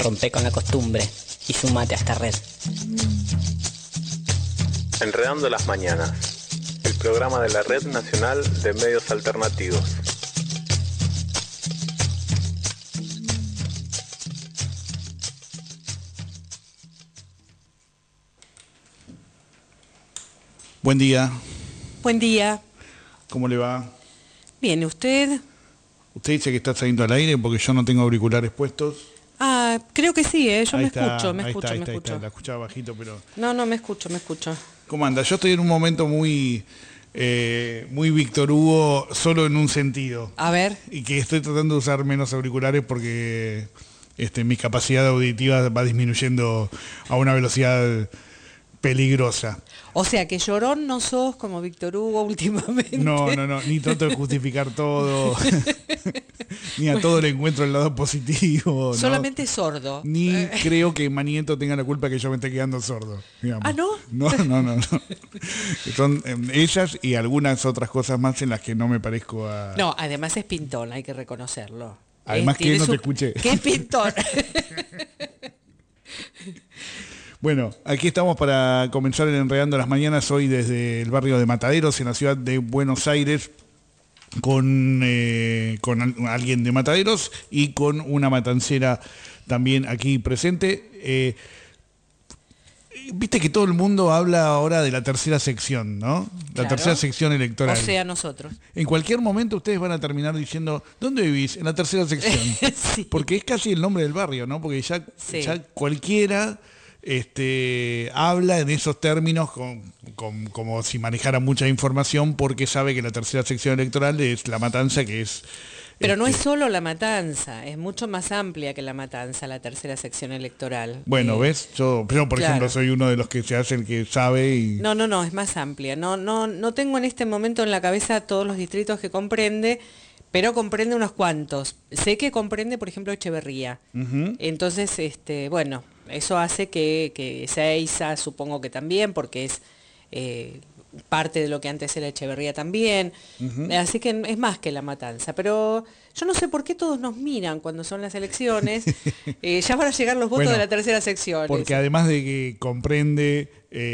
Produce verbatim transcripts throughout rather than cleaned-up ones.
Rompe con la costumbre y sumate a esta red. Enredando las Mañanas, el programa de la Red Nacional de Medios Alternativos. Buen día. Buen día. ¿Cómo le va? Bien, ¿usted? Usted dice que está saliendo al aire porque yo no tengo auriculares puestos. Ah, creo que sí, ¿eh? Yo Ahí me está, escucho, me ahí escucho, está, ahí me está, ahí escucho. está. La escuchaba bajito, pero... No, no, me escucho, me escucho. ¿Cómo anda? Yo estoy en un momento muy, eh, muy Víctor Hugo, solo en un sentido. A ver. Y que estoy tratando de usar menos auriculares porque este, mi capacidad auditiva va disminuyendo a una velocidad peligrosa. O sea, que llorón no sos como Víctor Hugo últimamente. No, no, no, ni trato de justificar todo, ni a todo le encuentro el lado positivo. Solamente ¿no? sordo. Ni creo que Manieto tenga la culpa que yo me esté quedando sordo. Digamos. ¿Ah, no? No, no, no, no. Son eh, ellas y algunas otras cosas más en las que no me parezco a... No, además es pintón, hay que reconocerlo. Además Es- que no tiene te escuché. ¿Qué pintón? Bueno, aquí estamos para comenzar el Enredando las Mañanas hoy desde el barrio de Mataderos, en la ciudad de Buenos Aires, con, eh, con al- alguien de Mataderos y con una matancera también aquí presente. Eh, Viste que todo el mundo habla ahora de la tercera sección, ¿no? La Claro. tercera sección O electoral. sea, nosotros. En cualquier momento ustedes van a terminar diciendo, ¿dónde vivís? En la tercera sección. Sí. Porque es casi el nombre del barrio, ¿no? Porque ya, Sí. ya cualquiera este, habla en esos términos con, con- como si manejara mucha información porque sabe que la tercera sección electoral es La Matanza, que es... Pero no este, es solo la matanza, es mucho más amplia que la matanza, la tercera sección electoral. Bueno, Eh, ¿ves? Yo, yo por claro. ejemplo, soy uno de los que se hace el que sabe y... No, no, no, es más amplia. No, no, no tengo en este momento en la cabeza todos los distritos que comprende, pero comprende unos cuantos. Sé que comprende, por ejemplo, Echeverría. Ujú. Entonces, este, bueno, eso hace que, que Ezeiza, supongo que también, porque es eh, parte de lo que antes era Echeverría también. Ujú. Así que es más que La Matanza. Pero yo no sé por qué todos nos miran cuando son las elecciones. Eh, ya van a llegar los votos Bueno, de la tercera sección. Porque además de que comprende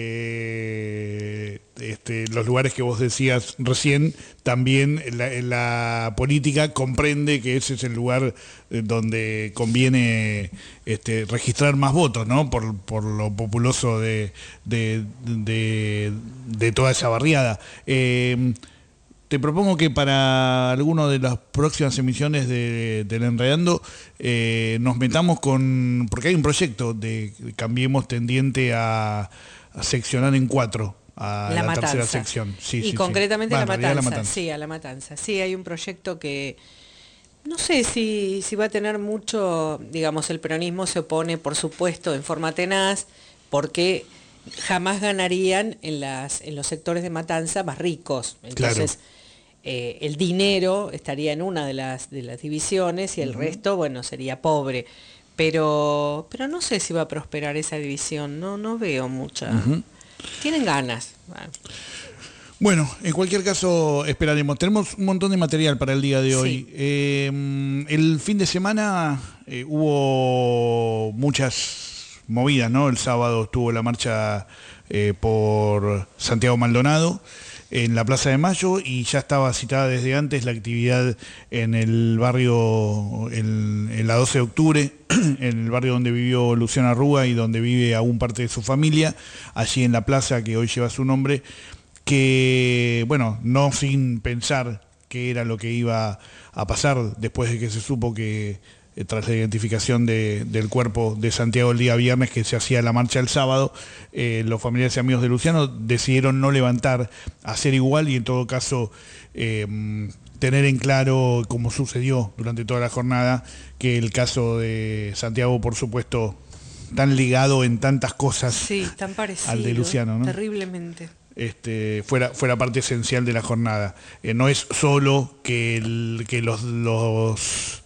eh, este, los lugares que vos decías recién, también la, la política comprende que ese es el lugar eh, donde conviene este, registrar más votos, ¿no? Por, por lo populoso de, de, de, de toda esa barriada. Eh, Te propongo que para alguna de las próximas emisiones de, del Enredando eh, nos metamos con... Porque hay un proyecto de Cambiemos tendiente a, a seccionar en cuatro a La la, Matanza. tercera sección. Sí, y sí, sí. concretamente Va, la, en realidad matanza. la Matanza. Sí, a la matanza. Sí, hay un proyecto que no sé si, si va a tener mucho, digamos, el peronismo se opone, por supuesto, en forma tenaz, porque jamás ganarían en, las, en los sectores de matanza más ricos. Entonces, Claro. eh, el dinero estaría en una de las, de las divisiones y el Ujú. resto, bueno, sería pobre. Pero, pero no sé si va a prosperar esa división, no, no veo mucha... Ujú. Tienen ganas. Bueno. Bueno, en cualquier caso esperaremos. Tenemos un montón de material para el día de hoy. Sí. Eh, el fin de semana eh, hubo muchas movidas, ¿no? El sábado estuvo la marcha eh, por Santiago Maldonado en la Plaza de Mayo y ya estaba citada desde antes la actividad en el barrio, en, en la doce de octubre, en el barrio donde vivió Luciana Rúa y donde vive aún parte de su familia, allí en la plaza que hoy lleva su nombre, que, bueno, no sin pensar qué era lo que iba a pasar después de que se supo que eh, tras la identificación de, del cuerpo de Santiago el día viernes, que se hacía la marcha el sábado, eh, los familiares y amigos de Luciano decidieron no levantar, hacer igual y en todo caso eh, tener en claro, como sucedió durante toda la jornada, que el caso de Santiago, por supuesto, tan ligado en tantas cosas Sí, tan parecido. al de Luciano, ¿no? Terriblemente. Este, fuera, fuera parte esencial de la jornada. Eh, no es solo que, el, que los, los,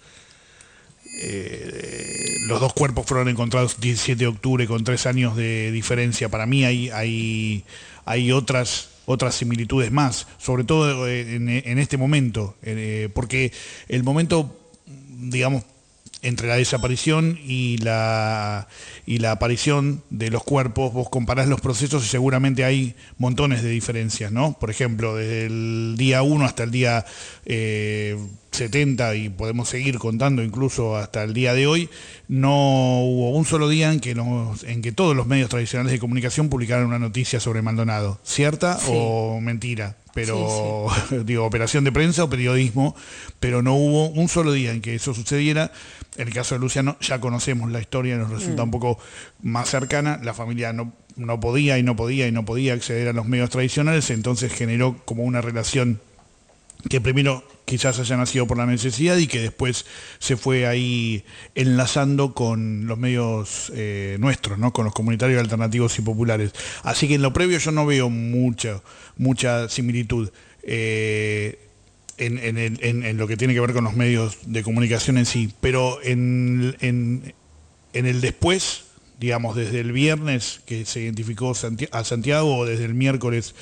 eh, los dos cuerpos fueron encontrados diecisiete de octubre con tres años de diferencia. Para mí hay, hay, hay otras, otras similitudes más, sobre todo en, en este momento, eh, porque el momento, digamos, entre la desaparición y la, y la aparición de los cuerpos, vos comparás los procesos y seguramente hay montones de diferencias, ¿no? Por ejemplo, desde el día uno hasta el día eh, setenta, y podemos seguir contando incluso hasta el día de hoy, no hubo un solo día en que, nos, en que todos los medios tradicionales de comunicación publicaran una noticia sobre Maldonado, ¿cierta sí. o mentira? Pero, sí, sí. digo, operación de prensa o periodismo, pero no hubo un solo día en que eso sucediera. En el caso de Luciano ya conocemos la historia, nos resulta mm. un poco más cercana. La familia no, no podía y no podía y no podía acceder a los medios tradicionales, entonces generó como una relación que primero quizás haya nacido por la necesidad y que después se fue ahí enlazando con los medios eh, nuestros, ¿no? Con los comunitarios alternativos y populares. Así que en lo previo yo no veo mucha, mucha similitud eh, en, en, el, en, en lo que tiene que ver con los medios de comunicación en sí, pero en, en, en el después, digamos, desde el viernes que se identificó a Santiago o desde el miércoles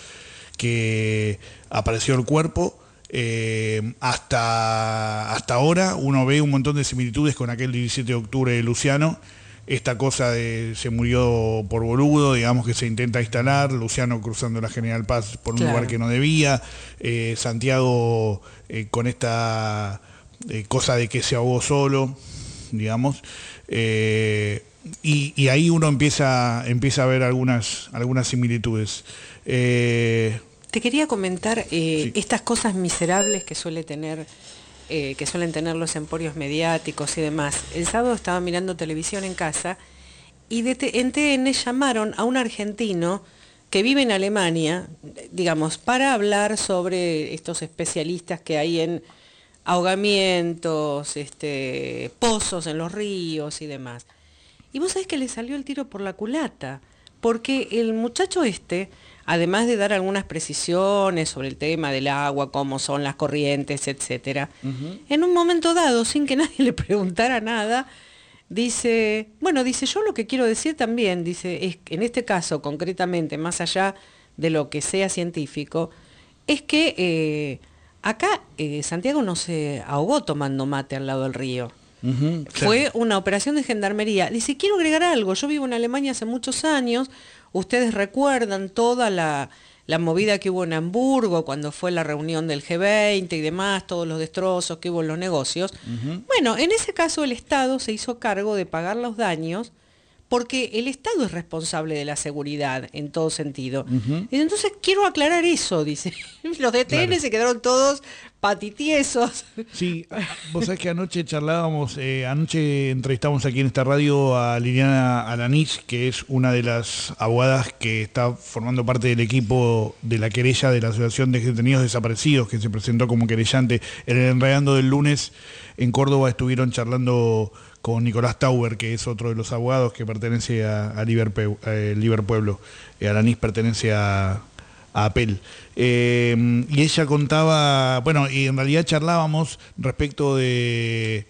que apareció el cuerpo, Eh, hasta, hasta ahora uno ve un montón de similitudes con aquel diecisiete de octubre de Luciano, esta cosa de se murió por boludo, digamos, que se intenta instalar, Luciano cruzando la General Paz por un claro. lugar que no debía, eh, Santiago eh, con esta eh, cosa de que se ahogó solo, digamos, eh, y, y ahí uno empieza, empieza a ver algunas, algunas similitudes. Eh, Te quería comentar eh, sí. estas cosas miserables que suele tener, eh, que suelen tener los emporios mediáticos y demás. El sábado estaba mirando televisión en casa y de te, en T N llamaron a un argentino que vive en Alemania, digamos, para hablar sobre estos especialistas que hay en ahogamientos, este, pozos en los ríos y demás. Y vos sabés que le salió el tiro por la culata, porque el muchacho este, además de dar algunas precisiones sobre el tema del agua, cómo son las corrientes, etcétera, uh-huh. en un momento dado, sin que nadie le preguntara nada, dice, bueno, dice, yo lo que quiero decir también, dice, es en este caso concretamente, más allá de lo que sea científico, es que eh, acá eh, Santiago no se ahogó tomando mate al lado del río. Uh-huh, Fue claro. una operación de gendarmería. Dice, quiero agregar algo, yo vivo en Alemania hace muchos años, ustedes recuerdan toda la, la movida que hubo en Hamburgo cuando fue la reunión del G veinte y demás, todos los destrozos que hubo en los negocios. Uh-huh. Bueno, en ese caso el Estado se hizo cargo de pagar los daños porque el Estado es responsable de la seguridad en todo sentido. Uh-huh. Entonces quiero aclarar eso, dice. Los de T N claro. se quedaron todos patitiesos. Sí, vos sabés que anoche charlábamos, eh, anoche entrevistamos aquí en esta radio a Liliana Alanís, que es una de las abogadas que está formando parte del equipo de la querella de la Asociación de Detenidos Desaparecidos, que se presentó como querellante en el Enredando del lunes en Córdoba. Estuvieron charlando con Nicolás Tauber, que es otro de los abogados que pertenece a, a Liverpueblo. Eh, Liverpueblo. Eh, Alanís pertenece a... a Apel. Eh, y ella contaba, bueno, y en realidad charlábamos respecto de,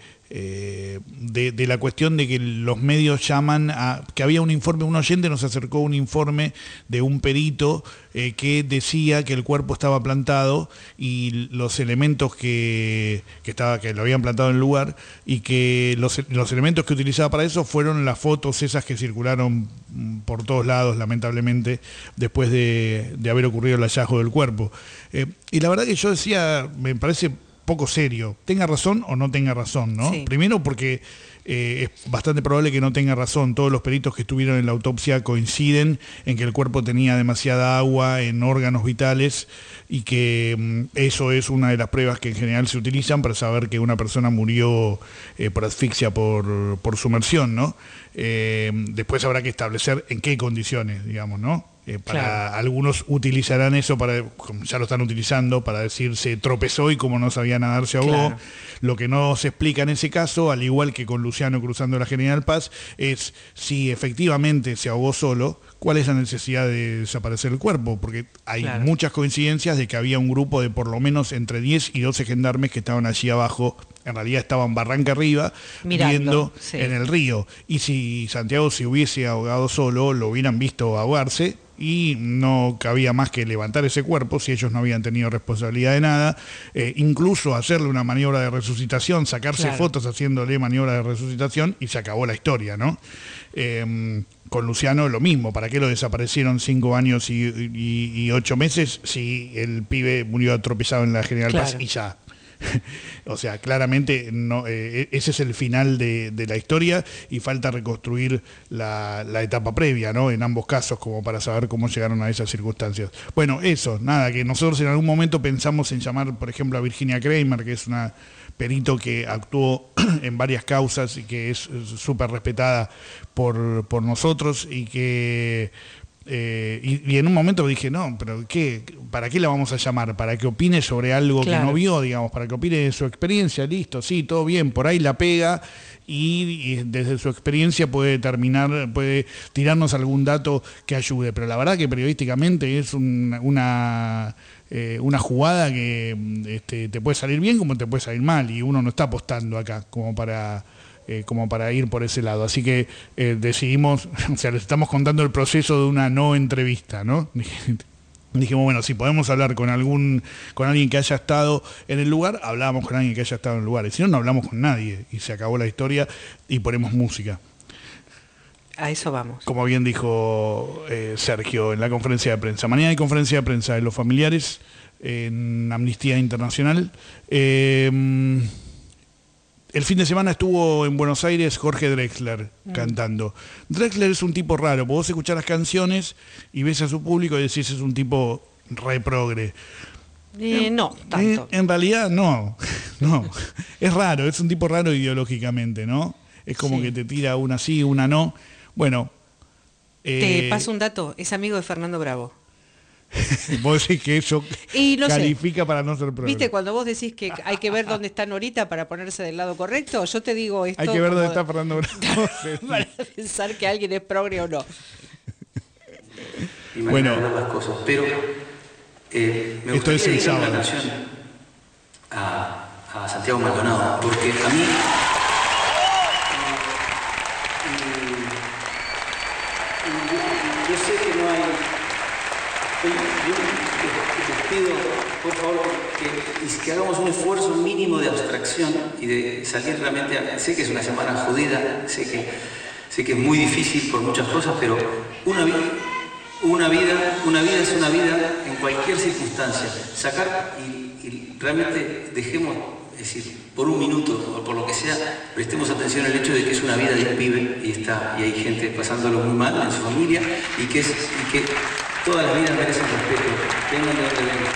eh, de, de la cuestión de que los medios llaman a, que había un informe, un oyente nos acercó un informe de un perito eh, que decía que el cuerpo estaba plantado y los elementos que, que, estaba, que lo habían plantado en el lugar, y que los, los elementos que utilizaba para eso fueron las fotos esas que circularon por todos lados, lamentablemente, después de, de haber ocurrido el hallazgo del cuerpo. Eh, y la verdad que yo decía, me parece poco serio, tenga razón o no tenga razón, ¿no? Sí. Primero porque eh, es bastante probable que no tenga razón. Todos los peritos que estuvieron en la autopsia coinciden en que el cuerpo tenía demasiada agua en órganos vitales y que mm, eso es una de las pruebas que en general se utilizan para saber que una persona murió eh, por asfixia, por, por sumersión, ¿no? Eh, después habrá que establecer en qué condiciones, digamos, ¿no? Eh, para claro. Algunos utilizarán eso, para ya lo están utilizando, para decir se tropezó y como no sabía nadar se ahogó. Claro. Lo que no se explica en ese caso, al igual que con Luciano cruzando la General Paz, es si efectivamente se ahogó solo, cuál es la necesidad de desaparecer el cuerpo, porque hay claro. muchas coincidencias de que había un grupo de por lo menos entre diez y doce gendarmes que estaban allí abajo en realidad estaban barranca arriba, Mirando, viendo sí. en el río. Y si Santiago se hubiese ahogado solo, lo hubieran visto ahogarse y no cabía más que levantar ese cuerpo si ellos no habían tenido responsabilidad de nada, eh, incluso hacerle una maniobra de resucitación, sacarse Claro. fotos haciéndole maniobra de resucitación y se acabó la historia, ¿no? Eh, con Luciano lo mismo, ¿para qué lo desaparecieron cinco años y, y- y ocho meses si el pibe murió atropellado en la General Claro. Paz y ya? O sea, claramente no, eh, ese es el final de, de la historia y falta reconstruir la, la etapa previa, ¿no? En ambos casos, como para saber cómo llegaron a esas circunstancias. Bueno, eso, nada, que nosotros en algún momento pensamos en llamar, por ejemplo, a Virginia Kramer, que es una perito que actuó en varias causas y que es súper respetada por, por nosotros y que... Eh, y, y en un momento dije, no, pero ¿qué? ¿Para qué la vamos a llamar? ¿Para que opine sobre algo Claro. que no vio, digamos? ¿Para que opine de su experiencia? Listo, sí, todo bien, por ahí la pega y, y desde su experiencia puede terminar, puede tirarnos algún dato que ayude. Pero la verdad que periodísticamente es un- una... eh, una jugada que este, te puede salir bien como te puede salir mal y uno no está apostando acá como para... Eh, como para ir por ese lado. Así que eh, decidimos, o sea, les estamos contando el proceso de una no entrevista, ¿no? Dijimos, bueno, si podemos hablar con algún, con alguien que haya estado en el lugar, hablamos con alguien que haya estado en el lugar. Y si no, no hablamos con nadie. Y se acabó la historia y ponemos música. A eso vamos. Como bien dijo eh, Sergio en la conferencia de prensa. Mañana hay conferencia de prensa de los familiares en Amnistía Internacional. Eh, El fin de semana estuvo en Buenos Aires Jorge Drexler mm. cantando. Drexler es un tipo raro, vos escuchás las canciones y ves a su público y decís es un tipo re progre. Eh, no, tanto. En, en realidad no, no. Es raro, es un tipo raro ideológicamente, ¿no? Es como Sí. que te tira una sí, una no. Bueno. Te eh, paso un dato, es amigo de Fernando Bravo. Vos decís que eso Y no sé. califica para no ser progre. ¿Viste cuando vos decís que hay que ver dónde está Norita para ponerse del lado correcto? Yo te digo esto. Hay que ver como dónde está Fernando Bravo. para pensar que alguien es progre o no. Bueno. Las cosas, pero eh, me Esto es el gustaría dedicar sábado. una canción a, a Santiago Maldonado, porque a mí yo sé que no hay. Yo les pido, por favor, que, que hagamos un esfuerzo mínimo de abstracción y de salir realmente. A, sé que es una semana jodida, sé que, sé que es muy difícil por muchas cosas, pero una vida, una vida, una vida es una vida en cualquier circunstancia. Sacar y, y realmente dejemos, es decir, por un minuto o por lo que sea, prestemos atención al hecho de que es una vida de un pibe y está y hay gente pasándolo muy mal en su familia y que, es, y que todas las vidas merecen respeto, vengan de donde vengan.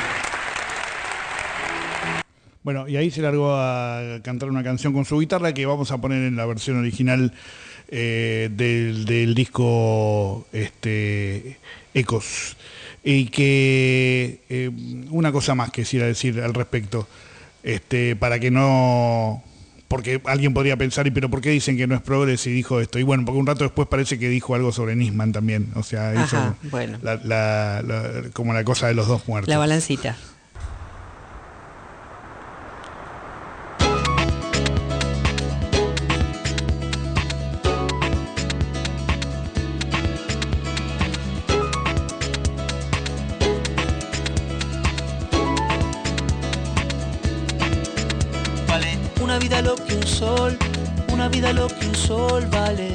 Bueno, y ahí se largó a cantar una canción con su guitarra que vamos a poner en la versión original eh, del, del disco este, Ecos. Y que eh, una cosa más quisiera decir al respecto, este, para que no... Porque alguien podría pensar, ¿y pero por qué dicen que no es progres y dijo esto? Y bueno, porque un rato después parece que dijo algo sobre Nisman también. O sea, eso, Ajá, bueno. la, la, la, como la cosa de los dos muertos. La balancita. Vale una vida lo que un sol, una vida lo que un sol vale.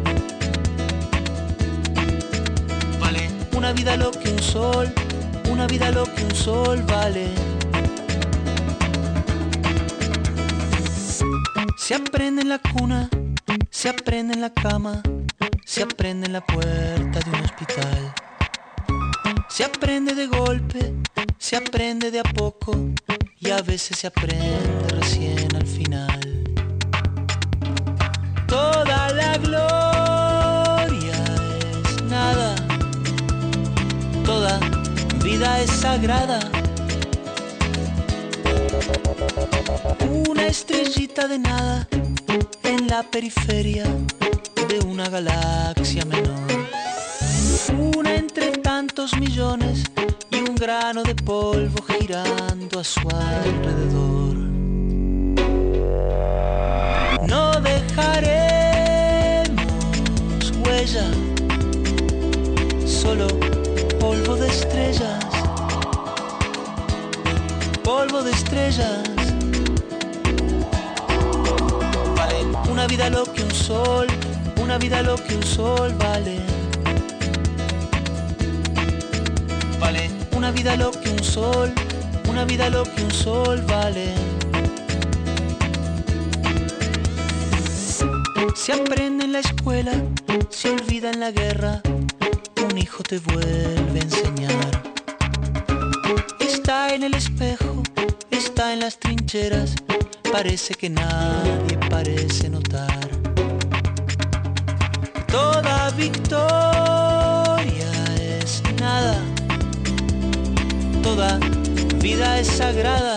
Vale una vida lo que un sol, una vida lo que un sol vale. Se aprende en la cuna, se aprende en la cama, se aprende en la puerta de un hospital. Se aprende de golpe, se aprende de a poco y a veces se aprende recién al final. Toda la gloria es nada, toda vida es sagrada. Una estrellita de nada en la periferia de una galaxia menor. Una entre tantos millones y un grano de polvo girando a su alrededor. dejaremos huella, solo polvo de estrellas, polvo de estrellas. Vale una vida lo que un sol, una vida lo que un sol vale. Vale una vida lo que un sol, una vida lo que un sol vale. Se aprende en la escuela, se olvida en la guerra, un hijo te vuelve a enseñar. Está en el espejo, está en las trincheras, parece que nadie parece notar. Toda victoria es nada, toda vida es sagrada.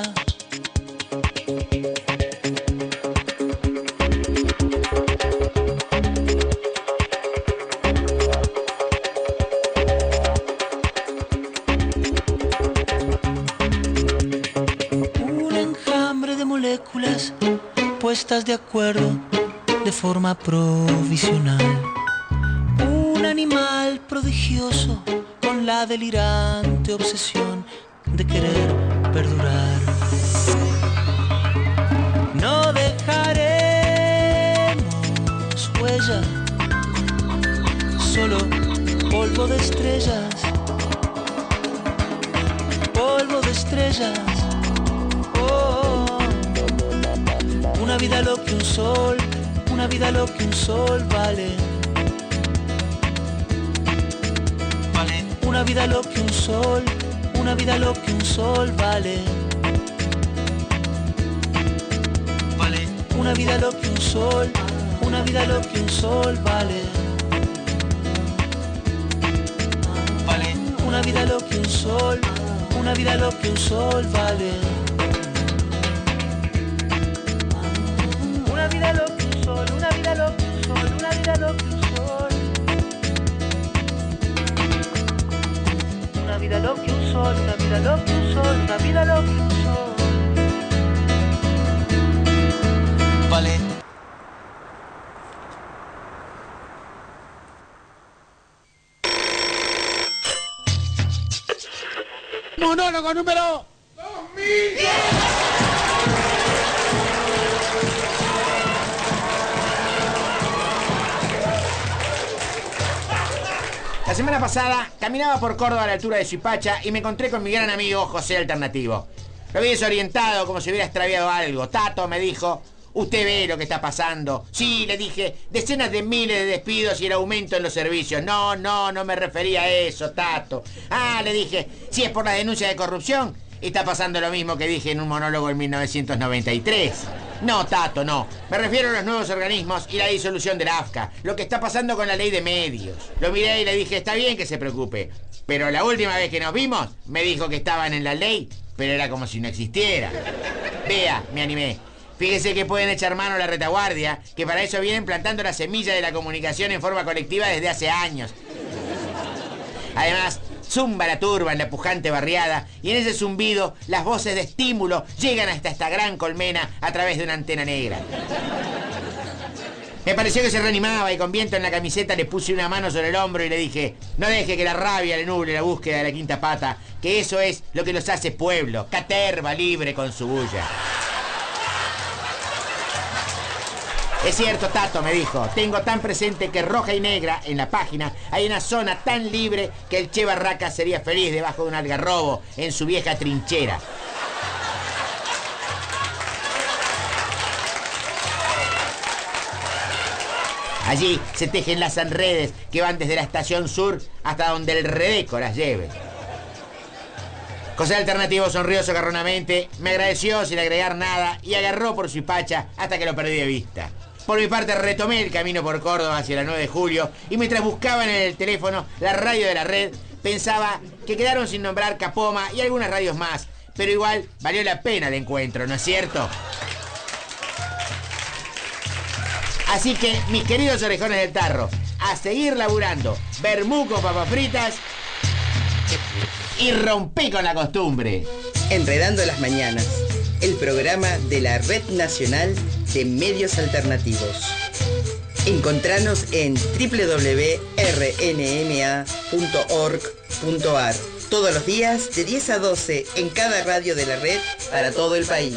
Puestas de acuerdo de forma provisional. Un animal prodigioso con la delirante obsesión de querer perdurar. No dejaremos huella, solo polvo de estrellas, polvo de estrellas. Una vida lo que un sol, una vida lo que un sol vale. Vale. Una vida lo que un sol, una vida lo que un sol vale. Vale. Una vida lo que un sol, una vida lo que un sol vale. Vale. Una vida lo que un sol, una vida lo que un sol vale. Una vida lo que un sol, una vida lo que un sol, una vida lo que un sol. Una vida lo que un sol, una vida lo que un sol, una vida lo que un sol. Vale. Monólogo número dos mil diez. La semana pasada caminaba por Córdoba a la altura de Suipacha y me encontré con mi gran amigo José Alternativo. Lo vi desorientado, como si hubiera extraviado algo. Tato, me dijo, usted ve lo que está pasando. Sí, le dije, decenas de miles de despidos y el aumento en los servicios. No, no, no me refería a eso, Tato. Ah, le dije, si es por la denuncia de corrupción, está pasando lo mismo que dije en un monólogo en mil novecientos noventa y tres. No, Tato, no. Me refiero a los nuevos organismos y la disolución de la A F C A. Lo que está pasando con la ley de medios. Lo miré y le dije, está bien que se preocupe. Pero la última vez que nos vimos, me dijo que estaban en la ley, pero era como si no existiera. Vea, me animé. Fíjese que pueden echar mano a la retaguardia, que para eso vienen plantando la semilla de la comunicación en forma colectiva desde hace años. Además, zumba la turba en la pujante barriada y en ese zumbido las voces de estímulo llegan hasta esta gran colmena a través de una antena negra. Me pareció que se reanimaba y con viento en la camiseta le puse una mano sobre el hombro y le dije, no deje que la rabia le nuble la búsqueda de la quinta pata, que eso es lo que los hace pueblo, caterva libre con su bulla. Es cierto, Tato, me dijo, tengo tan presente que roja y negra en la página hay una zona tan libre que el Che Barraca sería feliz debajo de un algarrobo en su vieja trinchera. Allí se tejen las enredes que van desde la estación sur hasta donde el Redeco las lleve. José Alternativo sonrió socarronamente, me agradeció sin agregar nada y agarró por Suipacha hasta que lo perdí de vista. Por mi parte retomé el camino por Córdoba hacia la nueve de julio y mientras buscaban en el teléfono la radio de la red, pensaba que quedaron sin nombrar Capoma y algunas radios más, pero igual valió la pena el encuentro, ¿no es cierto? Así que, mis queridos orejones del tarro, a seguir laburando, vermú con papas fritas y rompí con la costumbre. Enredando las mañanas, el programa de la Red Nacional de medios alternativos. Encontranos en doble u doble u doble u punto r n m a punto org punto a r todos los días de diez a doce en cada radio de la red para todo el país.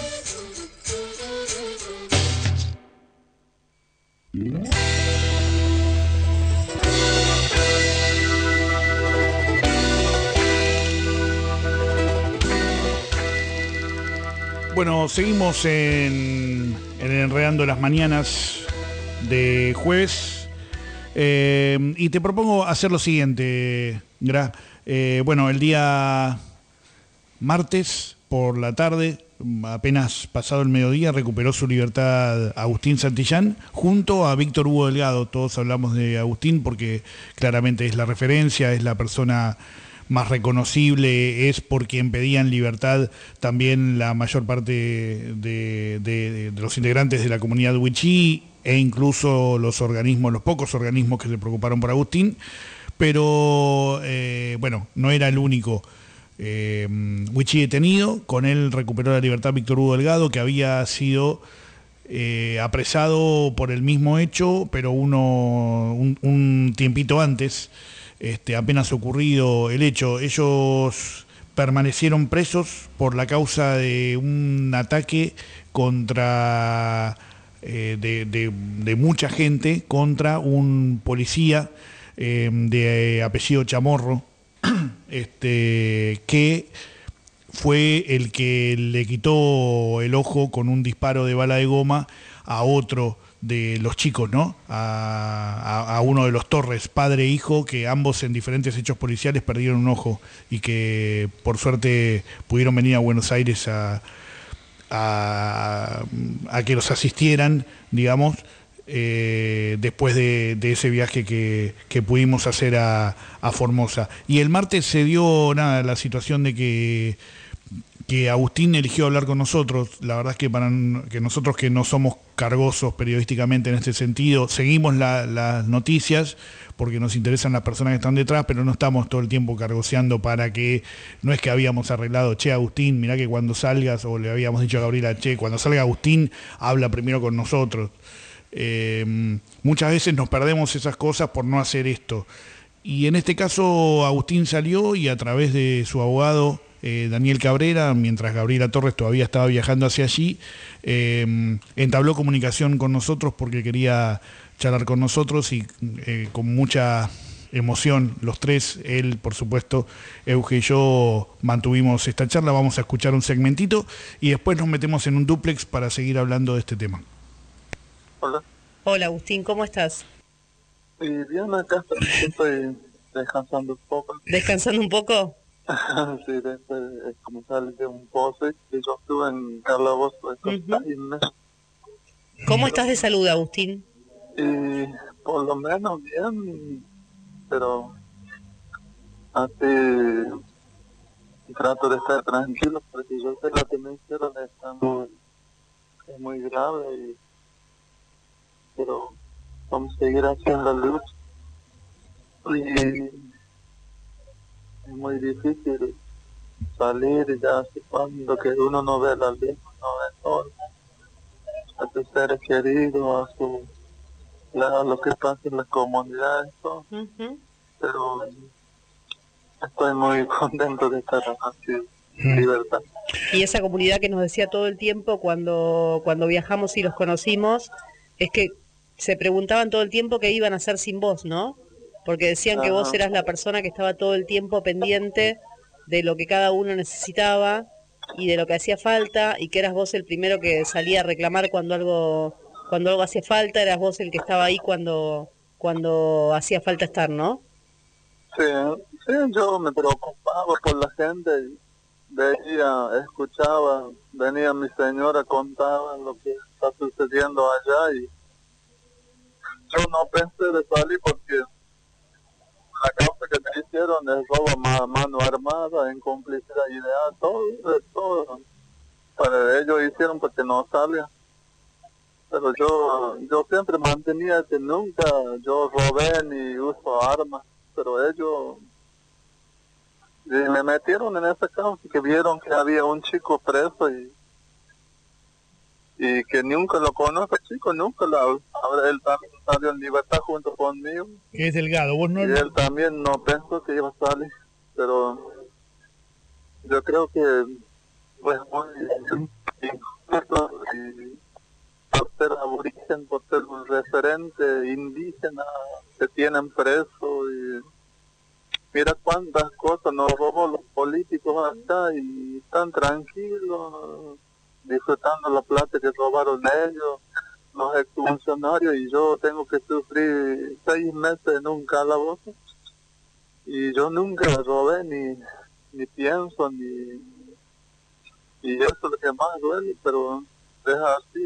Bueno, seguimos en, en Enredando las Mañanas de jueves. Eh, y te propongo hacer lo siguiente, Gra. Eh, bueno, el día martes por la tarde, apenas pasado el mediodía, recuperó su libertad Agustín Santillán junto a Víctor Hugo Delgado. Todos hablamos de Agustín porque claramente es la referencia, es la persona más reconocible, es por quien pedían libertad también la mayor parte de, de, de los integrantes de la comunidad wichí e incluso los organismos, los pocos organismos que se preocuparon por Agustín, pero eh, bueno, no era el único eh, wichí detenido. Con él recuperó la libertad Víctor Hugo Delgado, que había sido eh, apresado por el mismo hecho, pero uno un, un tiempito antes. Este, apenas ocurrido el hecho, ellos permanecieron presos por la causa de un ataque contra eh, de, de, de mucha gente contra un policía eh, de apellido Chamorro, este, que fue el que le quitó el ojo con un disparo de bala de goma a otro de los chicos, ¿no? A, a, a uno de los Torres, padre e hijo, que ambos en diferentes hechos policiales perdieron un ojo y que por suerte pudieron venir a Buenos Aires a, a, a que los asistieran, digamos, eh, después de, de ese viaje que, que pudimos hacer a, a Formosa. Y el martes se dio nada la situación de que que Agustín eligió hablar con nosotros. La verdad es que para que nosotros, que no somos cargosos periodísticamente en este sentido, seguimos la, las noticias porque nos interesan las personas que están detrás, pero no estamos todo el tiempo cargoseando para que, no es que habíamos arreglado, che, Agustín, mirá que cuando salgas, o le habíamos dicho a Gabriela, che, cuando salga Agustín, habla primero con nosotros. Eh, muchas veces nos perdemos esas cosas por no hacer esto. Y en este caso Agustín salió y a través de su abogado, Eh, Daniel Cabrera, mientras Gabriela Torres todavía estaba viajando hacia allí, eh, entabló comunicación con nosotros porque quería charlar con nosotros y eh, con mucha emoción los tres, él por supuesto, Euge y yo mantuvimos esta charla. Vamos a escuchar un segmentito y después nos metemos en un dúplex para seguir hablando de este tema. Hola. Hola Agustín, ¿cómo estás? Eh, bien, acá estoy descansando un poco. ¿Descansando un poco? Sí, después de comenzar de un pozo que yo estuve en Calabozo de Costaína. Uh-huh. ¿Cómo estás de salud, Agustín? Y por lo menos bien, pero antes trato de estar tranquilo porque yo sé lo que me hicieron es muy, es muy grave, y, pero vamos a seguir haciendo luz. Y es muy difícil salir ya hace cuando que uno no ve la luz, no ve todo, a sus seres queridos, a su, a lo que pasa en la comunidad, eso. Uh-huh. Pero estoy muy contento de estar aquí en libertad. Y esa comunidad que nos decía todo el tiempo cuando, cuando viajamos y los conocimos, es que se preguntaban todo el tiempo qué iban a hacer sin vos, ¿no? Porque decían que vos eras la persona que estaba todo el tiempo pendiente de lo que cada uno necesitaba y de lo que hacía falta, y que eras vos el primero que salía a reclamar cuando algo cuando algo hacía falta, eras vos el que estaba ahí cuando cuando hacía falta estar, ¿no? Sí, sí, yo me preocupaba por la gente, y veía, escuchaba, venía mi señora, contaba lo que está sucediendo allá, y yo no pensé de salir porque la causa que me hicieron es robo a mano armada, en complicidad ideal, todo, todo. Para ellos hicieron porque no salga. Pero yo yo siempre mantenía que nunca yo robé ni uso armas, pero ellos y me metieron en esa causa, que vieron que había un chico preso y y que nunca lo conozco, chico, nunca lo ahora él también salió en libertad junto conmigo. Que es Delgado, vos no... Y él también no pensó que iba a salir, pero yo creo que pues muy injusto y por ser aborigen, por ser un referente indígena, que tienen preso y mira cuántas cosas nos robó los políticos acá y están tranquilos, disfrutando la plata que robaron ellos, los exfuncionarios, y yo tengo que sufrir seis meses en un calabozo y yo nunca robé ni, ni pienso ni, y eso es lo que más duele, pero es así.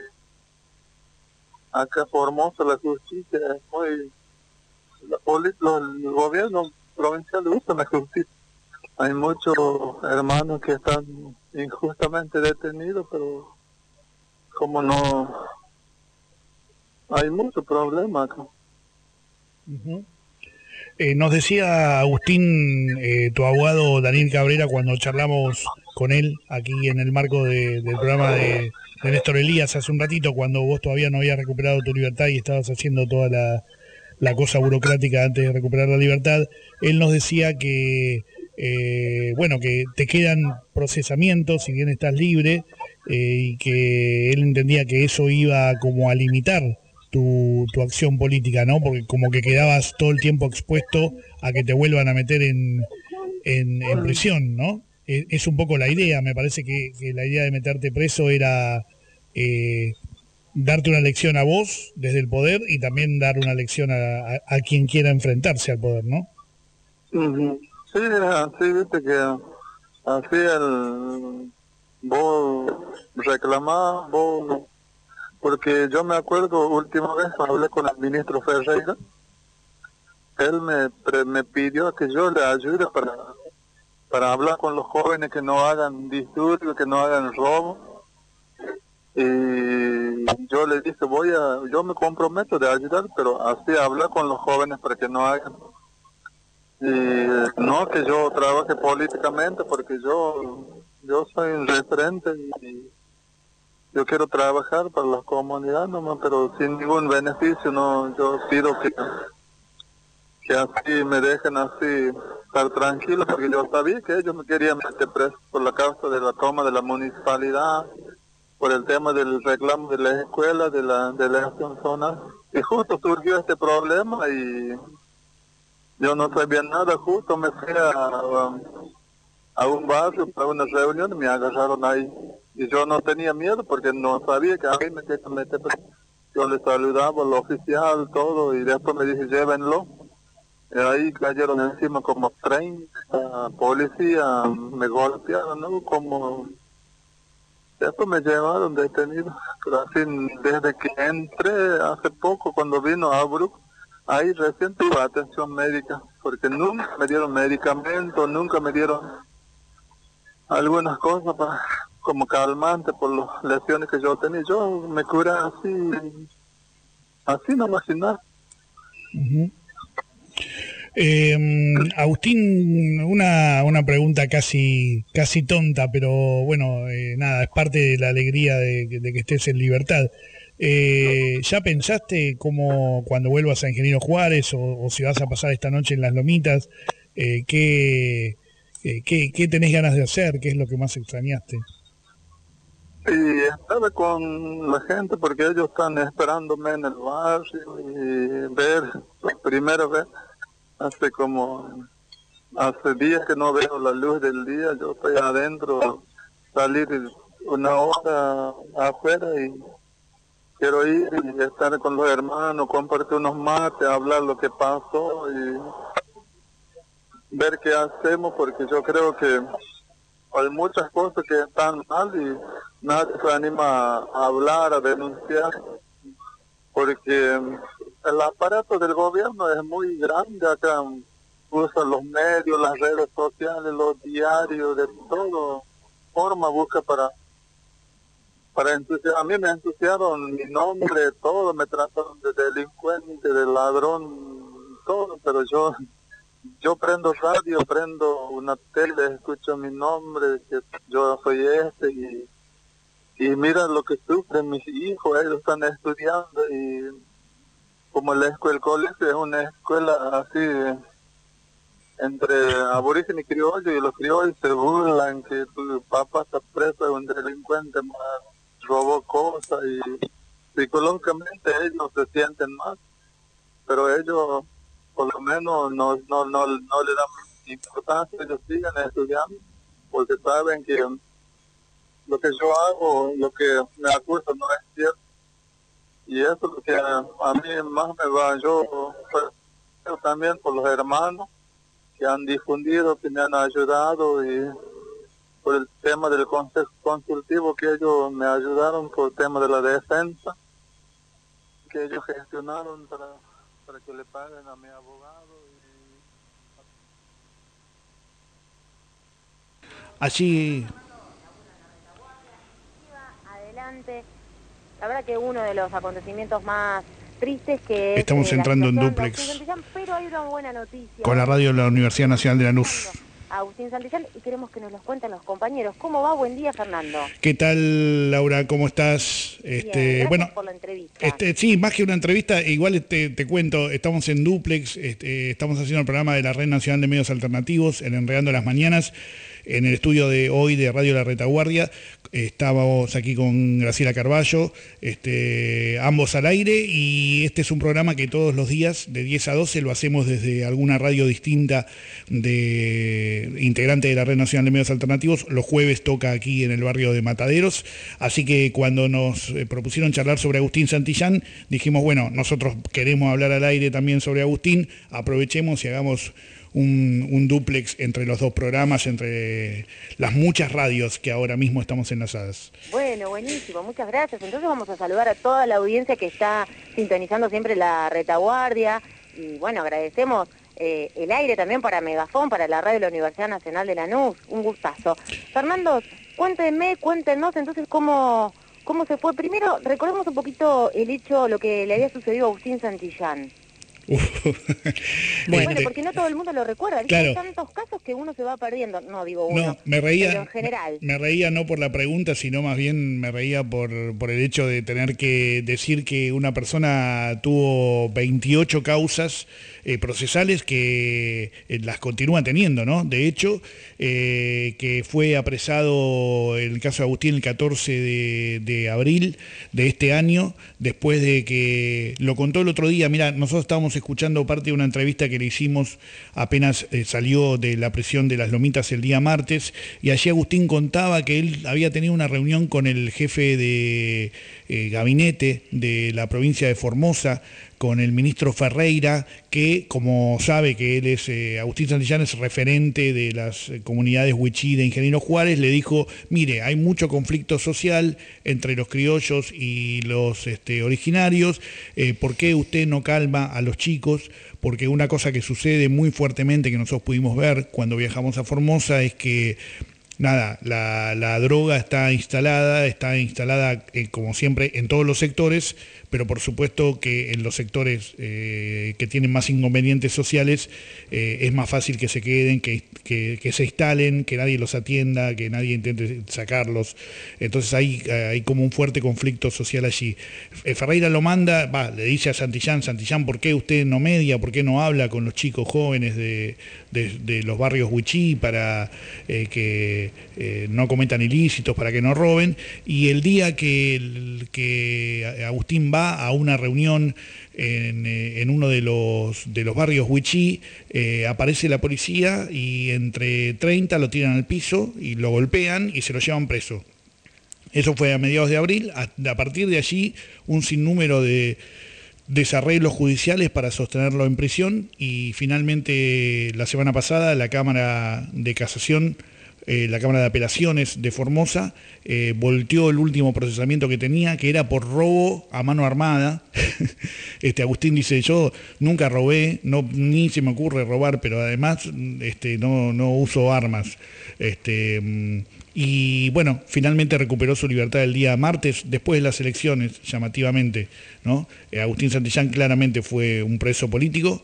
Acá Formosa la justicia es muy, la poli, los, el gobierno provincial usa la justicia. Hay muchos hermanos que están injustamente detenidos, pero como no, hay muchos problemas acá. Uh-huh. Eh, nos decía Agustín, eh, tu abogado Daniel Cabrera, cuando charlamos con él aquí en el marco de, del programa de, de Néstor Elías hace un ratito, cuando vos todavía no habías recuperado tu libertad y estabas haciendo toda la, la cosa burocrática antes de recuperar la libertad, él nos decía que, eh, bueno, que te quedan procesamientos si bien estás libre, eh, y que él entendía que eso iba como a limitar Tu, tu acción política, ¿no? Porque como que quedabas todo el tiempo expuesto a que te vuelvan a meter en, en, en prisión, ¿no? Es, es un poco la idea, me parece que, que la idea de meterte preso era eh, darte una lección a vos desde el poder y también dar una lección a, a, a quien quiera enfrentarse al poder, ¿no? Uh-huh. Sí, así, viste que así el vos reclamás, vos... Porque yo me acuerdo, última vez hablé con el ministro Ferreira, él me, pre, me pidió que yo le ayude para, para hablar con los jóvenes que no hagan disturbios, que no hagan robo. Y yo le dije, voy a, yo me comprometo de ayudar, pero así hablar con los jóvenes para que no hagan. Y no que yo trabaje políticamente, porque yo, yo soy un referente y yo quiero trabajar para la comunidad nomás, pero sin ningún beneficio. No, yo pido que, que así me dejen así estar tranquilo, porque yo sabía que ellos me querían meter preso por la causa de la toma de la municipalidad, por el tema del reclamo de las escuelas, de la de la elección zonal. Y justo surgió este problema y yo no sabía nada, justo me fui a, a, a un barrio para una reunión y me agarraron ahí. Y yo no tenía miedo porque no sabía que a mí me querían meter. Yo le saludaba al oficial, todo, y después me dije, llévenlo. Y ahí cayeron encima como treinta policías, me golpearon, ¿no? Como... Después me llevaron detenido. Pero así, desde que entré hace poco, cuando vino a Abruk, ahí recién tuve atención médica, porque nunca me dieron medicamentos, nunca me dieron algunas cosas para... como calmante por las lesiones que yo tenía. Yo me curé así, así nomás sin nada. Uh-huh. eh, Agustín, una, una pregunta casi casi tonta, pero bueno, eh, nada, es parte de la alegría de, de que estés en libertad. Eh, ¿Ya pensaste cómo cuando vuelvas a Ingeniero Juárez o, o si vas a pasar esta noche en Las Lomitas, eh, qué, qué, qué tenés ganas de hacer? ¿Qué es lo que más extrañaste? Y estaba con la gente porque ellos están esperándome en el barrio y ver, por primera vez, hace como, hace días que no veo la luz del día, yo estoy adentro, salir una hora afuera y quiero ir y estar con los hermanos, compartir unos mates, hablar lo que pasó y ver qué hacemos, porque yo creo que hay muchas cosas que están mal y nadie se anima a hablar, a denunciar, porque el aparato del gobierno es muy grande acá, usa los medios, las redes sociales, los diarios, de todo forma busca para para ensuciar. A mí me ensuciaron mi nombre, todo, me trataron de delincuente, de ladrón, todo, pero yo yo prendo radio, prendo una tele, escucho mi nombre, que yo soy este y y mira lo que sufren mis hijos, ellos están estudiando y como la escuela, el colegio es una escuela así entre aborigen y criollo, y los criollos se burlan que tu papá está preso, es un delincuente, más robó cosas, y psicológicamente ellos se sienten mal, pero ellos por lo menos no, no, no, no le dan importancia, ellos siguen estudiando porque saben que lo que yo hago, lo que me acusan no es cierto, y eso es lo que a, a mí más me va. Yo pues, también por los hermanos que han difundido, que me han ayudado, y por el tema del consejo consultivo que ellos me ayudaron, por el tema de la defensa que ellos gestionaron para, para que le paguen a mi abogado. Allí adelante. La verdad que uno de los acontecimientos más tristes que estamos es, eh, entrando en la duplex pero hay una buena noticia con la radio de la Universidad Nacional de Lanús. Agustín Santillán, y queremos que nos los cuenten los compañeros. ¿Cómo va? Buen día, Fernando. ¿Qué tal, Laura? ¿Cómo estás? Este, Bien, gracias bueno, por la entrevista. Este, sí, más que una entrevista, igual te, te cuento, estamos en duplex, este, estamos haciendo el programa de la Red Nacional de Medios Alternativos, en Enredando las Mañanas, en el estudio de hoy de Radio La Retaguardia. Estábamos aquí con Graciela Carballo, este, ambos al aire, y este es un programa que todos los días de diez a doce lo hacemos desde alguna radio distinta de integrante de la Red Nacional de Medios Alternativos. Los jueves toca aquí en el barrio de Mataderos, así que cuando nos eh, propusieron charlar sobre Agustín Santillán, dijimos, bueno, nosotros queremos hablar al aire también sobre Agustín, aprovechemos y hagamos Un, un dúplex entre los dos programas, entre las muchas radios que ahora mismo estamos enlazadas. Bueno, buenísimo, muchas gracias. Entonces vamos a saludar a toda la audiencia que está sintonizando siempre la Retaguardia, y bueno, agradecemos eh, el aire también para Megafón, para la radio de la Universidad Nacional de Lanús. Un gustazo. Fernando, cuéntenme, cuéntenos entonces cómo, cómo se fue. Primero, recordemos un poquito el hecho, lo que le había sucedido a Agustín Santillán. Bueno, este, porque no todo el mundo lo recuerda. Claro. Hay tantos casos que uno se va perdiendo. No digo uno, no, me reía, pero en general. Me, me reía no por la pregunta, sino más bien me reía por, por el hecho de tener que decir que una persona tuvo veintiocho causas eh, procesales que eh, las continúa teniendo, ¿no? De hecho, eh, que fue apresado el caso de Agustín el catorce de, de abril de este año, después de que lo contó el otro día. Mira, nosotros estábamos escuchando parte de una entrevista que le hicimos apenas eh, salió de la prisión de Las Lomitas el día martes, y allí Agustín contaba que él había tenido una reunión con el jefe de eh, gabinete de la provincia de Formosa, con el ministro Ferreira, que como sabe que él es, eh, Agustín Santillán es referente de las eh, comunidades huichí de Ingeniero Juárez, le dijo, mire, hay mucho conflicto social entre los criollos y los este, originarios, eh, ¿por qué usted no calma a los chicos? Porque una cosa que sucede muy fuertemente, que nosotros pudimos ver cuando viajamos a Formosa, es que nada, la, la droga está instalada, está instalada eh, como siempre en todos los sectores, pero por supuesto que en los sectores eh, que tienen más inconvenientes sociales eh, es más fácil que se queden, que, que, que se instalen, que nadie los atienda, que nadie intente sacarlos. Entonces hay, hay como un fuerte conflicto social allí. Ferreira lo manda, va, le dice a Santillán, Santillán, ¿por qué usted no media, por qué no habla con los chicos jóvenes de, de, de los barrios huichí para eh, que eh, no cometan ilícitos, para que no roben? Y el día que, que Agustín va a una reunión en, en uno de los, de los barrios huichí, eh, aparece la policía y entre treinta lo tiran al piso y lo golpean y se lo llevan preso. Eso fue a mediados de abril. A, a partir de allí, un sinnúmero de desarreglos judiciales para sostenerlo en prisión, y finalmente la semana pasada la Cámara de Casación, Eh, la Cámara de Apelaciones de Formosa, eh, volteó el último procesamiento que tenía, que era por robo a mano armada. este, Agustín dice, yo nunca robé, no, ni se me ocurre robar, pero además este, no, no uso armas. Este, y bueno, finalmente recuperó su libertad el día martes, después de las elecciones, llamativamente, ¿no? Eh, Agustín Santillán claramente fue un preso político.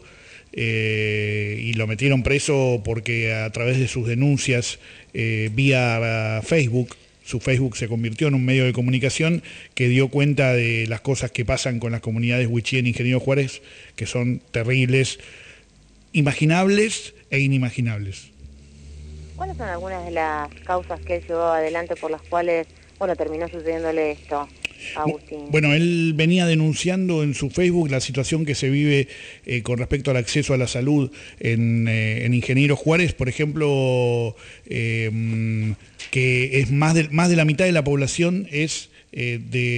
Eh, y lo metieron preso porque a través de sus denuncias eh, vía Facebook su Facebook se convirtió en un medio de comunicación que dio cuenta de las cosas que pasan con las comunidades wichí en Ingeniero Juárez, que son terribles, imaginables e inimaginables. ¿Cuáles son algunas de las causas que él llevó adelante por las cuales, bueno, terminó sucediéndole esto, Agustín? Bueno, él venía denunciando en su Facebook la situación que se vive eh, con respecto al acceso a la salud en, eh, en Ingeniero Juárez, por ejemplo, eh, que es más de, más de la mitad de la población es eh,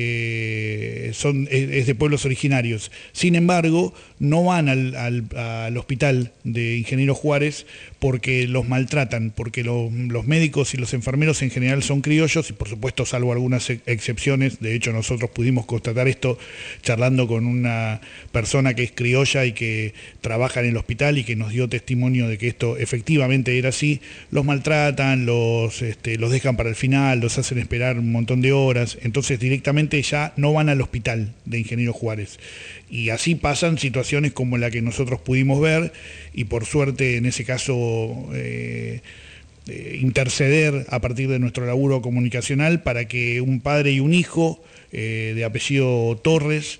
de son es, es de pueblos originarios. Sin embargo, no van al, al, al hospital de Ingeniero Juárez porque los maltratan, porque lo, los médicos y los enfermeros en general son criollos y por supuesto salvo algunas ex excepciones, de hecho nosotros pudimos constatar esto charlando con una persona que es criolla y que trabaja en el hospital y que nos dio testimonio de que esto efectivamente era así, los maltratan, los, este, los dejan para el final, los hacen esperar un montón de horas, entonces directamente ya no van al hospital de Ingeniero Juárez. Y así pasan situaciones como la que nosotros pudimos ver y por suerte en ese caso eh, eh, interceder a partir de nuestro laburo comunicacional para que un padre y un hijo eh, de apellido Torres,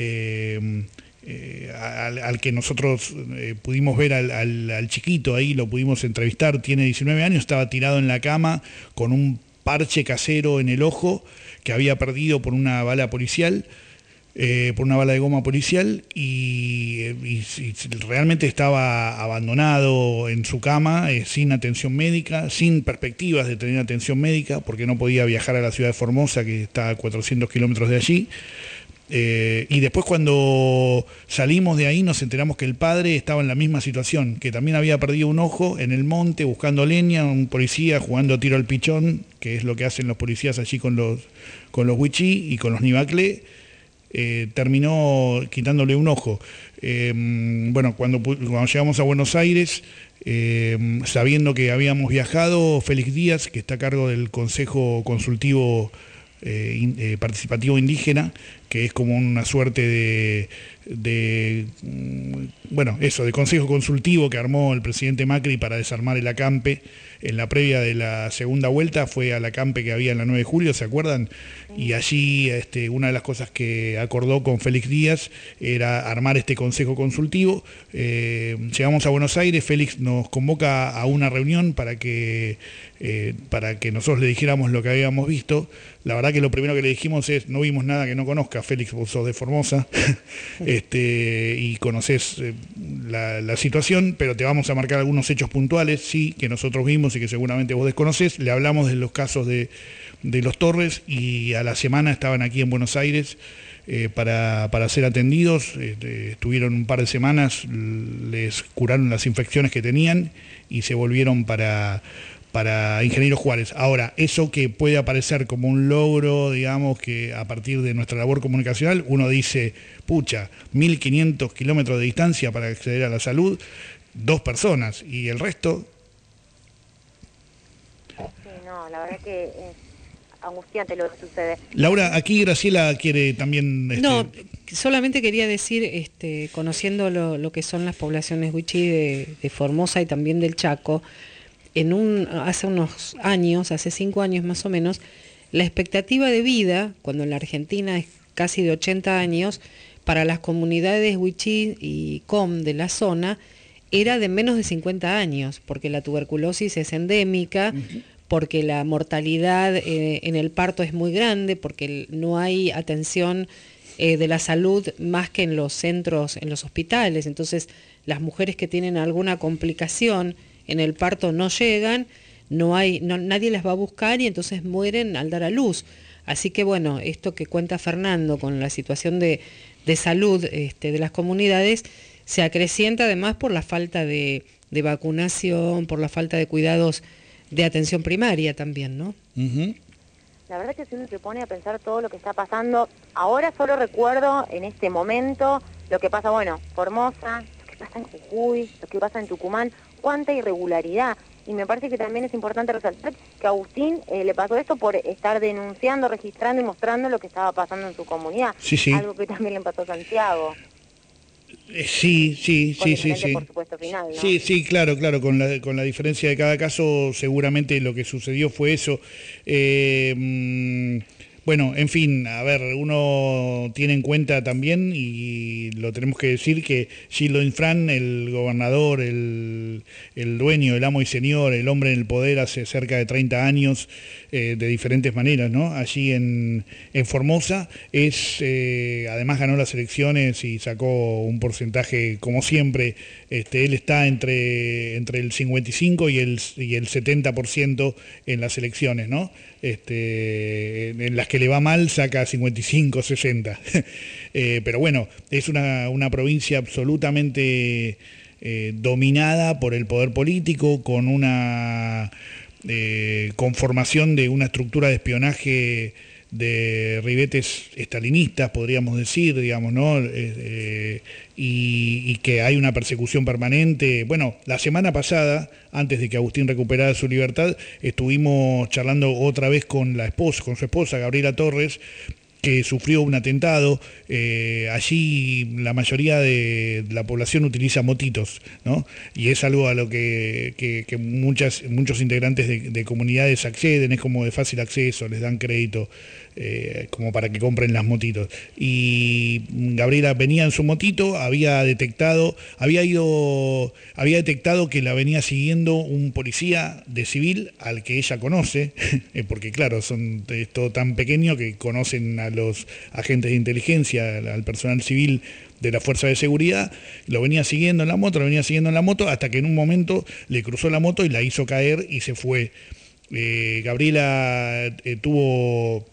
eh, eh, al, al que nosotros eh, pudimos ver al, al, al chiquito ahí, lo pudimos entrevistar, tiene diecinueve años, estaba tirado en la cama con un parche casero en el ojo que había perdido por una bala policial. Eh, por una bala de goma policial y, y, y realmente estaba abandonado en su cama, eh, sin atención médica, sin perspectivas de tener atención médica, porque no podía viajar a la ciudad de Formosa, que está a cuatrocientos kilómetros de allí. Eh, y después cuando salimos de ahí nos enteramos que el padre estaba en la misma situación, que también había perdido un ojo en el monte buscando leña, un policía jugando a tiro al pichón, que es lo que hacen los policías allí con los, con los wichí y con los nivaclé. Eh, terminó quitándole un ojo. Eh, bueno, cuando, cuando llegamos a Buenos Aires, eh, sabiendo que habíamos viajado, Félix Díaz, que está a cargo del Consejo Consultivo eh, in, eh, Participativo Indígena, que es como una suerte de, de, bueno, eso, de consejo consultivo que armó el presidente Macri para desarmar el acampe. En la previa de la segunda vuelta fue al acampe que había en la nueve de julio, ¿se acuerdan? Y allí este, una de las cosas que acordó con Félix Díaz era armar este consejo consultivo. Eh, llegamos a Buenos Aires, Félix nos convoca a una reunión para que, eh, para que nosotros le dijéramos lo que habíamos visto. La verdad que lo primero que le dijimos es, no vimos nada que no conozca, Félix, vos sos de Formosa este, y conocés eh, la, la situación, pero te vamos a marcar algunos hechos puntuales, sí, que nosotros vimos y que seguramente vos desconocés. Le hablamos de los casos de, de los Torres y a la semana estaban aquí en Buenos Aires eh, para, para ser atendidos. Eh, estuvieron un par de semanas, les curaron las infecciones que tenían y se volvieron para... para Ingeniero Juárez. Ahora, eso que puede aparecer como un logro, digamos, que a partir de nuestra labor comunicacional, uno dice, pucha, mil quinientos kilómetros de distancia para acceder a la salud, dos personas, y el resto... Sí, no, la verdad que es angustiante lo que sucede. Laura, aquí Graciela quiere también... Este... No, solamente quería decir, este, conociendo lo, lo que son las poblaciones wichí de, de Formosa y también del Chaco, en un, hace unos años, hace cinco años más o menos, la expectativa de vida, cuando en la Argentina es casi de ochenta años, para las comunidades wichí y com de la zona, era de menos de cincuenta años, porque la tuberculosis es endémica, uh-huh. porque la mortalidad eh, en el parto es muy grande, porque no hay atención eh, de la salud más que en los centros, en los hospitales. Entonces, las mujeres que tienen alguna complicación en el parto no llegan, no hay, no, nadie las va a buscar y entonces mueren al dar a luz. Así que bueno, esto que cuenta Fernando con la situación de, de salud este, de las comunidades, se acrecienta además por la falta de, de vacunación, por la falta de cuidados de atención primaria también, ¿no? Uh-huh. La verdad que si uno se pone a pensar todo lo que está pasando, ahora solo recuerdo en este momento lo que pasa, bueno, Formosa, lo que pasa en Jujuy, lo que pasa en Tucumán, cuánta irregularidad. Y me parece que también es importante resaltar que a Agustín eh, le pasó esto por estar denunciando, registrando y mostrando lo que estaba pasando en su comunidad. Sí, sí. Algo que también le pasó a Santiago. Sí, sí, sí, sí, sí. Por supuesto final, ¿no? Sí, sí, claro, claro, con la, con la diferencia de cada caso, seguramente lo que sucedió fue eso. Eh, mmm, Bueno, en fin, a ver, uno tiene en cuenta también, y lo tenemos que decir, que Gildo Infran, el gobernador, el, el dueño, el amo y señor, el hombre en el poder hace cerca de treinta años, eh, de diferentes maneras, ¿no? Allí en, en Formosa, es eh, además ganó las elecciones y sacó un porcentaje, como siempre, este, él está entre, entre el cincuenta y cinco y el, y el setenta por ciento en las elecciones, ¿no? Este, en las que le va mal saca cincuenta y cinco, sesenta. eh, pero bueno, es una, una provincia absolutamente eh, dominada por el poder político, con una eh, conformación de una estructura de espionaje de ribetes estalinistas, podríamos decir, digamos, ¿no? Eh, eh, y, y que hay una persecución permanente. Bueno, la semana pasada, antes de que Agustín recuperara su libertad, estuvimos charlando otra vez con la esposa, con su esposa, Gabriela Torres, que sufrió un atentado. Eh, allí la mayoría de la población utiliza motitos, ¿no? Y es algo a lo que, que, que muchas, muchos integrantes de, de comunidades acceden, es como de fácil acceso, les dan crédito eh, como para que compren las motitos. Y Gabriela venía en su motito, había detectado, había ido, había detectado que la venía siguiendo un policía de civil al que ella conoce, porque claro, son es todo tan pequeño que conocen a los agentes de inteligencia, al personal civil de la fuerza de seguridad. Lo venía siguiendo en la moto, lo venía siguiendo en la moto, hasta que en un momento le cruzó la moto y la hizo caer y se fue. Eh, Gabriela eh, tuvo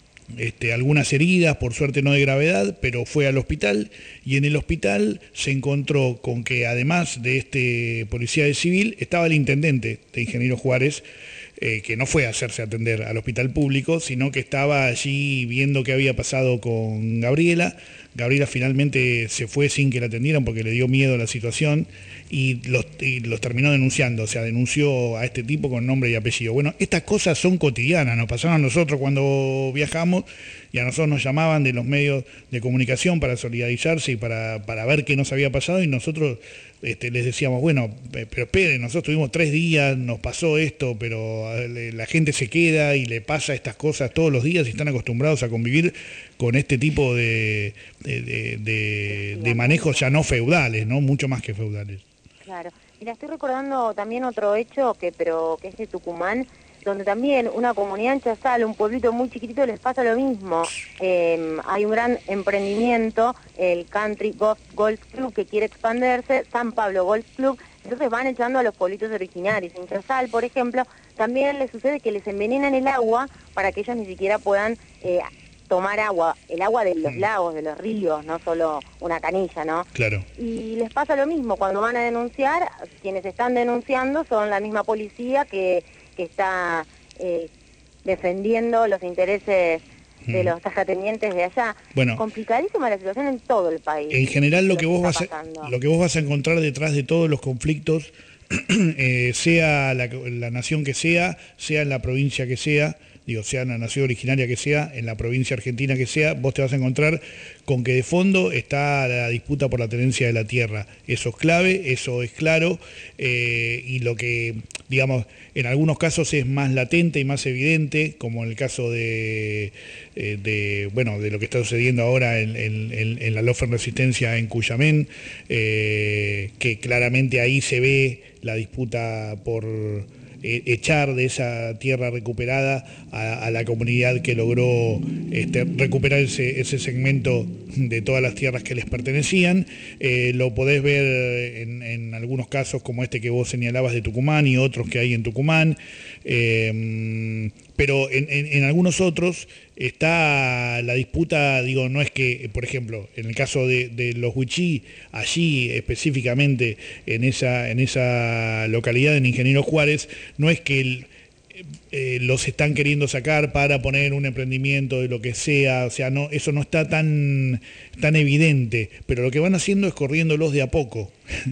este, algunas heridas, por suerte no de gravedad, pero fue al hospital, y en el hospital se encontró con que además de este policía de civil estaba el intendente de Ingeniero Juárez, Eh, que no fue a hacerse atender al hospital público, sino que estaba allí viendo qué había pasado con Gabriela. Gabriela finalmente se fue sin que la atendieran porque le dio miedo a la situación, y los, y los terminó denunciando, o sea, denunció a este tipo con nombre y apellido. Bueno, estas cosas son cotidianas, nos pasaron a nosotros cuando viajamos, y a nosotros nos llamaban de los medios de comunicación para solidarizarse y para, para ver qué nos había pasado, y nosotros este, les decíamos, bueno, pero esperen, nosotros tuvimos tres días, nos pasó esto, pero la gente se queda y le pasa estas cosas todos los días y están acostumbrados a convivir con este tipo de, de, de, de, de manejos ya no feudales, ¿no? Mucho más que feudales. Claro. Mira, estoy recordando también otro hecho, que pero que es de Tucumán, donde también una comunidad en Chazal, un pueblito muy chiquitito, les pasa lo mismo. Eh, hay un gran emprendimiento, el Country Golf, Golf Club, que quiere expandirse, San Pablo Golf Club, entonces van echando a los pueblitos originarios. En Chazal, por ejemplo, también les sucede que les envenenan el agua para que ellos ni siquiera puedan eh, tomar agua, el agua de los lagos, de los ríos, no solo una canilla, ¿no? Claro. Y les pasa lo mismo, cuando van a denunciar, quienes están denunciando son la misma policía que, que está eh, defendiendo los intereses de los terratenientes de allá. Bueno, complicadísima la situación en todo el país. En general lo, lo que vos vas a, lo que vos vas a encontrar detrás de todos los conflictos, eh, sea la, la nación que sea, sea en la provincia que sea, digo, sea en la nación originaria que sea, en la provincia argentina que sea, vos te vas a encontrar con que de fondo está la disputa por la tenencia de la tierra. Eso es clave, eso es claro, eh, y lo que, digamos, en algunos casos es más latente y más evidente, como en el caso de, eh, de bueno, de lo que está sucediendo ahora en, en, en la Lofer Resistencia en Cuyamén, eh, que claramente ahí se ve la disputa por echar de esa tierra recuperada a, a la comunidad que logró este, recuperar ese, ese segmento de todas las tierras que les pertenecían. Eh, lo podés ver en, en algunos casos como este que vos señalabas de Tucumán y otros que hay en Tucumán, eh, pero en, en, en algunos otros está la disputa, digo, no es que, por ejemplo, en el caso de, de los Huichí, allí específicamente en esa, en esa localidad en Ingeniero Juárez, no es que el, eh, los están queriendo sacar para poner un emprendimiento de lo que sea, o sea, no, eso no está tan, tan evidente, pero lo que van haciendo es corriéndolos de a poco.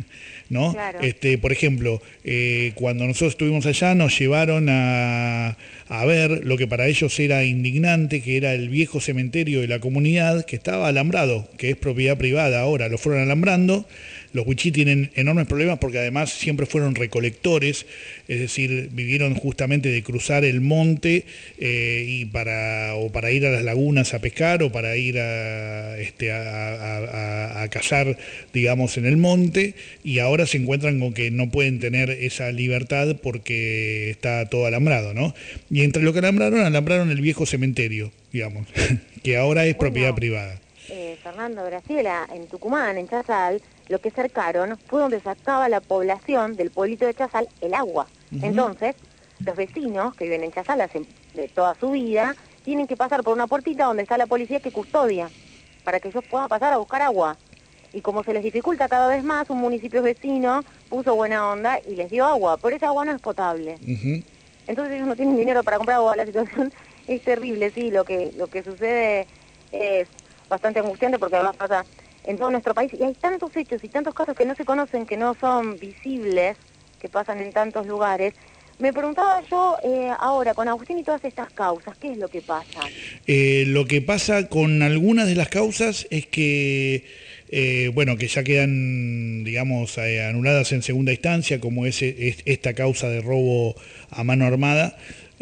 ¿no? Claro. Este, por ejemplo, eh, cuando nosotros estuvimos allá nos llevaron a, a ver lo que para ellos era indignante, que era el viejo cementerio de la comunidad que estaba alambrado, que es propiedad privada ahora, lo fueron alambrando. Los wichí tienen enormes problemas porque además siempre fueron recolectores, es decir, vivieron justamente de cruzar el monte eh, y para, o para ir a las lagunas a pescar o para ir a, este, a, a, a, a cazar, digamos, en el monte, y ahora se encuentran con que no pueden tener esa libertad porque está todo alambrado, ¿no? Y entre lo que alambraron, alambraron el viejo cementerio, digamos, que ahora es Bueno, propiedad privada. Eh, Fernando, Graciela, en Tucumán, en Chazal, lo que cercaron fue donde sacaba la población del pueblito de Chazal el agua. Uh-huh. Entonces, los vecinos que viven en Chazal hace de toda su vida, tienen que pasar por una puertita donde está la policía que custodia, para que ellos puedan pasar a buscar agua. Y como se les dificulta cada vez más, un municipio vecino puso buena onda y les dio agua, pero esa agua no es potable. Uh-huh. Entonces ellos no tienen dinero para comprar agua. La situación es terrible, sí, lo que, lo que sucede es bastante angustiante porque además pasa en todo nuestro país, y hay tantos hechos y tantos casos que no se conocen, que no son visibles, que pasan en tantos lugares. Me preguntaba yo eh, ahora, con Agustín y todas estas causas, ¿qué es lo que pasa? Eh, lo que pasa con algunas de las causas es que, eh, bueno, que ya quedan, digamos, eh, anuladas en segunda instancia, como es, es esta causa de robo a mano armada,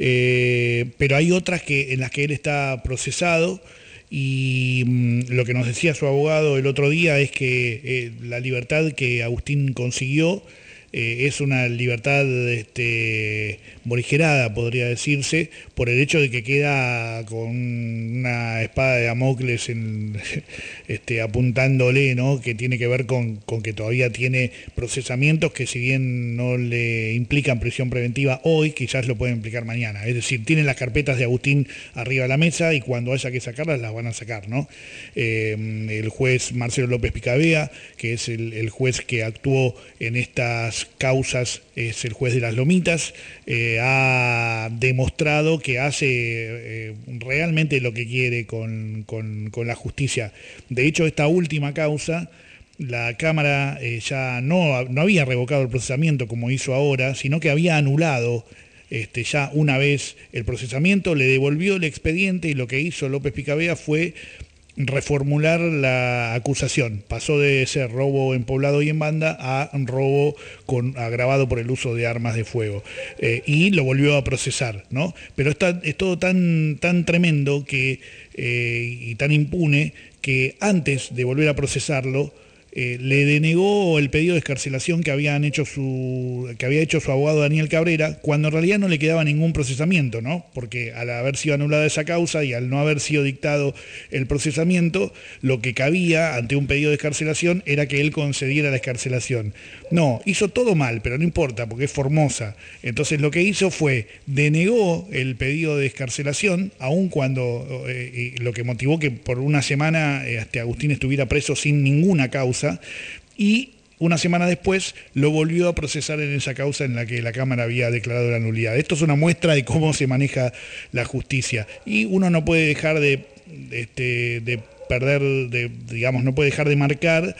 eh, pero hay otras que en las que él está procesado. Y mmm, lo que nos decía su abogado el otro día es que eh, la libertad que Agustín consiguió eh, es una libertad este, morigerada, podría decirse, por el hecho de que queda con una espada de Damocles en, este, apuntándole, ¿no? Que tiene que ver con, con que todavía tiene procesamientos que, si bien no le implican prisión preventiva hoy, quizás lo pueden implicar mañana. Es decir, tienen las carpetas de Agustín arriba de la mesa y cuando haya que sacarlas las van a sacar, ¿no? Eh, el juez Marcelo López Picabea, que es el, el juez que actuó en estas causas, es el juez de las Lomitas, eh, ha demostrado que hace eh, realmente lo que quiere con, con, con la justicia. De hecho, esta última causa, la Cámara eh, ya no, no había revocado el procesamiento como hizo ahora, sino que había anulado este, ya una vez el procesamiento, le devolvió el expediente y lo que hizo López Picabea fue reformular la acusación. Pasó de ser robo en poblado y en banda a robo con, agravado por el uso de armas de fuego. Eh, y lo volvió a procesar, ¿no? Pero está, es todo tan, tan tremendo que, eh, y tan impune que antes de volver a procesarlo, Eh, le denegó el pedido de excarcelación que habían hecho su que había hecho su abogado Daniel Cabrera, cuando en realidad no le quedaba ningún procesamiento, ¿no? Porque al haber sido anulada esa causa y al no haber sido dictado el procesamiento, lo que cabía ante un pedido de excarcelación era que él concediera la excarcelación. No, hizo todo mal, pero no importa, porque es Formosa. Entonces lo que hizo fue, denegó el pedido de excarcelación, aun cuando eh, lo que motivó que por una semana eh, hasta Agustín estuviera preso sin ninguna causa, y una semana después lo volvió a procesar en esa causa en la que la Cámara había declarado la nulidad. Esto es una muestra de cómo se maneja la justicia. Y uno no puede dejar de, de, este, de perder, de, digamos, no puede dejar de marcar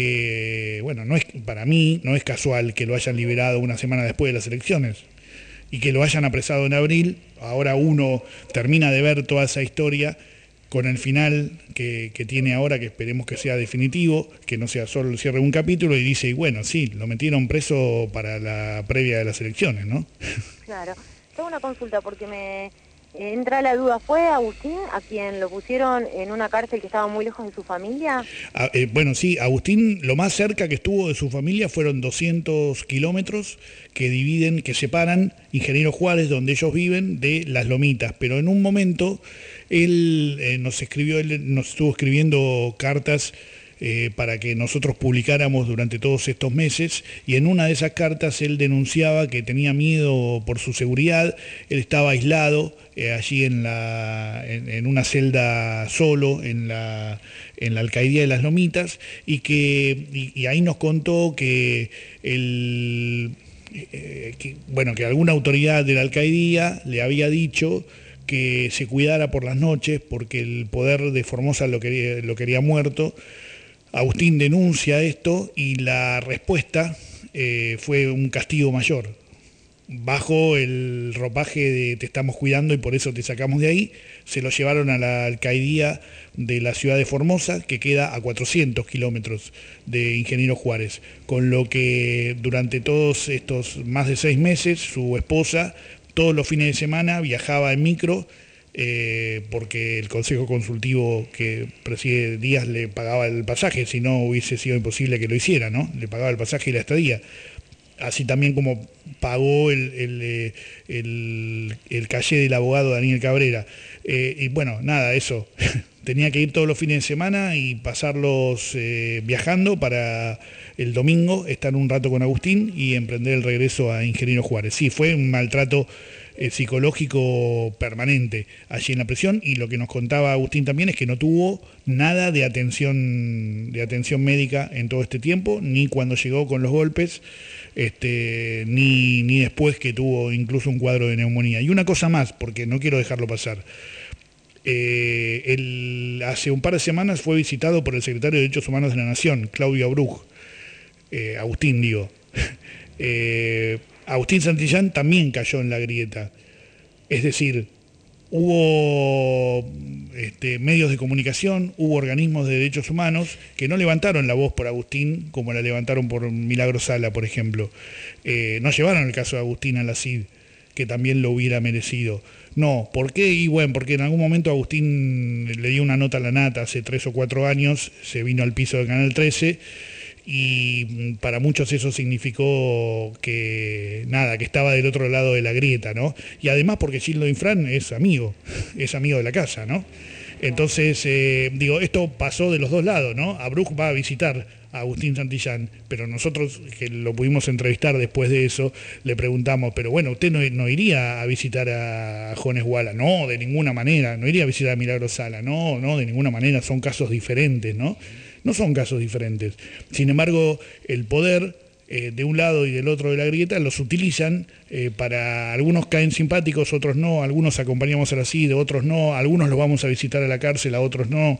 que, bueno, no es, para mí no es casual que lo hayan liberado una semana después de las elecciones y que lo hayan apresado en abril. Ahora uno termina de ver toda esa historia con el final que, que tiene ahora, que esperemos que sea definitivo, que no sea solo el cierre de un capítulo, y dice, y bueno, sí, lo metieron preso para la previa de las elecciones, ¿no? Claro. Tengo una consulta porque me entra la duda. ¿Fue Agustín a quien lo pusieron en una cárcel que estaba muy lejos de su familia? Ah, eh, bueno, sí, Agustín, lo más cerca que estuvo de su familia fueron doscientos kilómetros que dividen, que separan Ingeniero Juárez, donde ellos viven, de Las Lomitas, pero en un momento él eh, nos escribió, él nos estuvo escribiendo cartas eh, para que nosotros publicáramos durante todos estos meses, y en una de esas cartas él denunciaba que tenía miedo por su seguridad. Él estaba aislado eh, allí en, la, en, en una celda solo, en la, en la alcaldía de Las Lomitas, y, que, y, y ahí nos contó que el... Eh, que, bueno, que alguna autoridad de la alcaldía le había dicho que se cuidara por las noches porque el poder de Formosa lo quería, lo quería muerto. Agustín denuncia esto y la respuesta eh, fue un castigo mayor. Bajo el ropaje de te estamos cuidando y por eso te sacamos de ahí, se lo llevaron a la alcaldía de la ciudad de Formosa, que queda a cuatrocientos kilómetros de Ingeniero Juárez, con lo que durante todos estos más de seis meses su esposa todos los fines de semana viajaba en micro, eh, porque el Consejo Consultivo que preside Díaz le pagaba el pasaje, si no hubiese sido imposible que lo hiciera, ¿no? Le pagaba el pasaje y la estadía. Así también como pagó el, el, el, el calle del abogado Daniel Cabrera. Eh, y bueno, nada, eso. Tenía que ir todos los fines de semana y pasarlos eh, viajando para el domingo estar un rato con Agustín y emprender el regreso a Ingeniero Juárez. Sí, fue un maltrato eh, psicológico permanente allí en la prisión, y lo que nos contaba Agustín también es que no tuvo nada de atención, de atención médica en todo este tiempo, ni cuando llegó con los golpes, Este, ni, ni después, que tuvo incluso un cuadro de neumonía. Y una cosa más, porque no quiero dejarlo pasar. Eh, él, hace un par de semanas fue visitado por el secretario de Derechos Humanos de la Nación, Claudio Abrug. Eh, Agustín, digo. Eh, Agustín Santillán también cayó en la grieta. Es decir, hubo este, medios de comunicación, hubo organismos de derechos humanos que no levantaron la voz por Agustín como la levantaron por Milagro Sala, por ejemplo. Eh, no llevaron el caso de Agustín a la C I D, que también lo hubiera merecido. No, ¿por qué? Y bueno, porque en algún momento Agustín le dio una nota a la Nata hace tres o cuatro años, se vino al piso del Canal trece, y para muchos eso significó que nada, que estaba del otro lado de la grieta, ¿no? Y además porque Gildo Infran es amigo, es amigo de la casa, ¿no? Entonces, eh, digo, esto pasó de los dos lados, ¿no? Abrug va a visitar a Agustín Santillán, pero nosotros, que lo pudimos entrevistar después de eso, le preguntamos, pero bueno, ¿usted no, no iría a visitar a Jones Walla? No, de ninguna manera. ¿No iría a visitar a Milagro Sala? No, no, de ninguna manera. Son casos diferentes, ¿no? No son casos diferentes. Sin embargo, el poder eh, de un lado y del otro de la grieta los utilizan eh, para, algunos caen simpáticos, otros no, algunos acompañamos a la C I D, otros no, algunos los vamos a visitar a la cárcel, a otros no.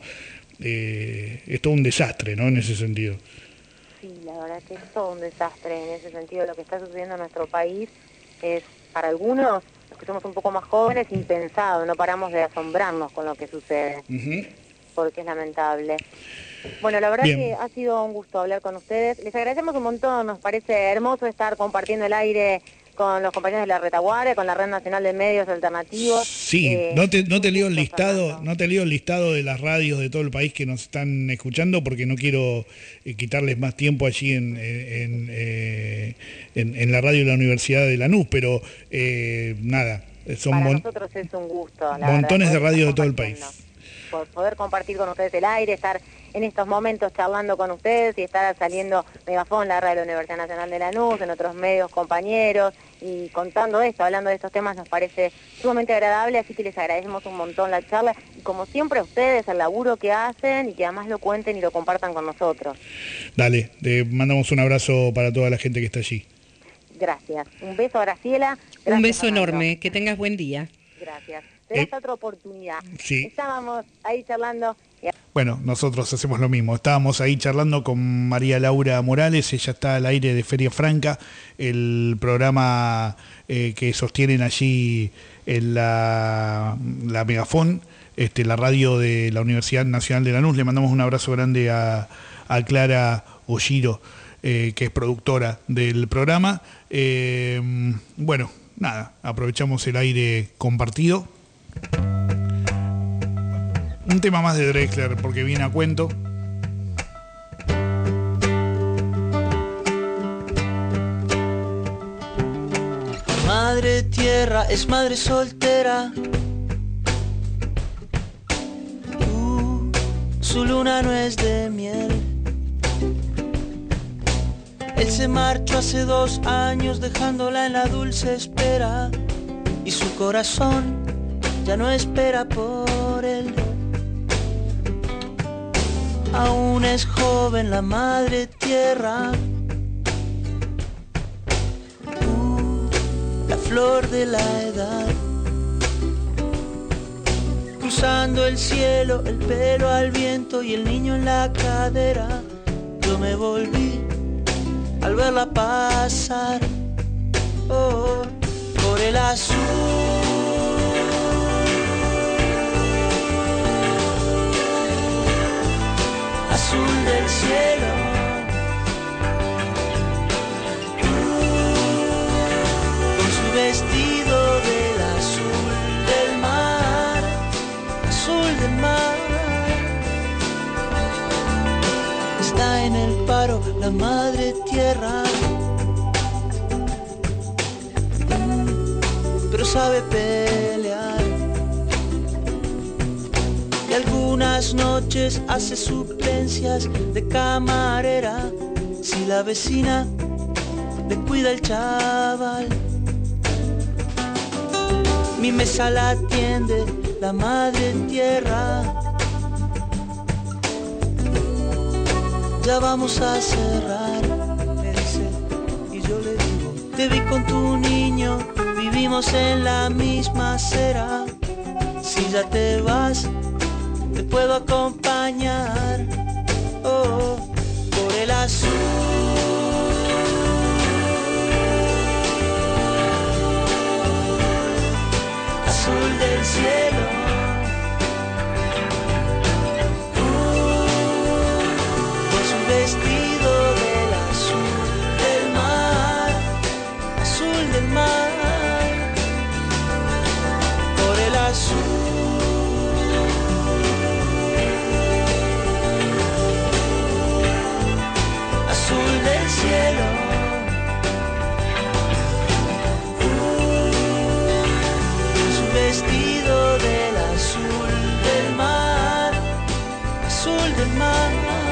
Eh, es todo un desastre, ¿no? En ese sentido. Sí, la verdad que es todo un desastre en ese sentido. Lo que está sucediendo en nuestro país es, para algunos, los que somos un poco más jóvenes, impensado. No paramos de asombrarnos con lo que sucede, uh-huh. porque es lamentable. Bueno, la verdad Bien. que ha sido un gusto hablar con ustedes. Les agradecemos un montón, nos parece hermoso estar compartiendo el aire con los compañeros de la Retaguardia, con la Red Nacional de Medios Alternativos. Sí, eh, no te no te leo el listado, no te leo el listado de las radios de todo el país que nos están escuchando, porque no quiero eh, quitarles más tiempo allí en en, eh, en en la radio de la Universidad de Lanús, pero eh, nada, son Para mon- nosotros es un gusto, la montones verdad, de radio de todo el país. Por poder compartir con ustedes el aire, estar en estos momentos charlando con ustedes y estar saliendo Megafón, la radio de la Universidad Nacional de Lanús, en otros medios compañeros, y contando esto, hablando de estos temas, nos parece sumamente agradable, así que les agradecemos un montón la charla, y como siempre a ustedes, el laburo que hacen, y que además lo cuenten y lo compartan con nosotros. Dale, te mandamos un abrazo para toda la gente que está allí. Gracias. Un beso, Graciela. Gracias, un beso enorme, que tengas buen día. Gracias. Será Eh, otra oportunidad. Sí. Estábamos ahí charlando. Bueno, nosotros hacemos lo mismo. Estábamos ahí charlando con María Laura Morales, ella está al aire de Feria Franca, el programa eh, que sostienen allí en la, la Megafón, este, la radio de la Universidad Nacional de Lanús. Le mandamos un abrazo grande a, a Clara Olliro, eh, que es productora del programa. Eh, bueno, nada, aprovechamos el aire compartido. Un tema más de Drexler, porque viene a cuento. Madre tierra es madre soltera. Uh, su luna no es de miel. Él se marchó hace dos años dejándola en la dulce espera. Y su corazón ya no espera por él. Aún es joven la madre tierra, uh, la flor de la edad, cruzando el cielo, el pelo al viento y el niño en la cadera. Yo me volví al al verla pasar, oh, por el azul, azul del cielo, con su vestido del azul del mar, azul del mar. Está en el paro la madre tierra, pero sabe pelear. Y algunas noches hace suplencias de camarera, si la vecina le cuida el chaval. Mi mesa la atiende la madre tierra. Ya vamos a cerrar, me dice, y yo le digo, te vi con tu niño, vivimos en la misma acera. Si ya te vas, te puedo acompañar, oh, por el azul, azul del cielo. Vestido del azul del mar, azul del mar, por el azul, azul del cielo, su vestido del azul del mar, azul del mar.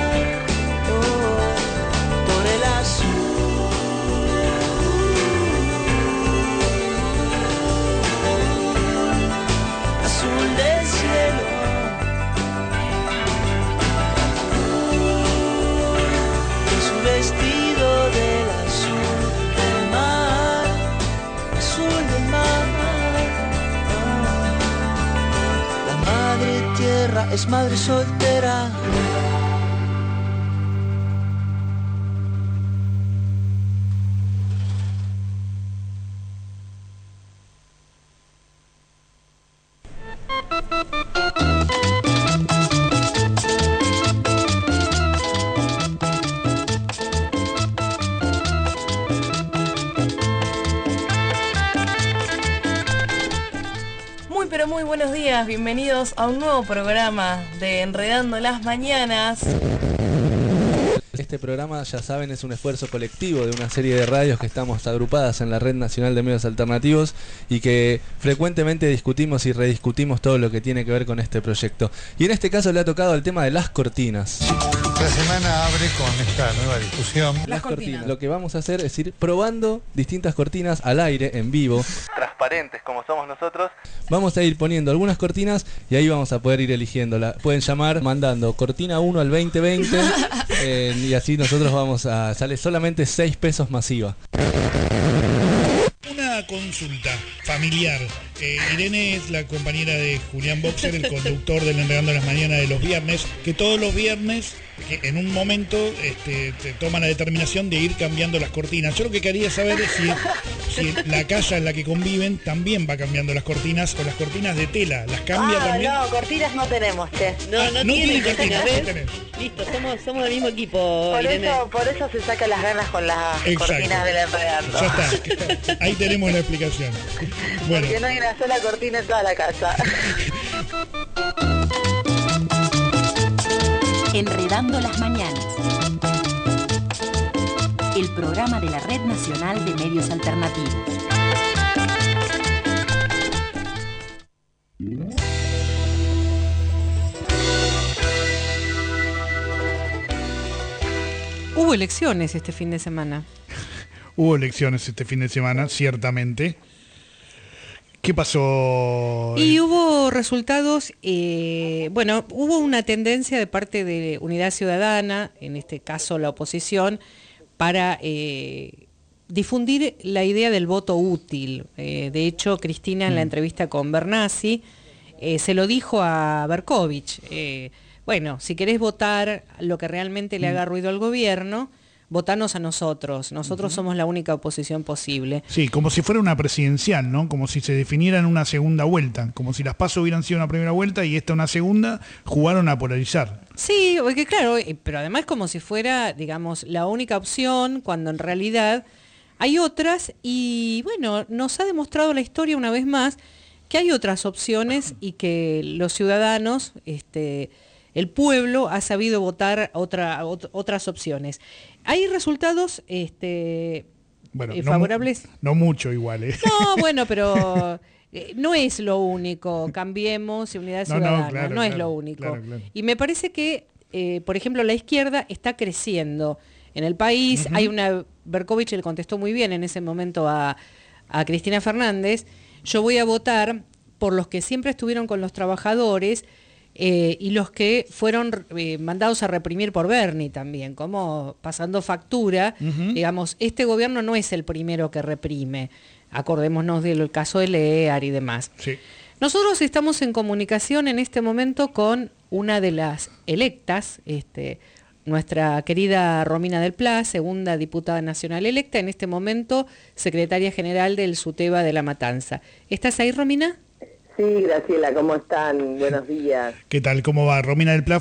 Vestido del azul del mar, azul del mar. La madre tierra es madre soltera. Muy buenos días, bienvenidos a un nuevo programa de Enredando las Mañanas. Este programa, ya saben, es un esfuerzo colectivo de una serie de radios que estamos agrupadas en la Red Nacional de Medios Alternativos y que frecuentemente discutimos y rediscutimos todo lo que tiene que ver con este proyecto. Y en este caso le ha tocado el tema de las cortinas. La semana abre con esta nueva discusión. Las, las cortinas. cortinas. Lo que vamos a hacer es ir probando distintas cortinas al aire, en vivo. Transparentes como somos nosotros. Vamos a ir poniendo algunas cortinas y ahí vamos a poder ir eligiéndola. Pueden llamar mandando cortina uno al veinte veinte eh, y así nosotros vamos a... Sale solamente seis pesos masiva. Una consulta familiar. Eh, Irene es la compañera de Julián Boxer, el conductor del Enredando las Mañanas de los viernes, que todos los viernes, que en un momento este, te toman la determinación de ir cambiando las cortinas. Yo lo que quería saber es si, si la casa en la que conviven también va cambiando las cortinas o las cortinas de tela. ¿Las cambia ah, también? No, cortinas no tenemos, che. No, ah, no, no tienen cortinas, cortinas, no tenés. Listo, somos, somos del mismo equipo, por Irene. Eso, por eso se sacan las ganas con las Exacto. cortinas del Enredando. Ya está, ahí tenemos la explicación. Bueno. Porque no hay una sola cortina en toda la casa. Enredando las Mañanas, el programa de la Red Nacional de Medios Alternativos. Hubo elecciones este fin de semana. Hubo elecciones este fin de semana, ciertamente. ¿Qué pasó? Y hubo resultados, eh, bueno, hubo una tendencia de parte de Unidad Ciudadana, en este caso la oposición, para eh, difundir la idea del voto útil. Eh, de hecho, Cristina en la entrevista con Bernasi eh, se lo dijo a Berkovich. Eh, bueno, si querés votar lo que realmente le haga ruido al gobierno, votanos a nosotros, nosotros uh-huh. somos la única oposición posible. Sí, como si fuera una presidencial, ¿no? Como si se definiera en una segunda vuelta, como si las PASO hubieran sido una primera vuelta y esta una segunda, jugaron a polarizar. Sí, porque claro, pero además como si fuera, digamos, la única opción, cuando en realidad hay otras, y bueno, nos ha demostrado la historia una vez más que hay otras opciones y que los ciudadanos, este, el pueblo ha sabido votar otra, ot- otras opciones. Hay resultados este, bueno, eh, no favorables. Mu- no mucho igual, ¿eh? No, bueno, pero eh, no es lo único. Cambiemos y Unidad no, Ciudadana, no, claro, no claro, es lo único. Claro, claro. Y me parece que, eh, por ejemplo, la izquierda está creciendo en el país. Uh-huh. Hay una, Berkovich le contestó muy bien en ese momento a, a Cristina Fernández, yo voy a votar por los que siempre estuvieron con los trabajadores, Eh, y los que fueron eh, mandados a reprimir por Bernie también, como pasando factura. Uh-huh. Digamos, este gobierno no es el primero que reprime, acordémonos del caso de Lear y demás. Sí. Nosotros estamos en comunicación en este momento con una de las electas, este, nuestra querida Romina del Pla, segunda diputada nacional electa, en este momento secretaria general del SUTEBA de La Matanza. ¿Estás ahí, Romina? Sí, Graciela, ¿cómo están? Buenos días. ¿Qué tal? ¿Cómo va? Romina del Pla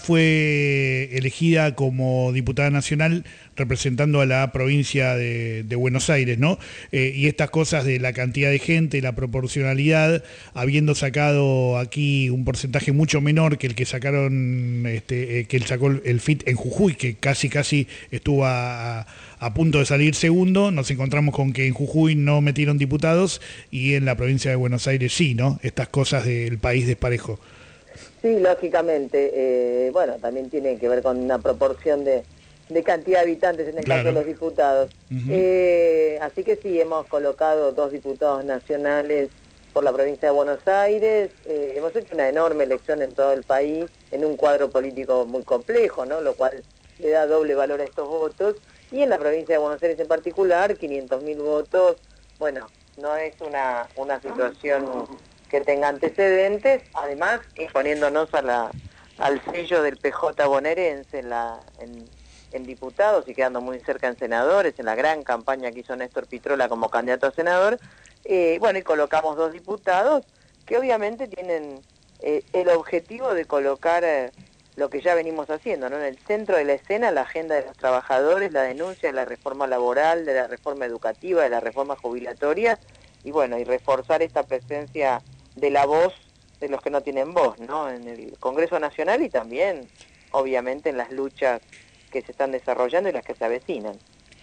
fue elegida como diputada nacional representando a la provincia de, de Buenos Aires, ¿no? Eh, y estas cosas de la cantidad de gente, la proporcionalidad, habiendo sacado aquí un porcentaje mucho menor que el que sacaron, este, eh, que él sacó el F I T en Jujuy, que casi casi estuvo a, a punto de salir segundo, nos encontramos con que en Jujuy no metieron diputados y en la provincia de Buenos Aires sí, ¿no? Estas cosas del país desparejo. Sí, lógicamente. Eh, bueno, también tiene que ver con una proporción de, de cantidad de habitantes en el claro. caso de los diputados. Uh-huh. Eh, así que sí, hemos colocado dos diputados nacionales por la provincia de Buenos Aires. Eh, hemos hecho una enorme elección en todo el país, en un cuadro político muy complejo, ¿no? Lo cual le da doble valor a estos votos. Y en la provincia de Buenos Aires en particular, quinientos mil votos. Bueno, no es una, una situación que tenga antecedentes, además exponiéndonos a la, al sello del P J bonaerense en, la, en, en diputados y quedando muy cerca en senadores, en la gran campaña que hizo Néstor Pitrola como candidato a senador. Eh, bueno, y colocamos dos diputados que obviamente tienen eh, el objetivo de colocar eh, lo que ya venimos haciendo, ¿no? En el centro de la escena, la agenda de los trabajadores, la denuncia de la reforma laboral, de la reforma educativa, de la reforma jubilatoria, y bueno, y reforzar esta presencia de la voz de los que no tienen voz, ¿no? En el Congreso Nacional y también, obviamente, en las luchas que se están desarrollando y las que se avecinan.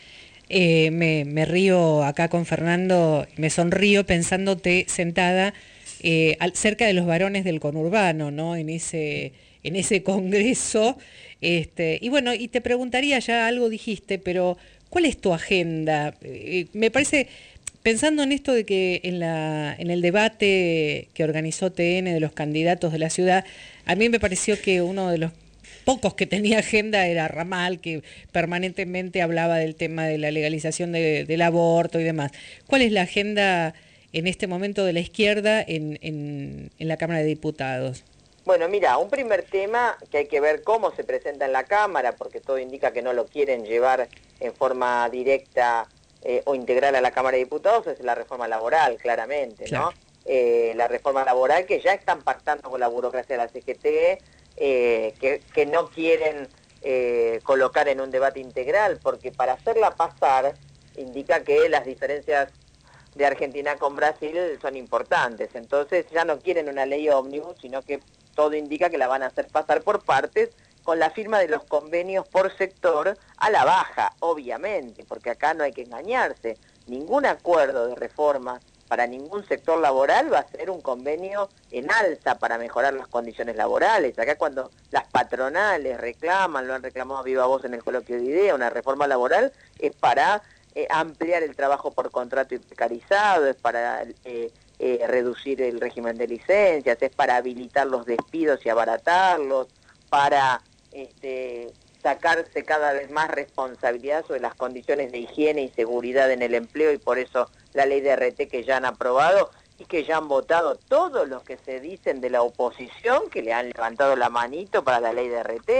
Eh, me, me río acá con Fernando, me sonrío pensándote sentada eh, al, cerca de los varones del conurbano, ¿no? En ese, en ese congreso. Este, y bueno, y te preguntaría, ya algo dijiste, pero ¿cuál es tu agenda? Eh, me parece... Pensando en esto de que en, la, en el debate que organizó T N de los candidatos de la ciudad, a mí me pareció que uno de los pocos que tenía agenda era Ramal, que permanentemente hablaba del tema de la legalización de, del aborto y demás. ¿Cuál es la agenda en este momento de la izquierda en, en, en la Cámara de Diputados? Bueno, mira, un primer tema que hay que ver cómo se presenta en la Cámara, porque todo indica que no lo quieren llevar en forma directa Eh, o integral a la Cámara de Diputados, es la reforma laboral, claramente, claro. ¿no? Eh, la reforma laboral que ya están pactando con la burocracia de la C G T, eh, que, que no quieren eh, colocar en un debate integral, porque para hacerla pasar indica que las diferencias de Argentina con Brasil son importantes, entonces ya no quieren una ley ómnibus, sino que todo indica que la van a hacer pasar por partes, con la firma de los convenios por sector a la baja, obviamente, porque acá no hay que engañarse. Ningún acuerdo de reforma para ningún sector laboral va a ser un convenio en alza para mejorar las condiciones laborales. Acá cuando las patronales reclaman, lo han reclamado a viva voz en el coloquio de idea, una reforma laboral es para eh, ampliar el trabajo por contrato y precarizado, es para eh, eh, reducir el régimen de licencias, es para habilitar los despidos y abaratarlos, para Este, sacarse cada vez más responsabilidad sobre las condiciones de higiene y seguridad en el empleo, y por eso la ley de R T que ya han aprobado y que ya han votado todos los que se dicen de la oposición, que le han levantado la manito para la ley de R T.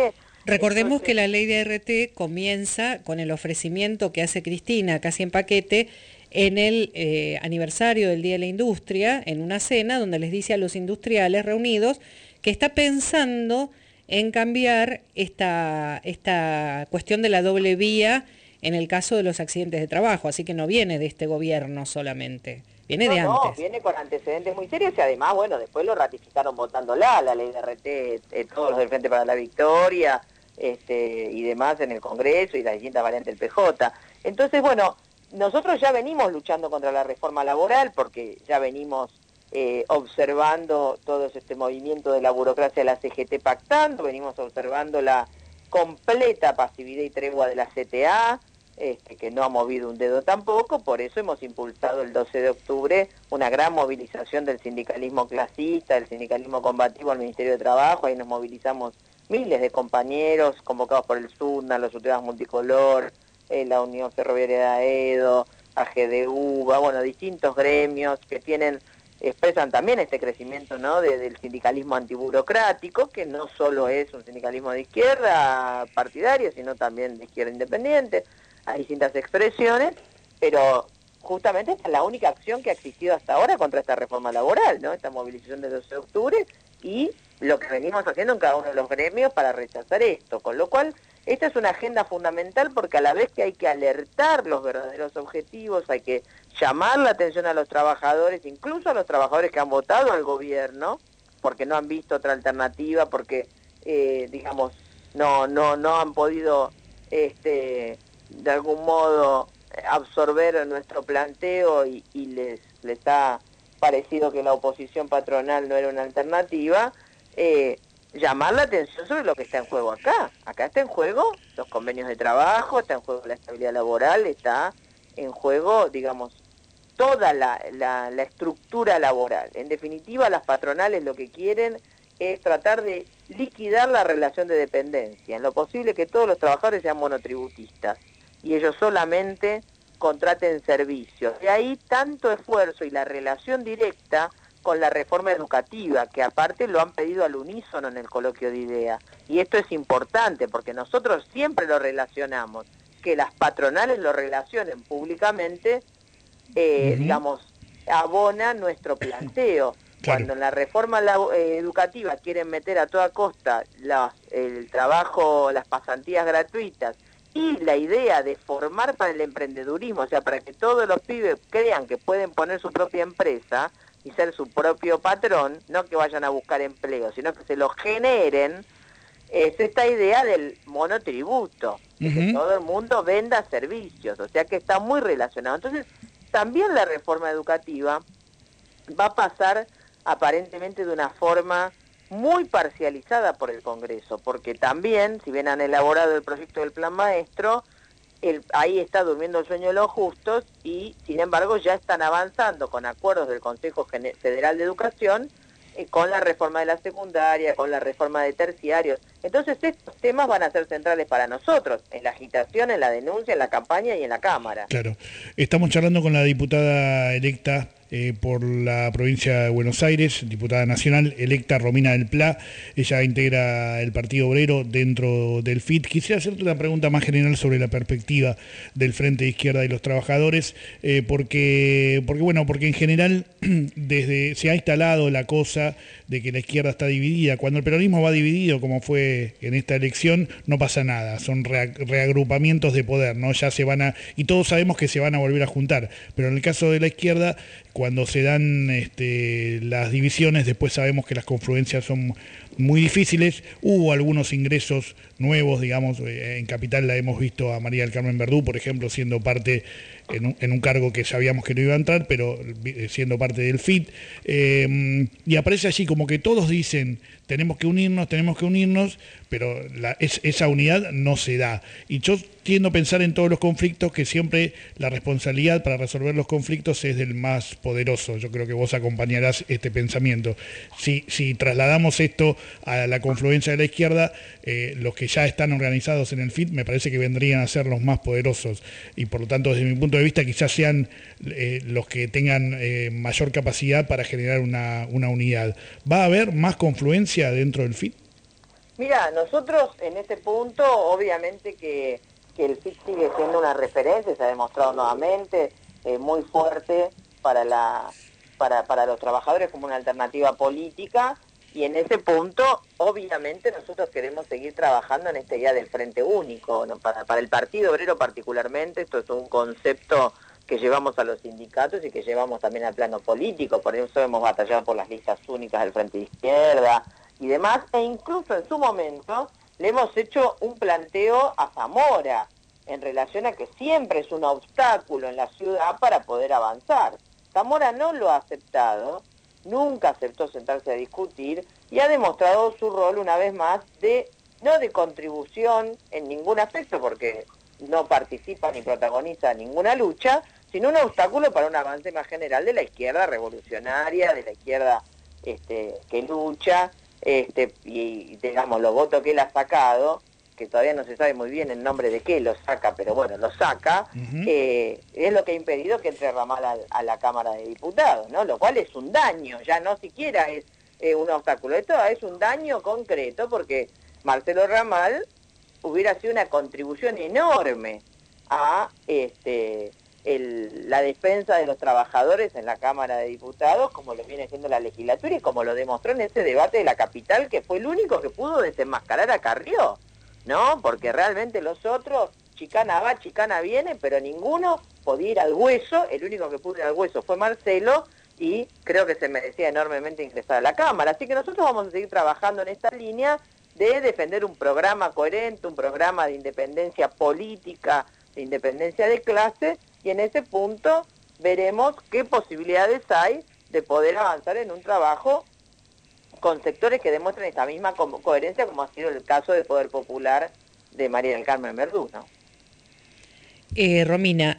Recordemos Entonces, que la ley de R T comienza con el ofrecimiento que hace Cristina, casi en paquete, en el eh, aniversario del Día de la Industria, en una cena donde les dice a los industriales reunidos que está pensando en cambiar esta, esta cuestión de la doble vía en el caso de los accidentes de trabajo, así que no viene de este gobierno solamente, viene no, de no, antes. viene con antecedentes muy serios y además, bueno, después lo ratificaron votándola, la ley de R T, eh, todos los del Frente para la Victoria este, y demás en el Congreso y las distintas variantes del P J. Entonces, bueno, nosotros ya venimos luchando contra la reforma laboral porque ya venimos eh, observando todo este movimiento de la burocracia de la C G T pactando, venimos observando la completa pasividad y tregua de la C T A, este, que no ha movido un dedo tampoco, por eso hemos impulsado el doce de octubre una gran movilización del sindicalismo clasista, del sindicalismo combativo al Ministerio de Trabajo, ahí nos movilizamos miles de compañeros convocados por el SUNA, los Ultras Multicolor, eh, la Unión Ferroviaria de Aedo, A G D U, bueno, distintos gremios que tienen expresan también este crecimiento, ¿no?, de, del sindicalismo antiburocrático, que no solo es un sindicalismo de izquierda partidario, sino también de izquierda independiente. Hay distintas expresiones, pero justamente esta es la única acción que ha existido hasta ahora contra esta reforma laboral, ¿no?, esta movilización del doce de octubre y lo que venimos haciendo en cada uno de los gremios para rechazar esto, con lo cual esta es una agenda fundamental porque a la vez que hay que alertar los verdaderos objetivos, hay que llamar la atención a los trabajadores, incluso a los trabajadores que han votado al gobierno, porque no han visto otra alternativa, porque, eh, digamos, no, no, no han podido, este, de algún modo, absorber nuestro planteo y, y les, les ha parecido que la oposición patronal no era una alternativa, eh, llamar la atención sobre lo que está en juego acá. Acá está en juego los convenios de trabajo, está en juego la estabilidad laboral, está en juego, digamos, toda la, la, la estructura laboral. En definitiva, las patronales lo que quieren es tratar de liquidar la relación de dependencia. En lo posible que todos los trabajadores sean monotributistas y ellos solamente contraten servicios. De ahí tanto esfuerzo y la relación directa con la reforma educativa, que aparte lo han pedido al unísono en el coloquio de ideas. Y esto es importante porque nosotros siempre lo relacionamos, que las patronales lo relacionen públicamente, eh, uh-huh. digamos, abona nuestro planteo. Claro. Cuando en la reforma la, eh, educativa quieren meter a toda costa las, el trabajo, las pasantías gratuitas y la idea de formar para el emprendedurismo, o sea, para que todos los pibes crean que pueden poner su propia empresa y ser su propio patrón, no que vayan a buscar empleo, sino que se lo generen, es esta idea del monotributo, uh-huh. que todo el mundo venda servicios, o sea que está muy relacionado. Entonces, también la reforma educativa va a pasar aparentemente de una forma muy parcializada por el Congreso, porque también, si bien han elaborado el proyecto del Plan Maestro, el, ahí está durmiendo el sueño de los justos y, sin embargo, ya están avanzando con acuerdos del Consejo Federal de Educación, eh, con la reforma de la secundaria, con la reforma de terciarios. Entonces, estos temas van a ser centrales para nosotros, en la agitación, en la denuncia, en la campaña y en la Cámara. Claro. Estamos charlando con la diputada electa Eh, por la provincia de Buenos Aires, diputada nacional electa Romina del Pla. Ella integra el Partido Obrero dentro del F I T. Quisiera hacerte una pregunta más general sobre la perspectiva del Frente de Izquierda y los Trabajadores, eh, porque, porque, bueno, porque en general desde se ha instalado la cosa de que la izquierda está dividida. Cuando el peronismo va dividido, como fue en esta elección, no pasa nada, son reagrupamientos de poder, ¿no? Ya se van a, y todos sabemos que se van a volver a juntar, pero en el caso de la izquierda, cuando se dan este, las divisiones, después sabemos que las confluencias son muy difíciles. Hubo algunos ingresos nuevos, digamos, en Capital la hemos visto a María del Carmen Verdú, por ejemplo, siendo parte en un, en un cargo que sabíamos que no iba a entrar, pero siendo parte del F I T. Eh, y aparece allí como que todos dicen, tenemos que unirnos, tenemos que unirnos, pero la, es, esa unidad no se da. Y yo tiendo a pensar en todos los conflictos que siempre la responsabilidad para resolver los conflictos es del más poderoso. Yo creo que vos acompañarás este pensamiento. Si, si trasladamos esto a la confluencia de la izquierda, eh, los que ya están organizados en el F I T me parece que vendrían a ser los más poderosos y por lo tanto desde mi punto de vista quizás sean eh, los que tengan eh, mayor capacidad para generar una, una unidad. ¿Va a haber más confluencia dentro del F I T? Mira, nosotros en este punto, obviamente que, que el F I T sigue siendo una referencia, se ha demostrado nuevamente, eh, muy fuerte para, la, para, para los trabajadores como una alternativa política, y en ese punto, obviamente, nosotros queremos seguir trabajando en esta idea del Frente Único, ¿no? Para, para el Partido Obrero particularmente, esto es un concepto que llevamos a los sindicatos y que llevamos también al plano político, por eso hemos batallado por las listas únicas del Frente de Izquierda y demás, e incluso en su momento le hemos hecho un planteo a Zamora en relación a que siempre es un obstáculo en la ciudad para poder avanzar. Zamora no lo ha aceptado, nunca aceptó sentarse a discutir y ha demostrado su rol una vez más de, no de contribución en ningún aspecto, porque no participa ni protagoniza ninguna lucha, sino un obstáculo para un avance más general de la izquierda revolucionaria, de la izquierda este, que lucha, este, y digamos los votos que él ha sacado, que todavía no se sabe muy bien en nombre de qué lo saca, pero bueno, lo saca, uh-huh. eh, es lo que ha impedido que entre Ramal a, a la Cámara de Diputados, ¿no? Lo cual es un daño, ya no siquiera es eh, un obstáculo, esto es un daño concreto, porque Marcelo Ramal hubiera sido una contribución enorme a este, el, la defensa de los trabajadores en la Cámara de Diputados, como lo viene haciendo la legislatura y como lo demostró en ese debate de la capital, que fue el único que pudo desenmascarar a Carrió, ¿no? Porque realmente los otros, chicana va, chicana viene, pero ninguno podía ir al hueso, el único que pudo ir al hueso fue Marcelo, y creo que se merecía enormemente ingresar a la Cámara. Así que nosotros vamos a seguir trabajando en esta línea de defender un programa coherente, un programa de independencia política, de independencia de clase, y en ese punto veremos qué posibilidades hay de poder avanzar en un trabajo con sectores que demuestren esta misma co- coherencia, como ha sido el caso del Poder Popular de María del Carmen Verdú, ¿no? Eh, Romina,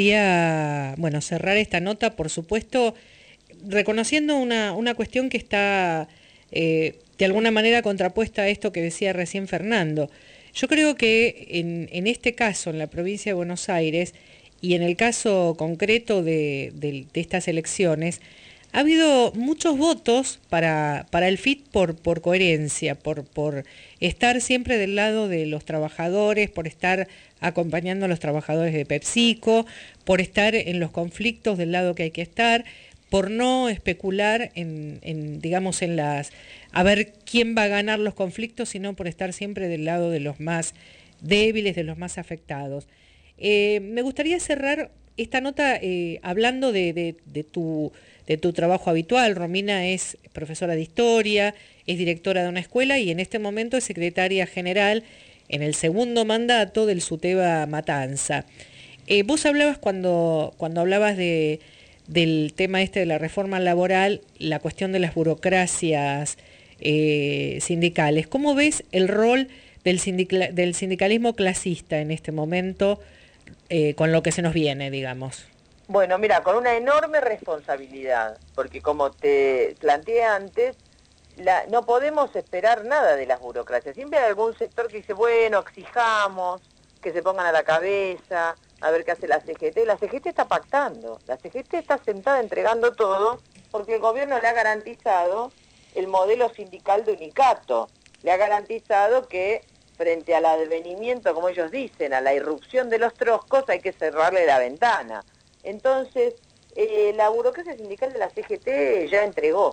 quería bueno cerrar esta nota, por supuesto, reconociendo una, una cuestión que está eh, de alguna manera contrapuesta a esto que decía recién Fernando. Yo creo que en, en este caso, en la provincia de Buenos Aires, y en el caso concreto de, de, de estas elecciones, ha habido muchos votos para, para el F I T por, por coherencia, por, por estar siempre del lado de los trabajadores, por estar acompañando a los trabajadores de PepsiCo, por estar en los conflictos del lado que hay que estar, por no especular en, en, digamos, en las, a ver quién va a ganar los conflictos, sino por estar siempre del lado de los más débiles, de los más afectados. Eh, me gustaría cerrar esta nota eh, hablando de, de, de, tu, de tu trabajo habitual. Romina es profesora de historia, es directora de una escuela y en este momento es secretaria general en el segundo mandato del SUTEBA Matanza. Eh, vos hablabas cuando, cuando hablabas de, del tema este de la reforma laboral, la cuestión de las burocracias eh, sindicales. ¿Cómo ves el rol del, sindical, del sindicalismo clasista en este momento eh, con lo que se nos viene, digamos? Bueno, mira, con una enorme responsabilidad, porque como te planteé antes, la, no podemos esperar nada de las burocracias. Siempre hay algún sector que dice, bueno, exijamos, que se pongan a la cabeza, a ver qué hace la C G T. La C G T está pactando, la C G T está sentada entregando todo, porque el gobierno le ha garantizado el modelo sindical de unicato, le ha garantizado que frente al advenimiento, como ellos dicen, a la irrupción de los troscos, hay que cerrarle la ventana. Entonces, eh, la burocracia sindical de la C G T ya entregó.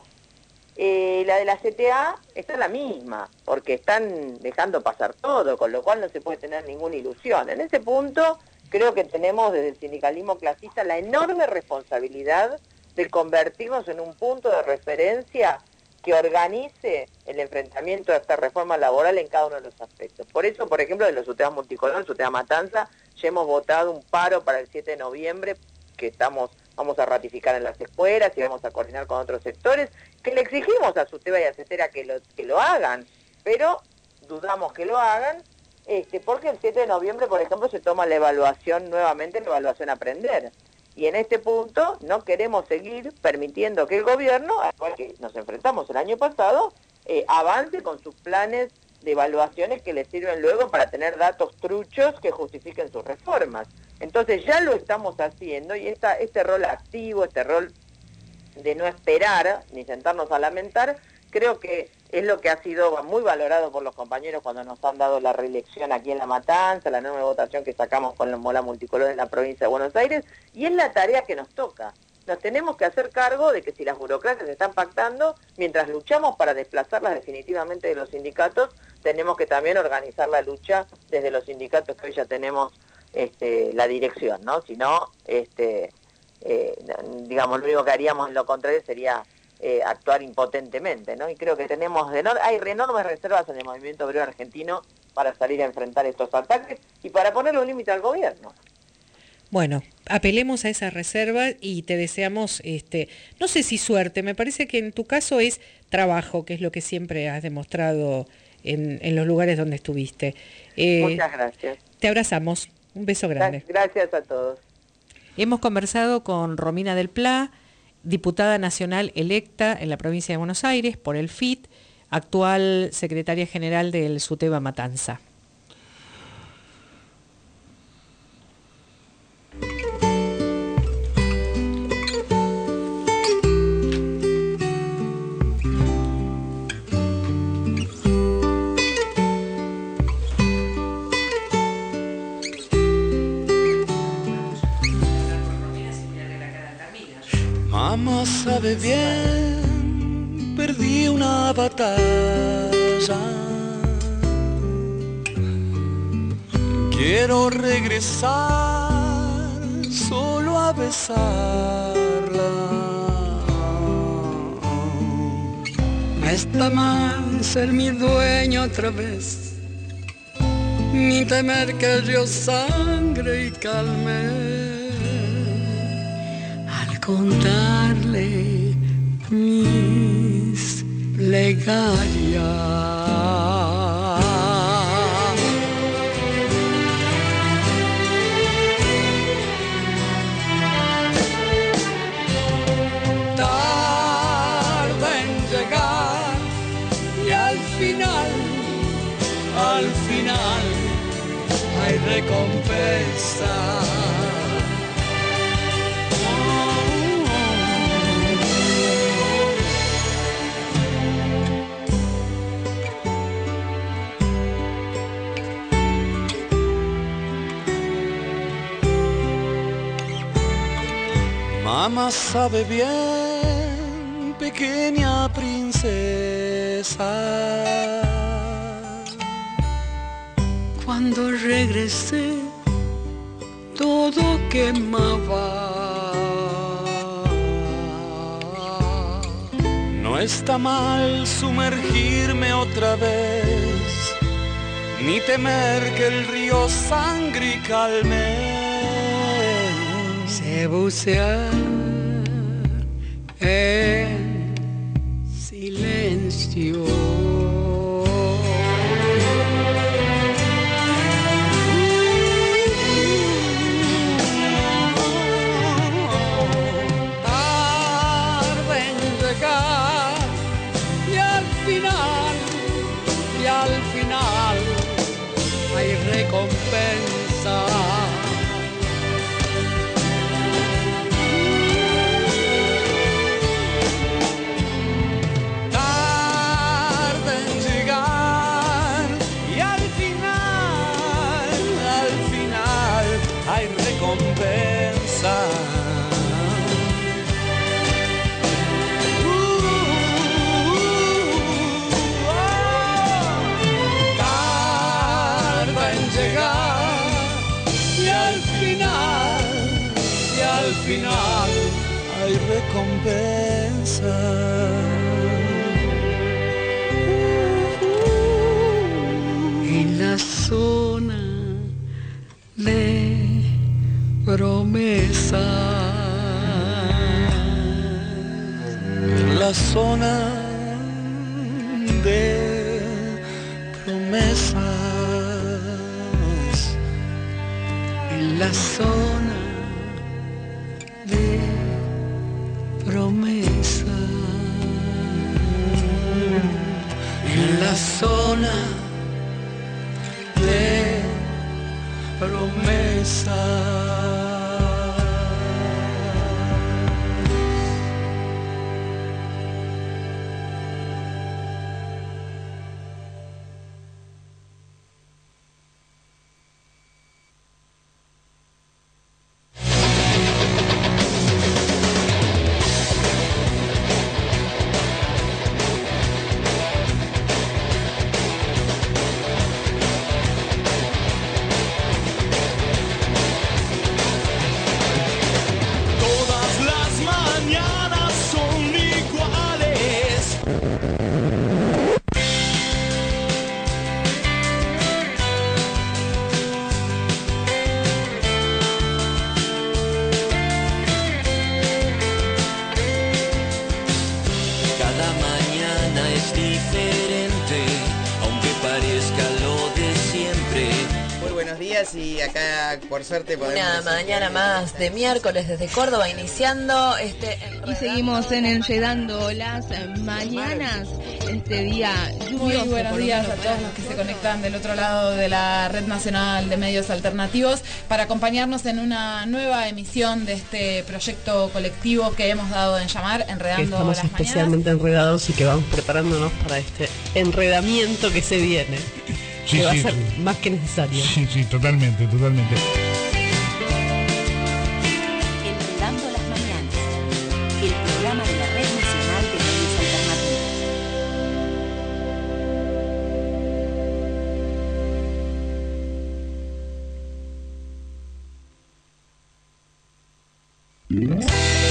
Eh, la de la C T A está la misma, porque están dejando pasar todo, con lo cual no se puede tener ninguna ilusión. En ese punto, creo que tenemos desde el sindicalismo clasista la enorme responsabilidad de convertirnos en un punto de referencia que organice el enfrentamiento a esta reforma laboral en cada uno de los aspectos. Por eso, por ejemplo, de los SUTEBA Multicolor, SUTEBA Matanza, ya hemos votado un paro para el siete de noviembre, que estamos vamos a ratificar en las escuelas y vamos a coordinar con otros sectores, que le exigimos a SUTEBA y a CETERA que lo, que lo hagan, pero dudamos que lo hagan, este, porque el siete de noviembre, por ejemplo, se toma la evaluación nuevamente, la evaluación a aprender. Y en este punto no queremos seguir permitiendo que el gobierno, al cual que nos enfrentamos el año pasado, eh, avance con sus planes de evaluaciones que le sirven luego para tener datos truchos que justifiquen sus reformas. Entonces ya lo estamos haciendo y esta, este rol activo, este rol de no esperar ni sentarnos a lamentar, creo que es lo que ha sido muy valorado por los compañeros cuando nos han dado la reelección aquí en La Matanza, la enorme votación que sacamos con la mola multicolor en la provincia de Buenos Aires, y es la tarea que nos toca. Nos tenemos que hacer cargo de que si las burocracias están pactando, mientras luchamos para desplazarlas definitivamente de los sindicatos, tenemos que también organizar la lucha desde los sindicatos que hoy ya tenemos este, la dirección, ¿no? Si no, este, eh, digamos, lo único que haríamos en lo contrario sería eh, actuar impotentemente, ¿no? Y creo que tenemos enor- hay enormes reservas en el movimiento obrero argentino para salir a enfrentar estos ataques y para ponerle un límite al gobierno. Bueno, apelemos a esa reserva y te deseamos, este, no sé si suerte, me parece que en tu caso es trabajo, que es lo que siempre has demostrado en, en los lugares donde estuviste. Eh, Muchas gracias. Te abrazamos, un beso grande. Gracias a todos. Hemos conversado con Romina del Pla, diputada nacional electa en la provincia de Buenos Aires por el F I T, actual secretaria general del SUTEBA Matanza. Mamá sabe bien, perdí una batalla. Quiero regresar solo a besarla. No está mal ser mi dueño otra vez, ni temer que el río sangre y calme. Contarle mis plegarias. Tarda en llegar y al final, al final hay recompensa. Mamá sabe bien, pequeña princesa. Cuando regresé, todo quemaba. No está mal sumergirme otra vez, ni temer que el río sangre y calme. Sé bucear en silencio. Tarde en llegar y al final, y al final hay recompensa. Al final hay recompensa. En la zona de promesa. En la zona de promesas. En la zona de promesa. En la zona de promesa. días y acá por suerte podemos... Una mañana más de miércoles desde Córdoba iniciando este... Y seguimos en Enredando las Mañanas, este día lluvioso. Muy buenos días a todos los que se conectan del otro lado de la Red Nacional de Medios Alternativos para acompañarnos en una nueva emisión de este proyecto colectivo que hemos dado en llamar Enredando que estamos las especialmente Mañanas. enredados y que vamos preparándonos para este enredamiento que se viene. Sí, que va sí. a ser más que necesario. Sí, sí, totalmente, totalmente. Enredando las Mañanas, el programa de la Red Nacional de Medios Alternativos.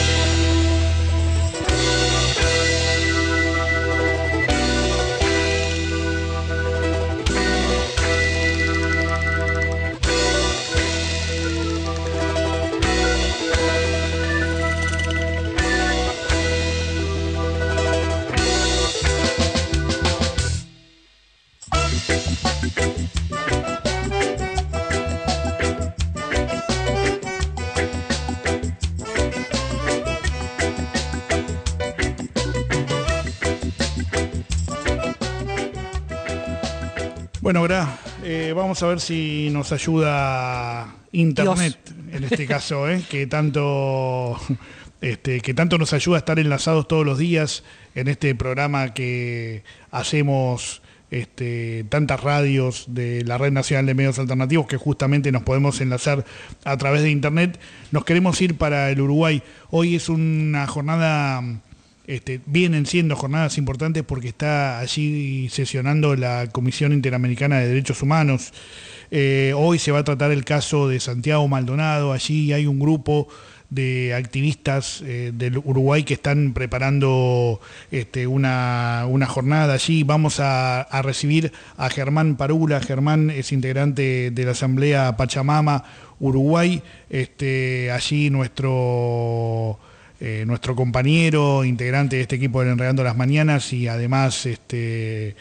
Bueno, Gra, eh, vamos a ver si nos ayuda Internet, Dios. En este caso, ¿eh? que tanto este, que tanto nos ayuda a estar enlazados todos los días en este programa que hacemos este, tantas radios de la Red Nacional de Medios Alternativos que justamente nos podemos enlazar a través de Internet. Nos queremos ir para el Uruguay. Hoy es una jornada... Este, vienen siendo jornadas importantes porque está allí sesionando la Comisión Interamericana de Derechos Humanos. Eh, hoy se va a tratar el caso de Santiago Maldonado. Allí hay un grupo de activistas eh, del Uruguay que están preparando este, una, una jornada allí. Vamos a, a recibir a Germán Parula. Germán es integrante de la Asamblea Pachamama Uruguay. Este, allí nuestro... Eh, nuestro compañero, integrante de este equipo de Enredando las Mañanas y además este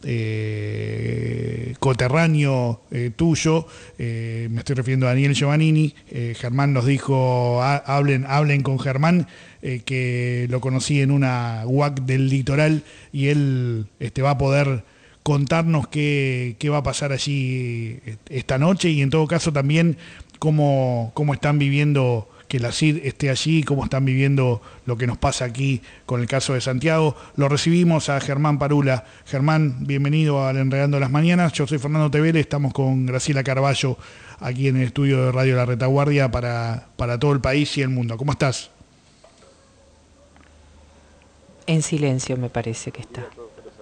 eh, coterráneo eh, tuyo, eh, me estoy refiriendo a Daniel Giovannini. eh, Germán nos dijo, ha, hablen, hablen con Germán, eh, que lo conocí en una U A C del Litoral y él este, va a poder contarnos qué, qué va a pasar allí esta noche y en todo caso también cómo, cómo están viviendo que la C I D esté allí, cómo están viviendo lo que nos pasa aquí con el caso de Santiago. Lo recibimos a Germán Parula. Germán, bienvenido al Enredando las Mañanas. Yo soy Fernando Tevere, estamos con Graciela Carballo aquí en el estudio de Radio La Retaguardia para, para todo el país y el mundo. ¿Cómo estás? En silencio me parece que está.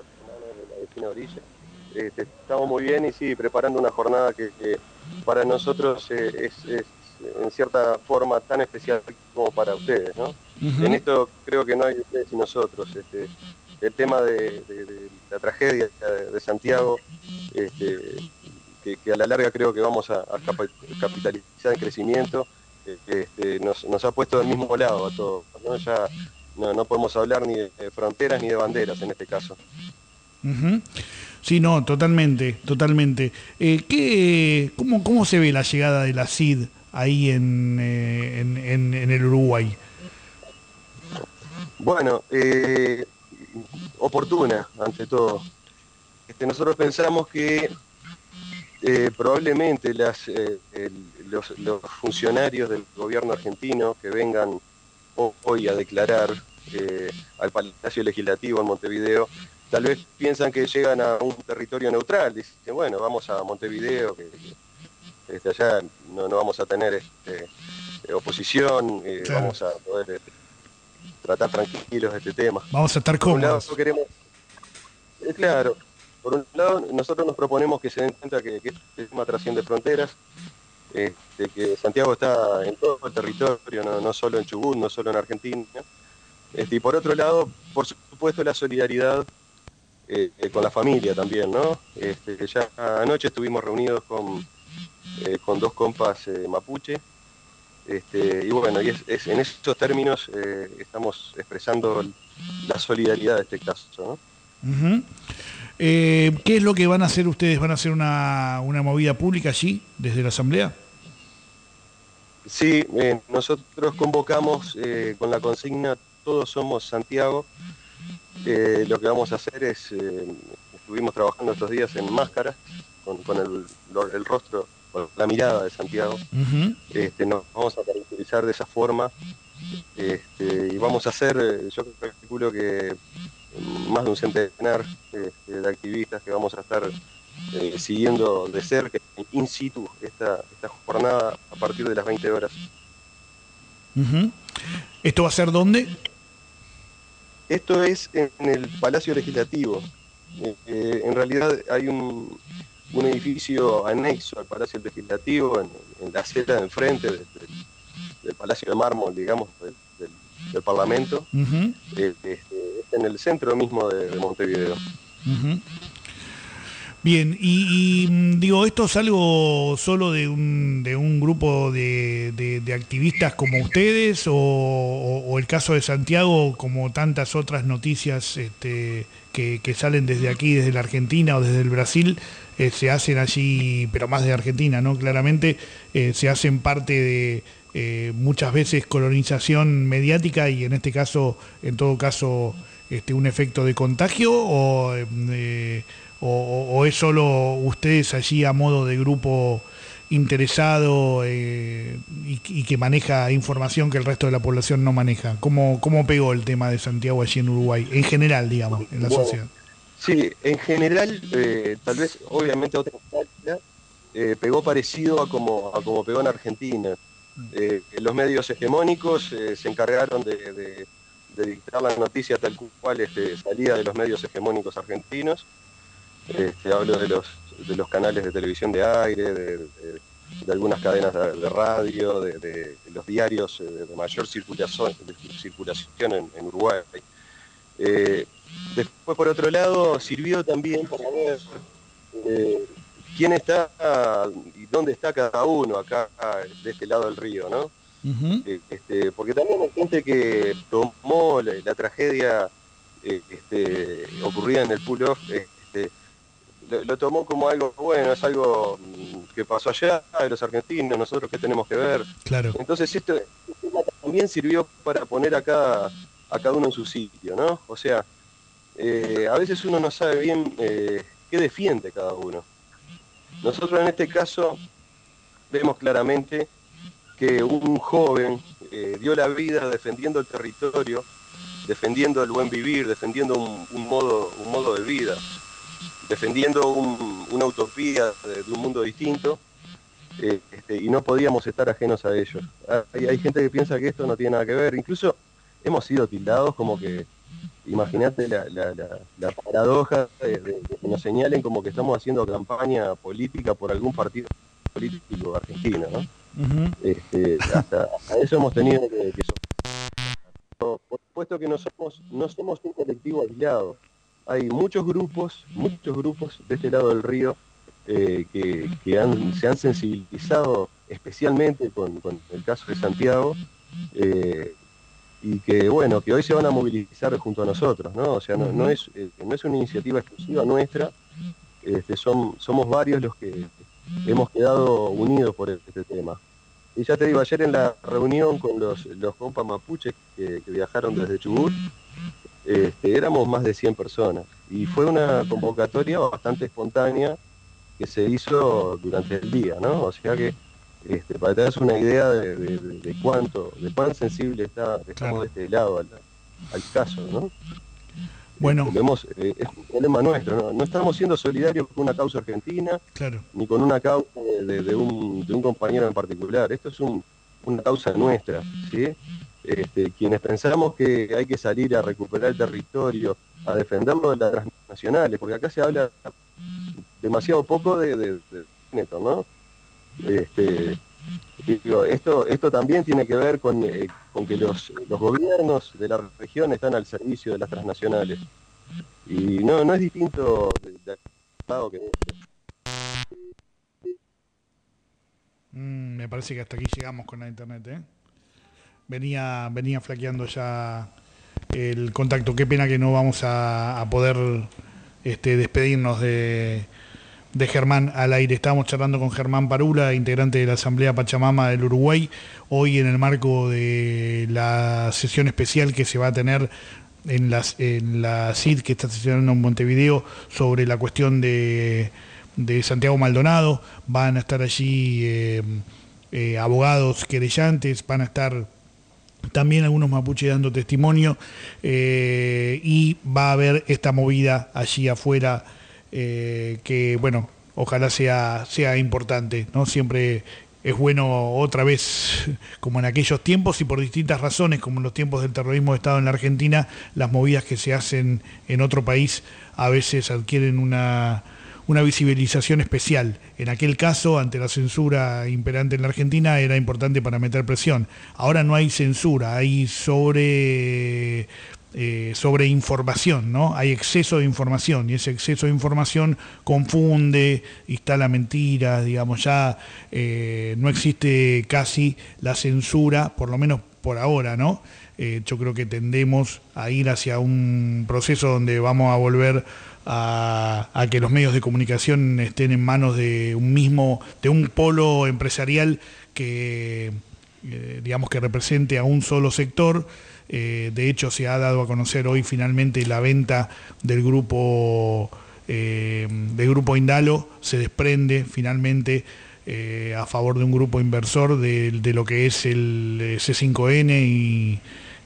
Este, estamos muy bien y sí, preparando una jornada que, que para nosotros eh, es... es en cierta forma tan especial como para ustedes, ¿no? Uh-huh. En esto creo que no hay ustedes y nosotros. Este, el tema de, de, de la tragedia de, de Santiago, este, que, que a la larga creo que vamos a, a capitalizar en crecimiento, este, nos, nos ha puesto del mismo lado a todos, ¿no? Ya no, no podemos hablar ni de fronteras ni de banderas en este caso. Uh-huh. Sí, no, totalmente, totalmente. Eh, ¿qué, cómo, ¿Cómo se ve la llegada de la C I D ahí en, eh, en, en, en el Uruguay? Bueno, eh, oportuna ante todo. Este, nosotros pensamos que eh, probablemente las, eh, el, los, los funcionarios del gobierno argentino que vengan hoy a declarar eh, al Palacio Legislativo en Montevideo, tal vez piensan que llegan a un territorio neutral. Dicen, bueno, vamos a Montevideo, que, que Este, allá no, no vamos a tener este, oposición, eh, claro. Vamos a poder eh, tratar tranquilos este tema. Vamos a estar cómodos. Por un lado, queremos, eh, claro, por un lado nosotros nos proponemos que se den cuenta que, que este tema trasciende fronteras, este, que Santiago está en todo el territorio, no, no solo en Chubut, no solo en Argentina. Este, y por otro lado, por supuesto, la solidaridad eh, eh, con la familia también, ¿no? Este, ya anoche estuvimos reunidos con Eh, con dos compas eh, mapuche, este, y bueno, y es, es, en esos términos eh, estamos expresando la solidaridad de este caso, ¿no? Uh-huh. Eh, ¿Qué es lo que van a hacer ustedes? ¿Van a hacer una, una movida pública allí, desde la Asamblea? Sí, eh, nosotros convocamos eh, con la consigna Todos Somos Santiago. Eh, lo que vamos a hacer es, eh, estuvimos trabajando estos días en máscaras, con, con el, el rostro, con la mirada de Santiago. Uh-huh. este, nos vamos a caracterizar de esa forma este, y vamos a hacer, yo calculo que más de un centenar este, de activistas que vamos a estar eh, siguiendo de cerca, in situ, esta, esta jornada a partir de las veinte horas. Uh-huh. ¿Esto va a ser dónde? Esto es en el Palacio Legislativo. Eh, en realidad hay un, un edificio anexo al Palacio Legislativo, en, en la acera de enfrente del, del Palacio de Mármol, digamos, del, del, del Parlamento. Uh-huh. eh, este, en el centro mismo de, de Montevideo. Uh-huh. Bien, y, y digo, ¿esto es algo solo de un, de un grupo de, de, de activistas como ustedes o, o, o el caso de Santiago, como tantas otras noticias este, que, que salen desde aquí, desde la Argentina o desde el Brasil, eh, se hacen allí, pero más de Argentina, ¿no? Claramente eh, se hacen parte de eh, muchas veces colonización mediática y en este caso, en todo caso, Este, un efecto de contagio o, eh, o, o es solo ustedes allí a modo de grupo interesado eh, y, y que maneja información que el resto de la población no maneja? ¿Cómo, cómo pegó el tema de Santiago allí en Uruguay? En general, digamos, en la bueno, sociedad. Sí, en general, eh, tal vez, obviamente, otra instancia, eh, pegó parecido a como, a como pegó en Argentina. Eh, los medios hegemónicos eh, se encargaron de... de de dictar la noticia tal cual este, salía de los medios hegemónicos argentinos. Este, hablo de los de los canales de televisión de aire, de, de, de algunas cadenas de, de radio, de, de, de los diarios de, de mayor circulación, de circulación en, en Uruguay. Eh, después, por otro lado, sirvió también para ver eh, quién está y dónde está cada uno acá de este lado del río, ¿no? Uh-huh. Este, porque también hay gente que tomó la, la tragedia eh, este, ocurrida en el pull-off, este, lo, lo tomó como algo bueno, es algo que pasó allá, de los argentinos, nosotros qué tenemos que ver. Claro. Entonces esto, esto también sirvió para poner a cada, a cada uno en su sitio, ¿no? O sea, eh, a veces uno no sabe bien eh, qué defiende cada uno. Nosotros en este caso vemos claramente que un joven eh, dio la vida defendiendo el territorio, defendiendo el buen vivir, defendiendo un, un, modo, un modo de vida, defendiendo un, una utopía de, de un mundo distinto, eh, este, y no podíamos estar ajenos a ello. Hay, hay gente que piensa que esto no tiene nada que ver, incluso hemos sido tildados como que, imagínate la, la, la, la paradoja de, de, de que nos señalen como que estamos haciendo campaña política por algún partido político argentino, ¿no? Uh-huh. este, hasta a eso hemos tenido que, que so- por supuesto que no somos no somos un colectivo aislado. Hay muchos grupos muchos grupos de este lado del río eh, que, que han, se han sensibilizado especialmente con, con el caso de Santiago eh, y que bueno que hoy se van a movilizar junto a nosotros, ¿no? O sea, no, no es eh, no es una iniciativa exclusiva nuestra. Este, son somos varios los que hemos quedado unidos por este tema. Y ya te digo, ayer en la reunión con los, los compas mapuches que, que viajaron desde Chubut, este, éramos más de cien personas. Y fue una convocatoria bastante espontánea que se hizo durante el día, ¿no? O sea que, este, para que te das una idea de, de, de, de cuánto, de cuán sensible está, estamos claro. de este lado al, al caso, ¿no? Bueno, vemos, eh, es un problema nuestro, ¿no? No estamos siendo solidarios con una causa argentina, claro. ni con una causa de, de, un, de un compañero en particular. Esto es un, una causa nuestra, ¿sí? Este, quienes pensamos que hay que salir a recuperar el territorio, a defenderlo de las transnacionales, porque acá se habla demasiado poco de, de, de neto, ¿no? Este, digo, esto, esto también tiene que ver con, eh, con que los, los gobiernos de la región están al servicio de las transnacionales. Y no, no es distinto de, de lado que... Mm, me parece que hasta aquí llegamos con la internet, ¿eh? Venía, venía flaqueando ya el contacto. Qué pena que no vamos a, a poder este, despedirnos de, de Germán al aire. Estábamos charlando con Germán Parula, integrante de la Asamblea Pachamama del Uruguay, hoy en el marco de la sesión especial que se va a tener en, las, en la C I D que está sesionando en Montevideo sobre la cuestión de, de Santiago Maldonado. Van a estar allí eh, eh, abogados querellantes, van a estar también algunos mapuches dando testimonio, eh, y va a haber esta movida allí afuera eh, que, bueno, ojalá sea, sea importante, ¿no? Siempre es bueno otra vez, como en aquellos tiempos y por distintas razones, como en los tiempos del terrorismo de Estado en la Argentina, las movidas que se hacen en otro país a veces adquieren una... una visibilización especial. En aquel caso, ante la censura imperante en la Argentina, era importante para meter presión. Ahora no hay censura, hay sobre, eh, sobre información, ¿no? Hay exceso de información, y ese exceso de información confunde, instala mentiras, digamos, ya eh, no existe casi la censura, por lo menos por ahora, ¿no? Eh, yo creo que tendemos a ir hacia un proceso donde vamos a volver A, a que los medios de comunicación estén en manos de un mismo, de un polo empresarial que, eh, digamos, que represente a un solo sector. Eh, de hecho, se ha dado a conocer hoy finalmente la venta del grupo, eh, del grupo Indalo, se desprende finalmente eh, a favor de un grupo inversor de, de lo que es el C cinco N y...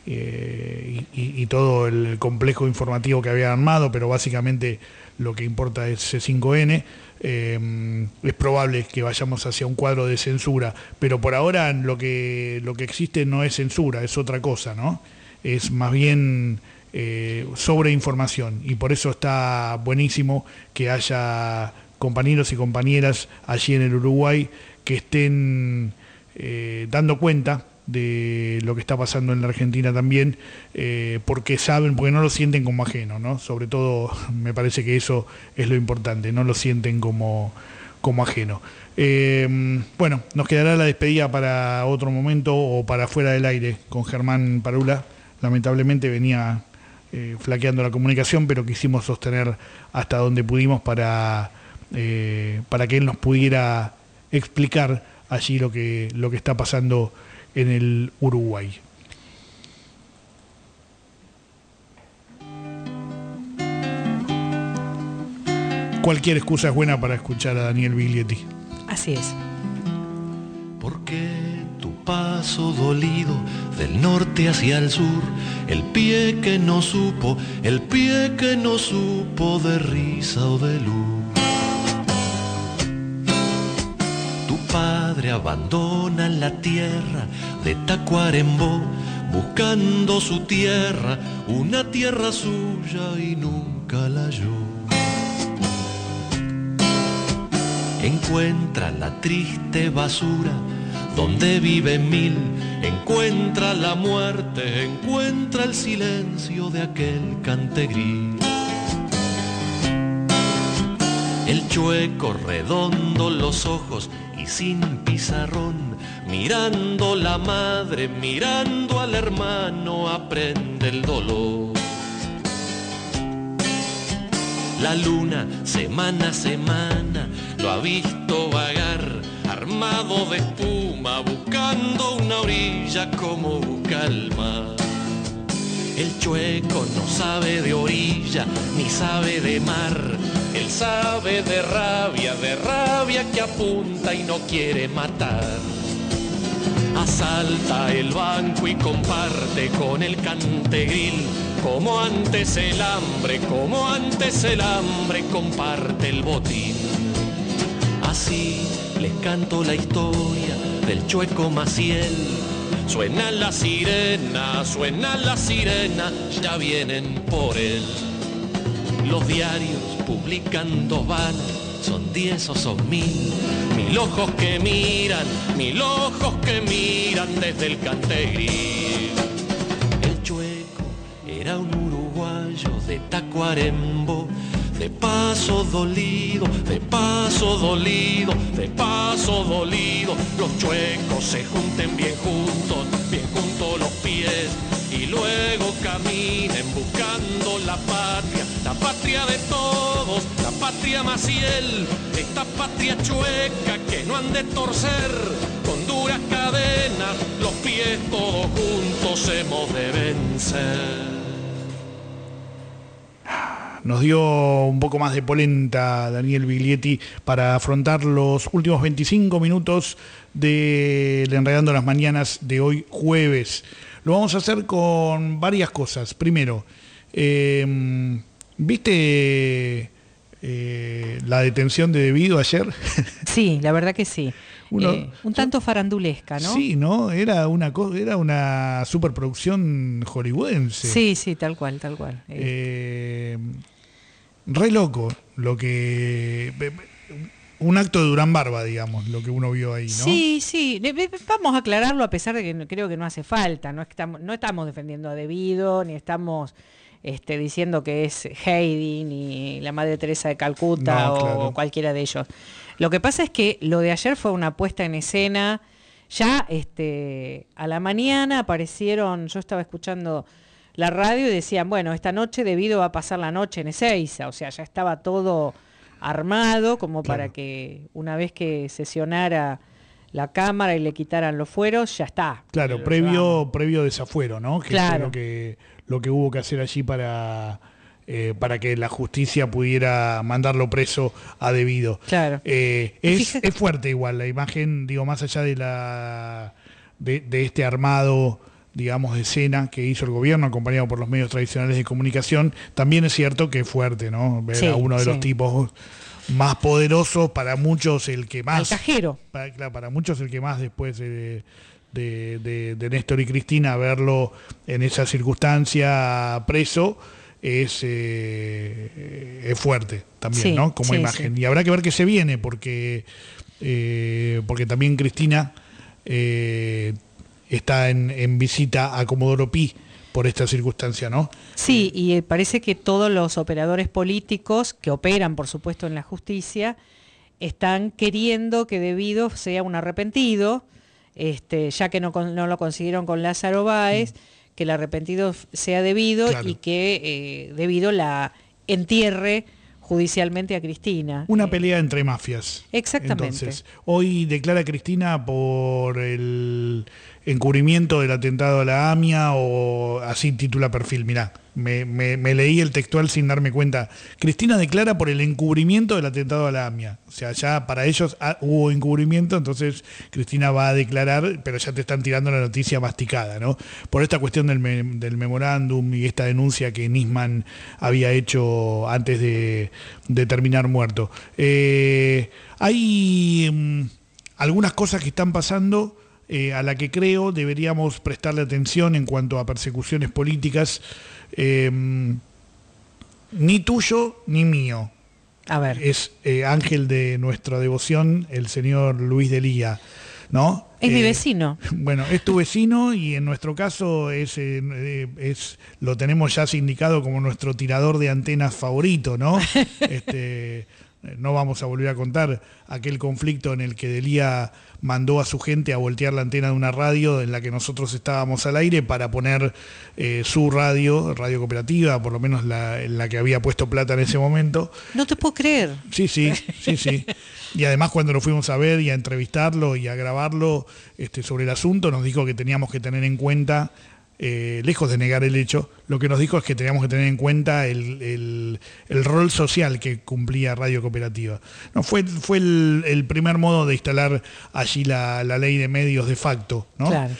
Eh, y, y todo el complejo informativo que había armado, pero básicamente lo que importa es C cinco N. Eh, es probable que vayamos hacia un cuadro de censura, pero por ahora lo que, lo que existe no es censura, es otra cosa, ¿no? Es más bien eh, sobreinformación, y por eso está buenísimo que haya compañeros y compañeras allí en el Uruguay que estén eh, dando cuenta de lo que está pasando en la Argentina también, eh, porque saben, porque no lo sienten como ajeno, ¿no? Sobre todo me parece que eso es lo importante, no lo sienten como, como ajeno. Eh, bueno, nos quedará la despedida para otro momento o para fuera del aire con Germán Parula. Lamentablemente venía eh, flaqueando la comunicación, pero quisimos sostener hasta donde pudimos para, eh, para que él nos pudiera explicar allí lo que, lo que está pasando en el Uruguay. Cualquier excusa es buena para escuchar a Daniel Biglietti. Así es. Porque tu paso dolido del norte hacia el sur, el pie que no supo, el pie que no supo de risa o de luz. Padre abandona la tierra de Tacuarembó, buscando su tierra, una tierra suya, y nunca la halló. Encuentra la triste basura donde vive mil, encuentra la muerte, encuentra el silencio de aquel cantegril. El chueco redondo los ojos y sin pizarrón, mirando la madre, mirando al hermano, aprende el dolor. La luna, semana a semana, lo ha visto vagar, armado de espuma, buscando una orilla como busca el mar. El chueco no sabe de orilla, ni sabe de mar. Él sabe de rabia, de rabia que apunta y no quiere matar. Asalta el banco y comparte con el cantegril, como antes el hambre, como antes el hambre comparte el botín. Así les canto la historia del chueco Maciel. Suena la sirena, suena la sirena, ya vienen por él. Los diarios publican dos balas, son diez o son mil, mil ojos que miran, mil ojos que miran desde el cantegril. El chueco era un uruguayo de Tacuarembó, de paso dolido, de paso dolido, de paso dolido. Los chuecos se junten bien juntos, bien juntos los pies, y luego caminen buscando la patria, la patria de todos, la patria Maciel, esta patria chueca que no han de torcer, con duras cadenas, los pies todos juntos hemos de vencer. Nos dio un poco más de polenta Daniel Biglietti para afrontar los últimos veinticinco minutos de Enredando las Mañanas de hoy jueves. Lo vamos a hacer con varias cosas. Primero, eh, ¿viste eh, la detención de Devido ayer? Sí, la verdad que sí. Uno, eh, un tanto farandulesca, ¿no? Sí, ¿no? Era una era una superproducción hollywoodense. Sí, sí, tal cual, tal cual. Eh, re loco lo que... Un acto de Durán Barba, digamos, lo que uno vio ahí, ¿no? Sí, sí. Vamos a aclararlo a pesar de que creo que no hace falta. No estamos, no estamos defendiendo a Devido, ni estamos este, diciendo que es Heidi, ni la Madre Teresa de Calcuta no, o claro. cualquiera de ellos. Lo que pasa es que lo de ayer fue una puesta en escena. Ya este, a la mañana aparecieron, yo estaba escuchando la radio y decían, bueno, esta noche Devido va a pasar la noche en Ezeiza. O sea, ya estaba todo armado como claro. para que una vez que sesionara la cámara y le quitaran los fueros, ya está. Claro, previo, previo desafuero, ¿no? Que claro. fue lo que, lo que hubo que hacer allí para... Eh, para que la justicia pudiera mandarlo preso a Devido. Claro. Eh, es, es fuerte igual la imagen, digo, más allá de la de, de este armado, digamos, de escena que hizo el gobierno acompañado por los medios tradicionales de comunicación, también es cierto que es fuerte, ¿no? Ver sí, a uno de sí. los tipos más poderosos, para muchos el que más... Al cajero. Para, claro, para muchos el que más después de, de, de, de Néstor y Cristina, verlo en esa circunstancia preso, es, eh, es fuerte también, sí, ¿no? Como sí, imagen. Sí. Y habrá que ver qué se viene, porque, eh, porque también Cristina eh, está en, en visita a Comodoro Pi por esta circunstancia, ¿no? Sí, y parece que todos los operadores políticos que operan, por supuesto, en la justicia, están queriendo que Devido sea un arrepentido, este, ya que no, no lo consiguieron con Lázaro Báez, mm. que el arrepentido sea Devido claro. y que eh, Devido la entierre judicialmente a Cristina. Una pelea entre mafias. Exactamente. Entonces, hoy declara Cristina por el encubrimiento del atentado a la AMIA, o así titula Perfil. Mirá, me, me, me leí el textual sin darme cuenta. Cristina declara por el encubrimiento del atentado a la AMIA. O sea, ya para ellos ah, hubo encubrimiento, entonces Cristina va a declarar, pero ya te están tirando la noticia masticada, ¿no? Por esta cuestión del, me, del memorándum y esta denuncia que Nisman había hecho antes de, de terminar muerto. Eh, hay mmm, algunas cosas que están pasando Eh, a la que creo deberíamos prestarle atención en cuanto a persecuciones políticas, eh, ni tuyo ni mío. A ver. Es eh, ángel de nuestra devoción, el señor Luis de Lía, ¿no? Es eh, mi vecino. Bueno, es tu vecino y en nuestro caso es, eh, es lo tenemos ya sindicado como nuestro tirador de antenas favorito, ¿no? este, no vamos a volver a contar aquel conflicto en el que de Lía mandó a su gente a voltear la antena de una radio en la que nosotros estábamos al aire para poner eh, su radio, radio cooperativa, por lo menos la, la que había puesto plata en ese momento. No te puedo creer. Sí, sí, sí, sí. Y además cuando lo fuimos a ver y a entrevistarlo y a grabarlo este, sobre el asunto, nos dijo que teníamos que tener en cuenta, eh, lejos de negar el hecho, lo que nos dijo es que teníamos que tener en cuenta el, el, el rol social que cumplía Radio Cooperativa. No, fue fue el, el primer modo de instalar allí la, la ley de medios de facto, ¿no? Claro.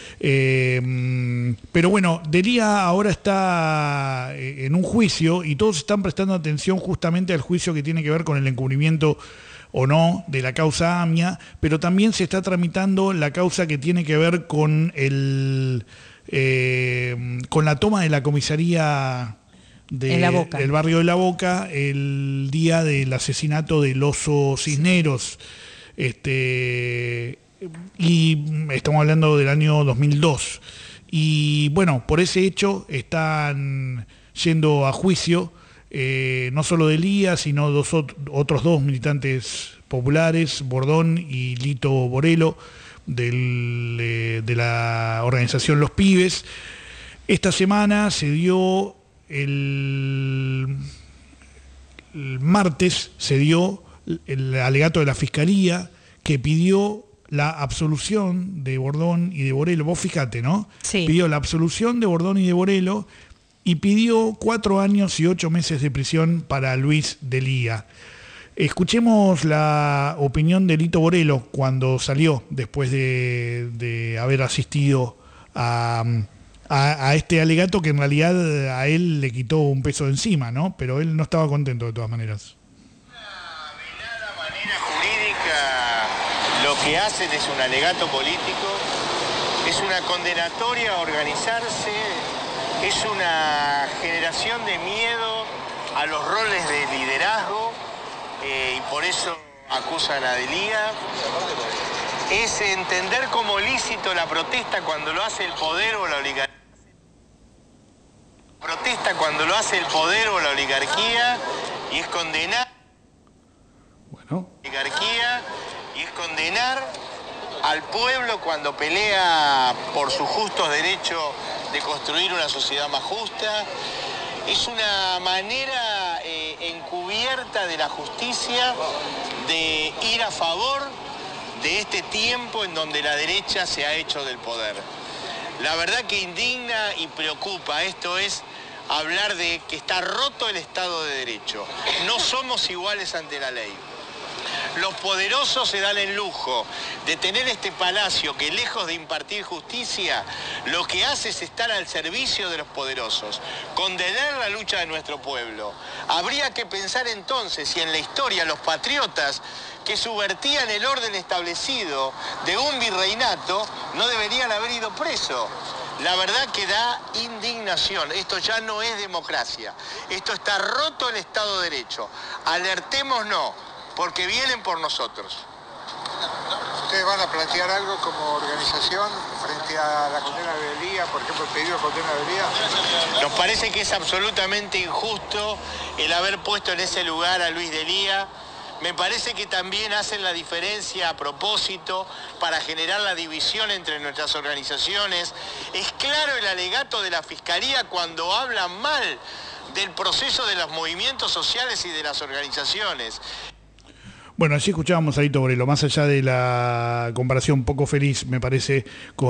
Eh, pero bueno, de Lía ahora está en un juicio y todos están prestando atención justamente al juicio que tiene que ver con el encubrimiento o no de la causa AMIA, pero también se está tramitando la causa que tiene que ver con el eh, con la toma de la comisaría de, La Boca. del barrio de La Boca el día del asesinato del oso Cisneros. Este, y estamos hablando del año dos mil dos. Y bueno, por ese hecho están yendo a juicio Eh, no solo de Lía, sino dos, otros dos militantes populares, Bordón y Lito Borello, del, eh, de la organización Los Pibes. Esta semana se dio el, el martes se dio el alegato de la Fiscalía que pidió la absolución de Bordón y de Borello. Vos fijate, ¿no? Sí. Pidió la absolución de Bordón y de Borello y pidió cuatro años y ocho meses de prisión para Luis Delía. Escuchemos la opinión de Lito Borello cuando salió después de, de haber asistido a, a, a este alegato que en realidad a él le quitó un peso de encima, ¿no? Pero él no estaba contento de todas maneras. Lo que hacen es un alegato político, es una condenatoria a organizarse, es una generación de miedo a los roles de liderazgo eh, y por eso acusan a Delía. Es entender como lícito la protesta cuando lo hace el poder o la oligarquía. Protesta cuando lo hace el poder o la oligarquía y es condenar. Bueno. Oligarquía. Y es condenar al pueblo cuando pelea por sus justos derechos de construir una sociedad más justa. Es una manera eh, encubierta de la justicia de ir a favor de este tiempo en donde la derecha se ha hecho del poder. La verdad que indigna y preocupa. Esto es hablar de que está roto el Estado de Derecho. No somos iguales ante la ley. Los poderosos se dan el lujo de tener este palacio que, lejos de impartir justicia, lo que hace es estar al servicio de los poderosos, condenar la lucha de nuestro pueblo. Habría que pensar entonces si en la historia los patriotas que subvertían el orden establecido de un virreinato no deberían haber ido presos. La verdad que da indignación. Esto ya no es democracia. Esto está roto el Estado de Derecho. Alertémonos, porque vienen por nosotros. ¿Ustedes van a plantear algo como organización frente a la condena de Delía, por ejemplo, el pedido de condena de Delía? Nos parece que es absolutamente injusto el haber puesto en ese lugar a Luis Delía. Me parece que también hacen la diferencia a propósito para generar la división entre nuestras organizaciones. Es claro el alegato de la Fiscalía cuando hablan mal del proceso de los movimientos sociales y de las organizaciones. Bueno, así escuchábamos a Lito Borello, más allá de la comparación poco feliz, me parece,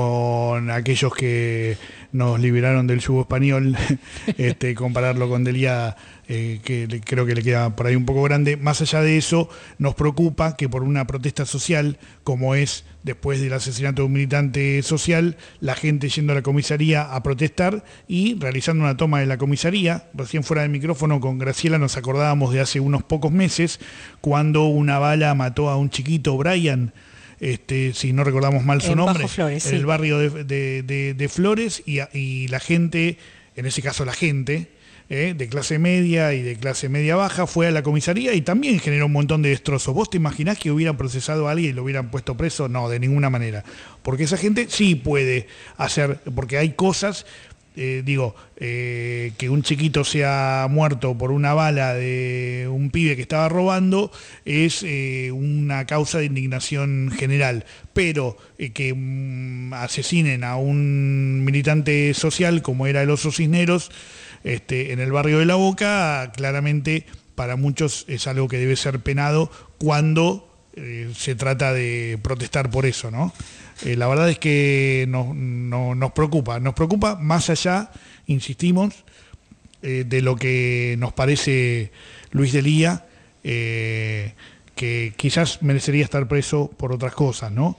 con aquellos que nos liberaron del yugo español, este, compararlo con Delía, eh, que le, creo que le queda por ahí un poco grande. Más allá de eso, nos preocupa que por una protesta social, como es después del asesinato de un militante social, la gente yendo a la comisaría a protestar y realizando una toma de la comisaría. Recién fuera del micrófono con Graciela nos acordábamos de hace unos pocos meses, cuando una bala mató a un chiquito, Brian, Este, si no recordamos mal su en nombre, Flores, en sí. el barrio de, de, de, de Flores, y, y la gente, en ese caso la gente, eh, de clase media y de clase media baja, fue a la comisaría y también generó un montón de destrozos. ¿Vos te imaginás que hubieran procesado a alguien y lo hubieran puesto preso? No, de ninguna manera. Porque esa gente sí puede hacer, porque hay cosas... Eh, digo, eh, que un chiquito sea muerto por una bala de un pibe que estaba robando es eh, una causa de indignación general, pero eh, que mm, asesinen a un militante social como era el Oso Cisneros este, en el barrio de La Boca, claramente para muchos es algo que debe ser penado cuando eh, se trata de protestar por eso, ¿no? Eh, la verdad es que nos, no, nos preocupa, nos preocupa más allá, insistimos, eh, de lo que nos parece Luis Delía, eh, que quizás merecería estar preso por otras cosas, ¿no?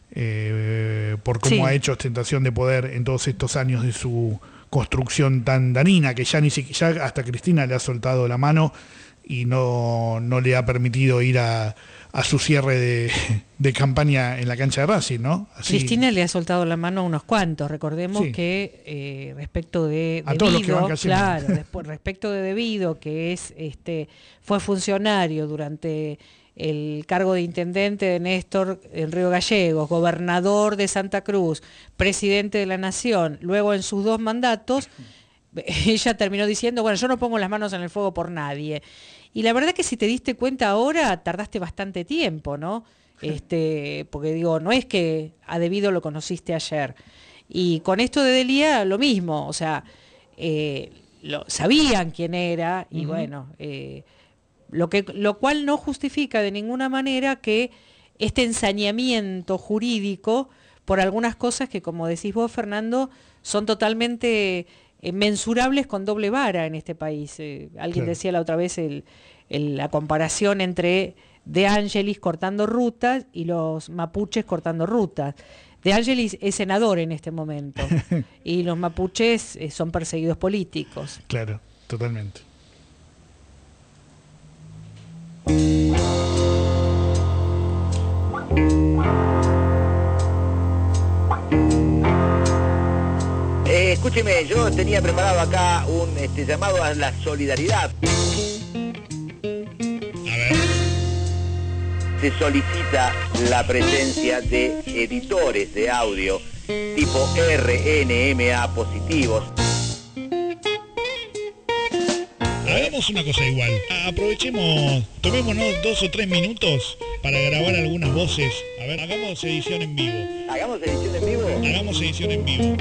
Eh, por cómo sí. ha hecho ostentación de poder en todos estos años de su construcción tan danina, que ya ni siquiera, ya hasta Cristina le ha soltado la mano y no, no le ha permitido ir a... a su cierre de, de campaña en la cancha de Racing, ¿no? Así. Cristina le ha soltado la mano a unos cuantos. Recordemos sí. que eh, respecto de a Devido, claro, después, respecto de Devido, que es este fue funcionario durante el cargo de intendente de Néstor en Río Gallegos, gobernador de Santa Cruz, presidente de la Nación, luego en sus dos mandatos, ella terminó diciendo, bueno, yo no pongo las manos en el fuego por nadie. Y la verdad que si te diste cuenta ahora, tardaste bastante tiempo, ¿no? Este, porque digo, no es que a Devido lo conociste ayer. Y con esto de Delía, lo mismo, o sea, eh, lo, sabían quién era, y uh-huh. bueno, eh, lo, que, lo cual no justifica de ninguna manera que este ensañamiento jurídico por algunas cosas que, como decís vos, Fernando, son totalmente eh, mensurables con doble vara en este país. Eh, alguien claro. decía la otra vez el, el, la comparación entre De Angelis cortando rutas y los mapuches cortando rutas. De Angelis es senador en este momento y los mapuches eh, son perseguidos políticos. Claro, totalmente. Eh, escúcheme, yo tenía preparado acá un este, llamado a la solidaridad. A ver. Se solicita la presencia de editores de audio tipo R N M A positivos. Hagamos una cosa igual. Aprovechemos, tomémonos dos o tres minutos para grabar algunas voces. A ver, hagamos edición en vivo. ¿Hagamos edición en vivo? Hagamos edición en vivo.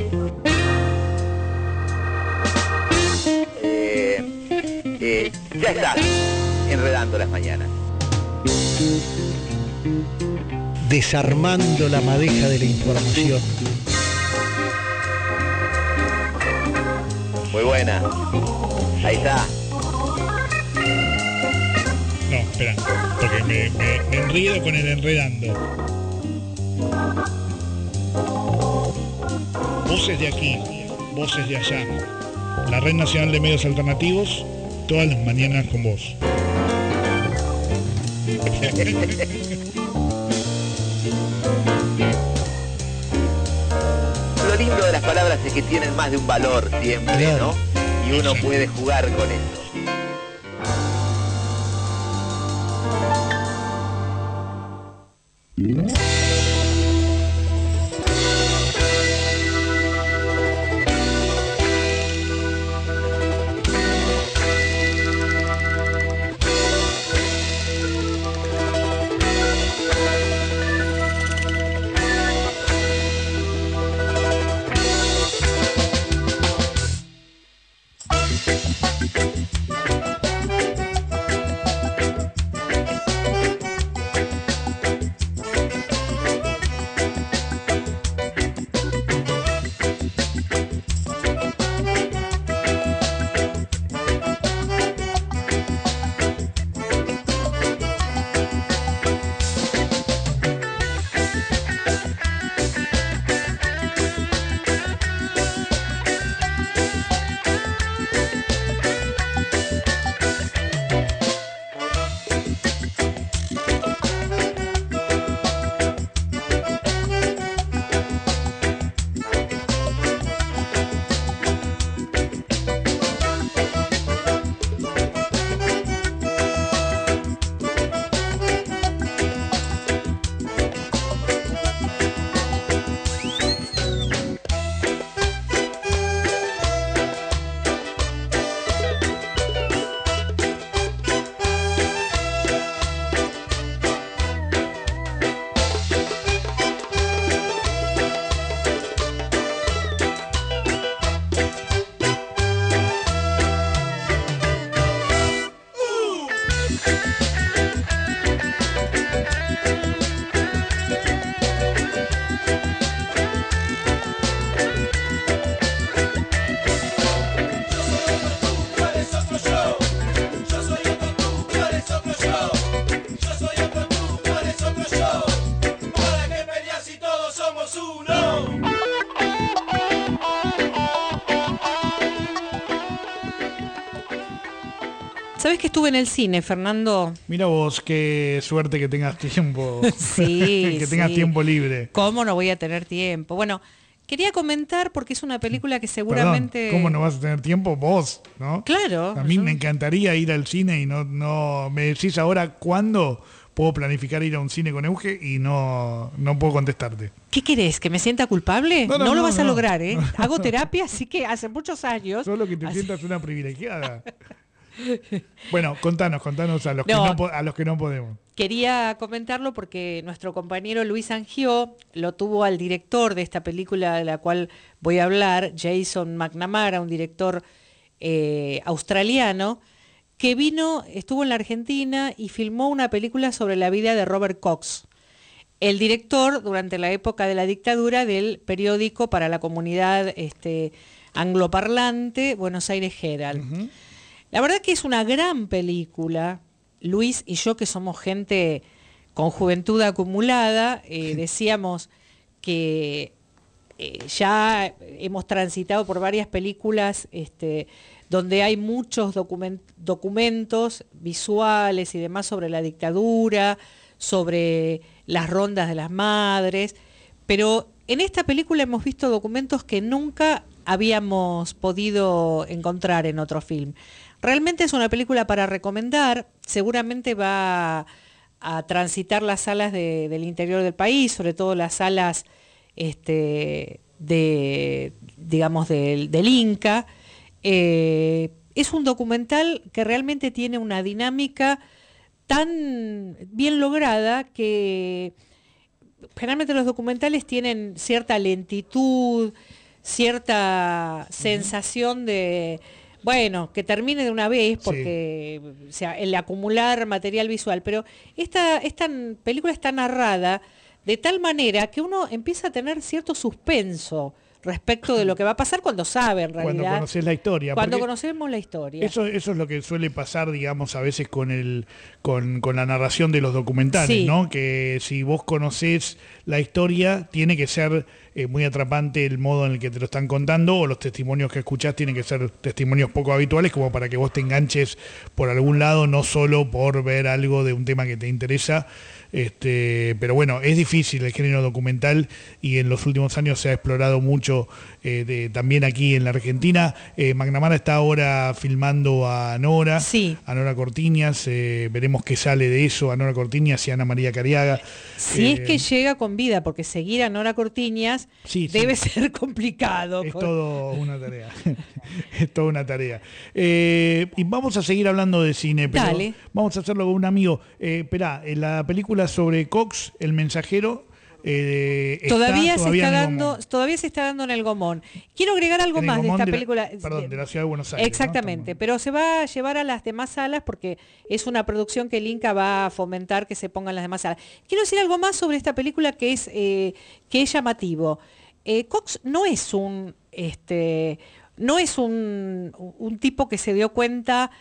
Eh, eh, ya está, enredando las mañanas. Desarmando la madeja de la información. Muy buena. Ahí está. No, espera, porque me, me, me enredo con el enredando. Voces de aquí, voces de allá. La Red Nacional de Medios Alternativos, todas las mañanas con vos. Lo lindo de las palabras es que tienen más de un valor siempre, claro. ¿no? Y uno puede jugar con eso. ¿Sabés que estuve en el cine, Fernando? Mira vos, qué suerte que tengas tiempo. Sí, que tengas sí. tiempo libre. ¿Cómo no voy a tener tiempo? Bueno, quería comentar porque es una película que seguramente... Perdón, ¿cómo no vas a tener tiempo vos, no? Claro. A mí yo... me encantaría ir al cine y no, no me decís ahora cuándo puedo planificar ir a un cine con Euge y no, no puedo contestarte. ¿Qué querés? ¿Que me sienta culpable? No, no, no, no lo no, vas no. a lograr, ¿eh? Hago terapia, así que hace muchos años... Solo que te así... sientas una privilegiada. Bueno, contanos, contanos a los, no, que no, a los que no podemos. Quería comentarlo porque nuestro compañero Luis Angió lo tuvo al director de esta película de la cual voy a hablar, Jason McNamara, un director eh, australiano, que vino, estuvo en la Argentina y filmó una película sobre la vida de Robert Cox, el director durante la época de la dictadura del periódico para la comunidad este, angloparlante Buenos Aires Herald. Uh-huh. La verdad que es una gran película. Luis y yo, que somos gente con juventud acumulada, eh, decíamos que eh, ya hemos transitado por varias películas este, donde hay muchos document- documentos visuales y demás sobre la dictadura, sobre las rondas de las madres, pero en esta película hemos visto documentos que nunca habíamos podido encontrar en otro film. Realmente es una película para recomendar, seguramente va a transitar las salas de, del interior del país, sobre todo las salas este, de, digamos, del, del Inca. Eh, es un documental que realmente tiene una dinámica tan bien lograda que generalmente los documentales tienen cierta lentitud, cierta uh-huh. sensación de, bueno, que termine de una vez porque sí. o sea, el acumular material visual, pero esta, esta película está narrada de tal manera que uno empieza a tener cierto suspenso respecto de lo que va a pasar cuando sabe, en realidad. Cuando conoces la historia. Cuando conocemos la historia. Eso, eso es lo que suele pasar, digamos, a veces con el con, con la narración de los documentales, sí. ¿no? Que si vos conocés la historia, tiene que ser eh, muy atrapante el modo en el que te lo están contando, o los testimonios que escuchás tienen que ser testimonios poco habituales, como para que vos te enganches por algún lado, no solo por ver algo de un tema que te interesa. Este, pero bueno, es difícil el género documental y en los últimos años se ha explorado mucho eh, de, también aquí en la Argentina. eh, McNamara está ahora filmando a Nora, sí. a Nora Cortiñas, eh, veremos qué sale de eso, a Nora Cortiñas y a Ana María Cariaga. Si eh, es que llega con vida, porque seguir a Nora Cortiñas sí, debe sí. ser complicado. Es con... todo una tarea, es toda una tarea. Eh, y vamos a seguir hablando de cine, pero Dale. vamos a hacerlo con un amigo. Eh, esperá, en la película sobre Cox, El Mensajero, eh, todavía, está, se todavía, está dando, todavía se está dando en el Gomón. Quiero agregar algo más de esta de película. La, perdón, de la ciudad de Buenos Aires. Exactamente, ¿no? Pero se va a llevar a las demás salas porque es una producción que el Inca va a fomentar que se pongan las demás salas. Quiero decir algo más sobre esta película que es, eh, que es llamativo. Eh, Cox no es un, este, no es un, un tipo que se dio cuenta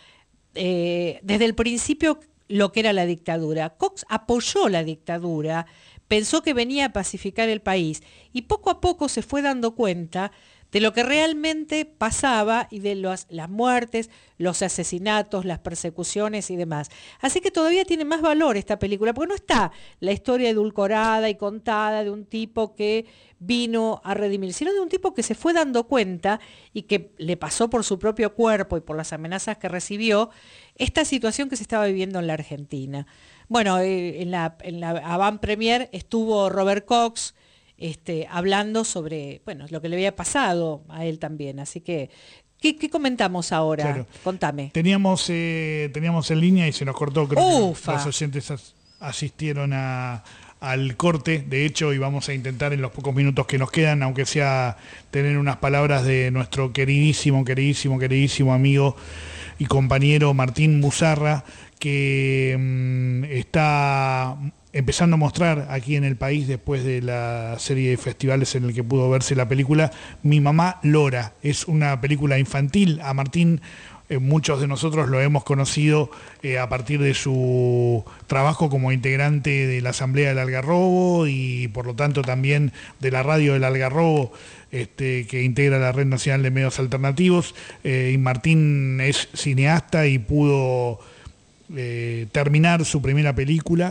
eh, desde el principio lo que era la dictadura. Cox apoyó la dictadura, pensó que venía a pacificar el país y poco a poco se fue dando cuenta de lo que realmente pasaba y de los, las muertes, los asesinatos, las persecuciones y demás. Así que todavía tiene más valor esta película, porque no está la historia edulcorada y contada de un tipo que vino a redimir, sino de un tipo que se fue dando cuenta y que le pasó por su propio cuerpo y por las amenazas que recibió esta situación que se estaba viviendo en la Argentina. Bueno, eh, en la, en la avant premier estuvo Robert Cox, Este, hablando sobre, bueno, lo que le había pasado a él también. Así que, ¿qué, qué comentamos ahora? Claro. Contame. Teníamos, eh, teníamos en línea y se nos cortó, creo Ufa. que los oyentes as, asistieron a, al corte, de hecho, y vamos a intentar en los pocos minutos que nos quedan, aunque sea tener unas palabras de nuestro queridísimo, queridísimo, queridísimo amigo y compañero Martín Muzarra, que mmm, está empezando a mostrar aquí en el país, después de la serie de festivales en el que pudo verse la película, Mi mamá Lora. Es una película infantil. A Martín eh, muchos de nosotros lo hemos conocido eh, a partir de su trabajo como integrante de la Asamblea del Algarrobo y por lo tanto también de la radio del Algarrobo, este, que integra la Red Nacional de Medios Alternativos. Eh, y Martín es cineasta y pudo eh, terminar su primera película.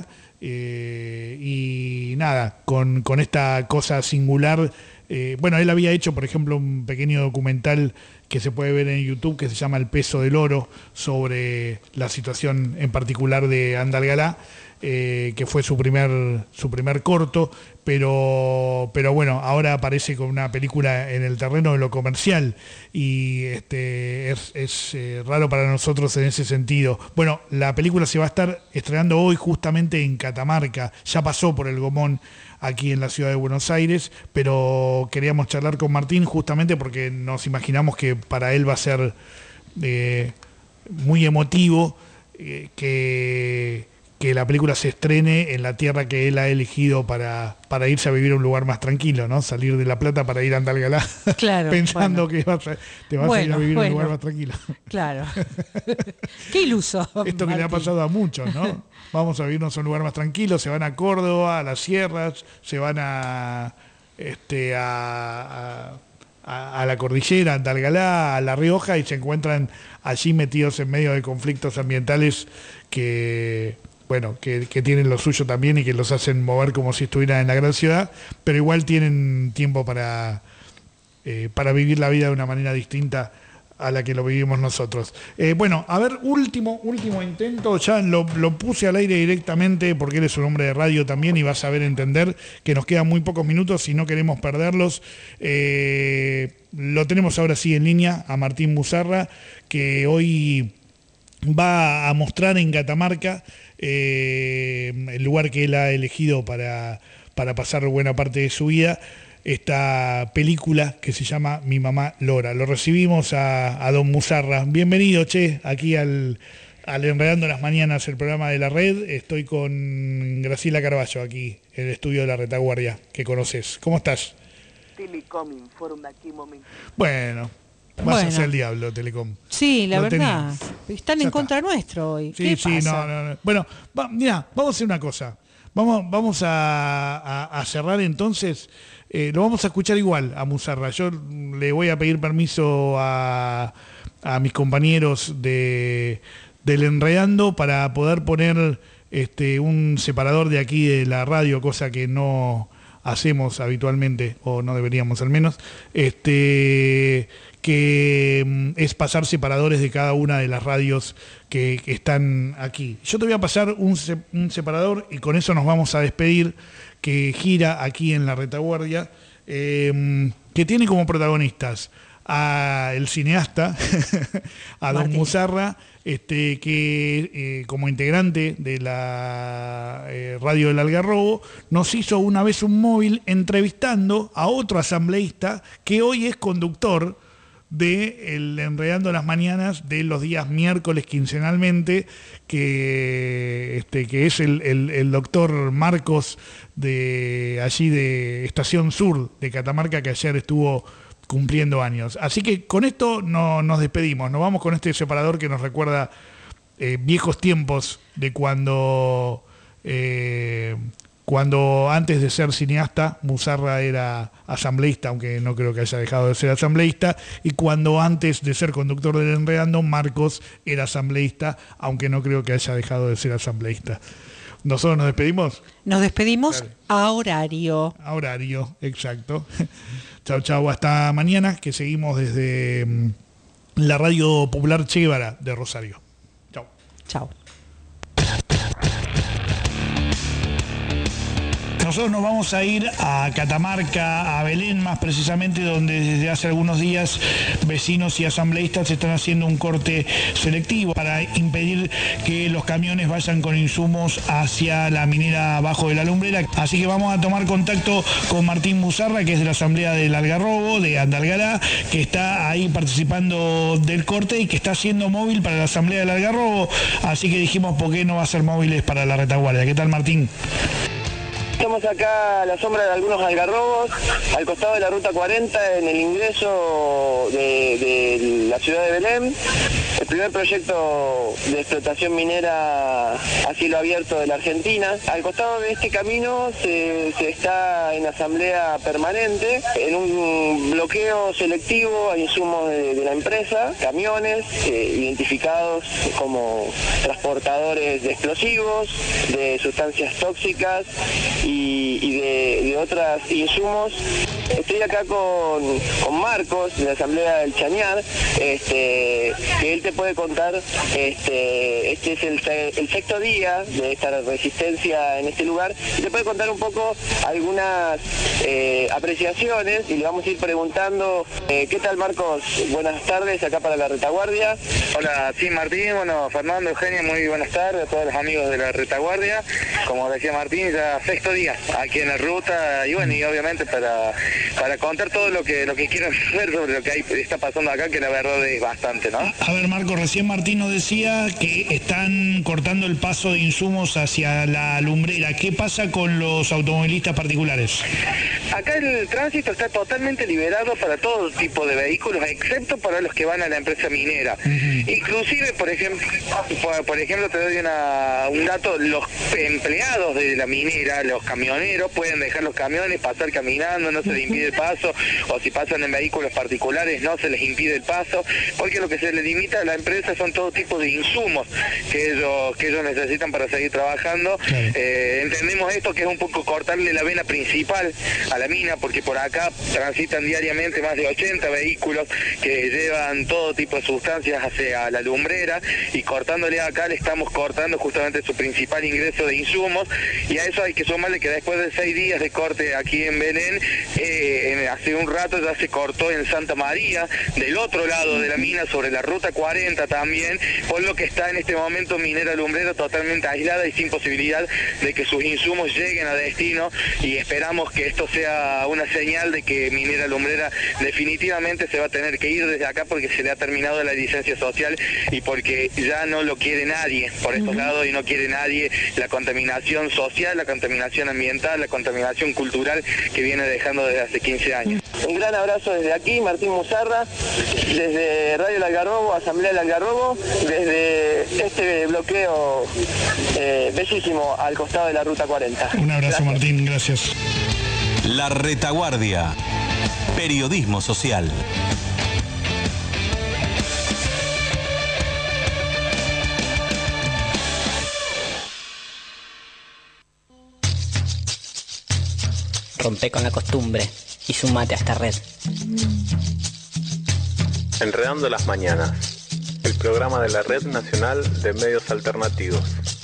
Eh, y nada, con, con esta cosa singular, eh, bueno, él había hecho, por ejemplo, un pequeño documental que se puede ver en YouTube que se llama El peso del oro, sobre la situación en particular de Andalgalá, eh, que fue su primer, su primer corto, pero, pero bueno, ahora aparece con una película en el terreno de lo comercial y este, es, es eh, raro para nosotros en ese sentido. Bueno, la película se va a estar estrenando hoy justamente en Catamarca, ya pasó por el Gomón aquí en la ciudad de Buenos Aires, pero queríamos charlar con Martín justamente porque nos imaginamos que para él va a ser eh, muy emotivo eh, que, que la película se estrene en la tierra que él ha elegido para, para irse a vivir a un lugar más tranquilo, ¿no? Salir de La Plata para ir a Andalgalá, claro, pensando bueno. que vas a, te vas bueno, a ir a vivir bueno. a un lugar más tranquilo. Claro. Qué iluso. Esto que Martín. Le ha pasado a muchos, ¿no? Vamos a vivirnos a un lugar más tranquilo, se van a Córdoba, a las sierras, se van a, este, a, a, a la cordillera, a Andalgalá, a La Rioja, y se encuentran allí metidos en medio de conflictos ambientales que... bueno, que, que tienen lo suyo también y que los hacen mover como si estuvieran en la gran ciudad, pero igual tienen tiempo para, eh, para vivir la vida de una manera distinta a la que lo vivimos nosotros. Eh, bueno, a ver, último, último intento, ya lo, lo puse al aire directamente porque eres un hombre de radio también y vas a saber entender que nos quedan muy pocos minutos y no queremos perderlos. Eh, lo tenemos ahora sí en línea a Martín Musarra, que hoy va a mostrar en Catamarca Eh, el lugar que él ha elegido para, para pasar buena parte de su vida, esta película que se llama Mi Mamá Lora. Lo recibimos a, a don Musarra. Bienvenido, che, aquí al, al Enredando las Mañanas, el programa de la red. Estoy con Graciela Carballo aquí, en el estudio de la Retaguardia, que conoces. ¿Cómo estás? Telecom informa qué momento. Bueno. Vas bueno. a ser el diablo, Telecom. Sí, la Lo verdad. Tenías. Están ya en está. Contra nuestro hoy. Sí, sí, pasa? no, no, no. Bueno, va, mira, vamos a hacer una cosa. Vamos, vamos a, a, a cerrar entonces. Eh, lo vamos a escuchar igual a Musarra. Yo le voy a pedir permiso a, a mis compañeros de del Enredando para poder poner este un separador de aquí de la radio, cosa que no hacemos habitualmente, o no deberíamos al menos. Este... que es pasar separadores de cada una de las radios que, que están aquí. Yo te voy a pasar un, se, un separador y con eso nos vamos a despedir, que gira aquí en la Retaguardia, eh, que tiene como protagonistas a el cineasta, a don Martín Musarra, este, que eh, como integrante de la eh, radio del Algarrobo, nos hizo una vez un móvil entrevistando a otro asambleísta que hoy es conductor de el Enredando las Mañanas de los días miércoles quincenalmente, que este que es el, el, el doctor Marcos de allí de Estación Sur de Catamarca, que ayer estuvo cumpliendo años. Así que con esto no, nos despedimos, nos vamos con este separador que nos recuerda eh, viejos tiempos de cuando eh, cuando antes de ser cineasta, Musarra era asambleísta, aunque no creo que haya dejado de ser asambleísta, y cuando antes de ser conductor del Enredando, Marcos era asambleísta, aunque no creo que haya dejado de ser asambleísta. ¿Nosotros nos despedimos? Nos despedimos claro. a horario. A horario, exacto. Chau, chau, hasta mañana, que seguimos desde um, la Radio Popular Che Guevara de Rosario. Chau. Chau. Nosotros nos vamos a ir a Catamarca, a Belén más precisamente, donde desde hace algunos días vecinos y asambleístas están haciendo un corte selectivo para impedir que los camiones vayan con insumos hacia la minera abajo de la lumbrera. Así que vamos a tomar contacto con Martín Musarra, que es de la Asamblea del Algarrobo, de Andalgalá, que está ahí participando del corte y que está haciendo móvil para la Asamblea del Algarrobo. Así que dijimos, ¿por qué no va a ser móviles para la Retaguardia? ¿Qué tal, Martín? Estamos acá a la sombra de algunos algarrobos, al costado de la ruta cuarenta, en el ingreso de, de la ciudad de Belén. El primer proyecto de explotación minera a cielo abierto de la Argentina. Al costado de este camino se, se está en asamblea permanente, en un bloqueo selectivo a insumos de, de la empresa, camiones eh, identificados como transportadores de explosivos, de sustancias tóxicas y, y de, de otros insumos. Estoy acá con, con Marcos, de la Asamblea del Chañar, este, que él te puede contar, este, este es el, el sexto día de esta resistencia en este lugar, y te puede contar un poco algunas eh, apreciaciones, y le vamos a ir preguntando, eh, ¿qué tal, Marcos? Buenas tardes, acá para la Retaguardia. Hola, sí, Martín, bueno, Fernando, Eugenio, muy buenas tardes a todos los amigos de la Retaguardia. Como decía Martín, ya sexto día días aquí en la ruta y bueno, y obviamente para, para contar todo lo que lo que quieran saber sobre lo que hay, está pasando acá, que la verdad es bastante, ¿no? A ver, Marco, recién Martín nos decía que están cortando el paso de insumos hacia la lumbrera. ¿Qué pasa con los automovilistas particulares? Acá el tránsito está totalmente liberado para todo tipo de vehículos, excepto para los que van a la empresa minera. Uh-huh. Inclusive, por ejemplo, por, por ejemplo, te doy una, un dato, los empleados de la minera, los camioneros, pueden dejar los camiones, pasar caminando, no se les impide el paso, o si pasan en vehículos particulares no se les impide el paso, porque lo que se les limita a la empresa son todo tipo de insumos que ellos, que ellos necesitan para seguir trabajando. Claro. Eh, entendemos esto que es un poco cortarle la vena principal a la mina, porque por acá transitan diariamente más de ochenta vehículos que llevan todo tipo de sustancias hacia la lumbrera, y cortándole acá le estamos cortando justamente su principal ingreso de insumos, y a eso hay que sumarle que después de seis días de corte aquí en Belén, eh, en, hace un rato ya se cortó en Santa María, del otro lado de la mina, sobre la ruta cuarenta también, por lo que está en este momento Minera Lumbrera totalmente aislada y sin posibilidad de que sus insumos lleguen a destino, y esperamos que esto sea una señal de que Minera Lumbrera definitivamente se va a tener que ir desde acá, porque se le ha terminado la licencia social y porque ya no lo quiere nadie por estos uh-huh. lados, y no quiere nadie la contaminación social, la contaminación ambiental, la contaminación cultural que viene dejando desde hace quince años. Un gran abrazo desde aquí, Martín Musarra, desde Radio El Algarrobo, Asamblea del Algarrobo, desde este bloqueo eh, bellísimo al costado de la Ruta cuarenta. Un abrazo, gracias. Martín, gracias. La Retaguardia, periodismo social. Rompe con la costumbre y sumate a esta red. Enredando las mañanas, el programa de la Red Nacional de Medios Alternativos.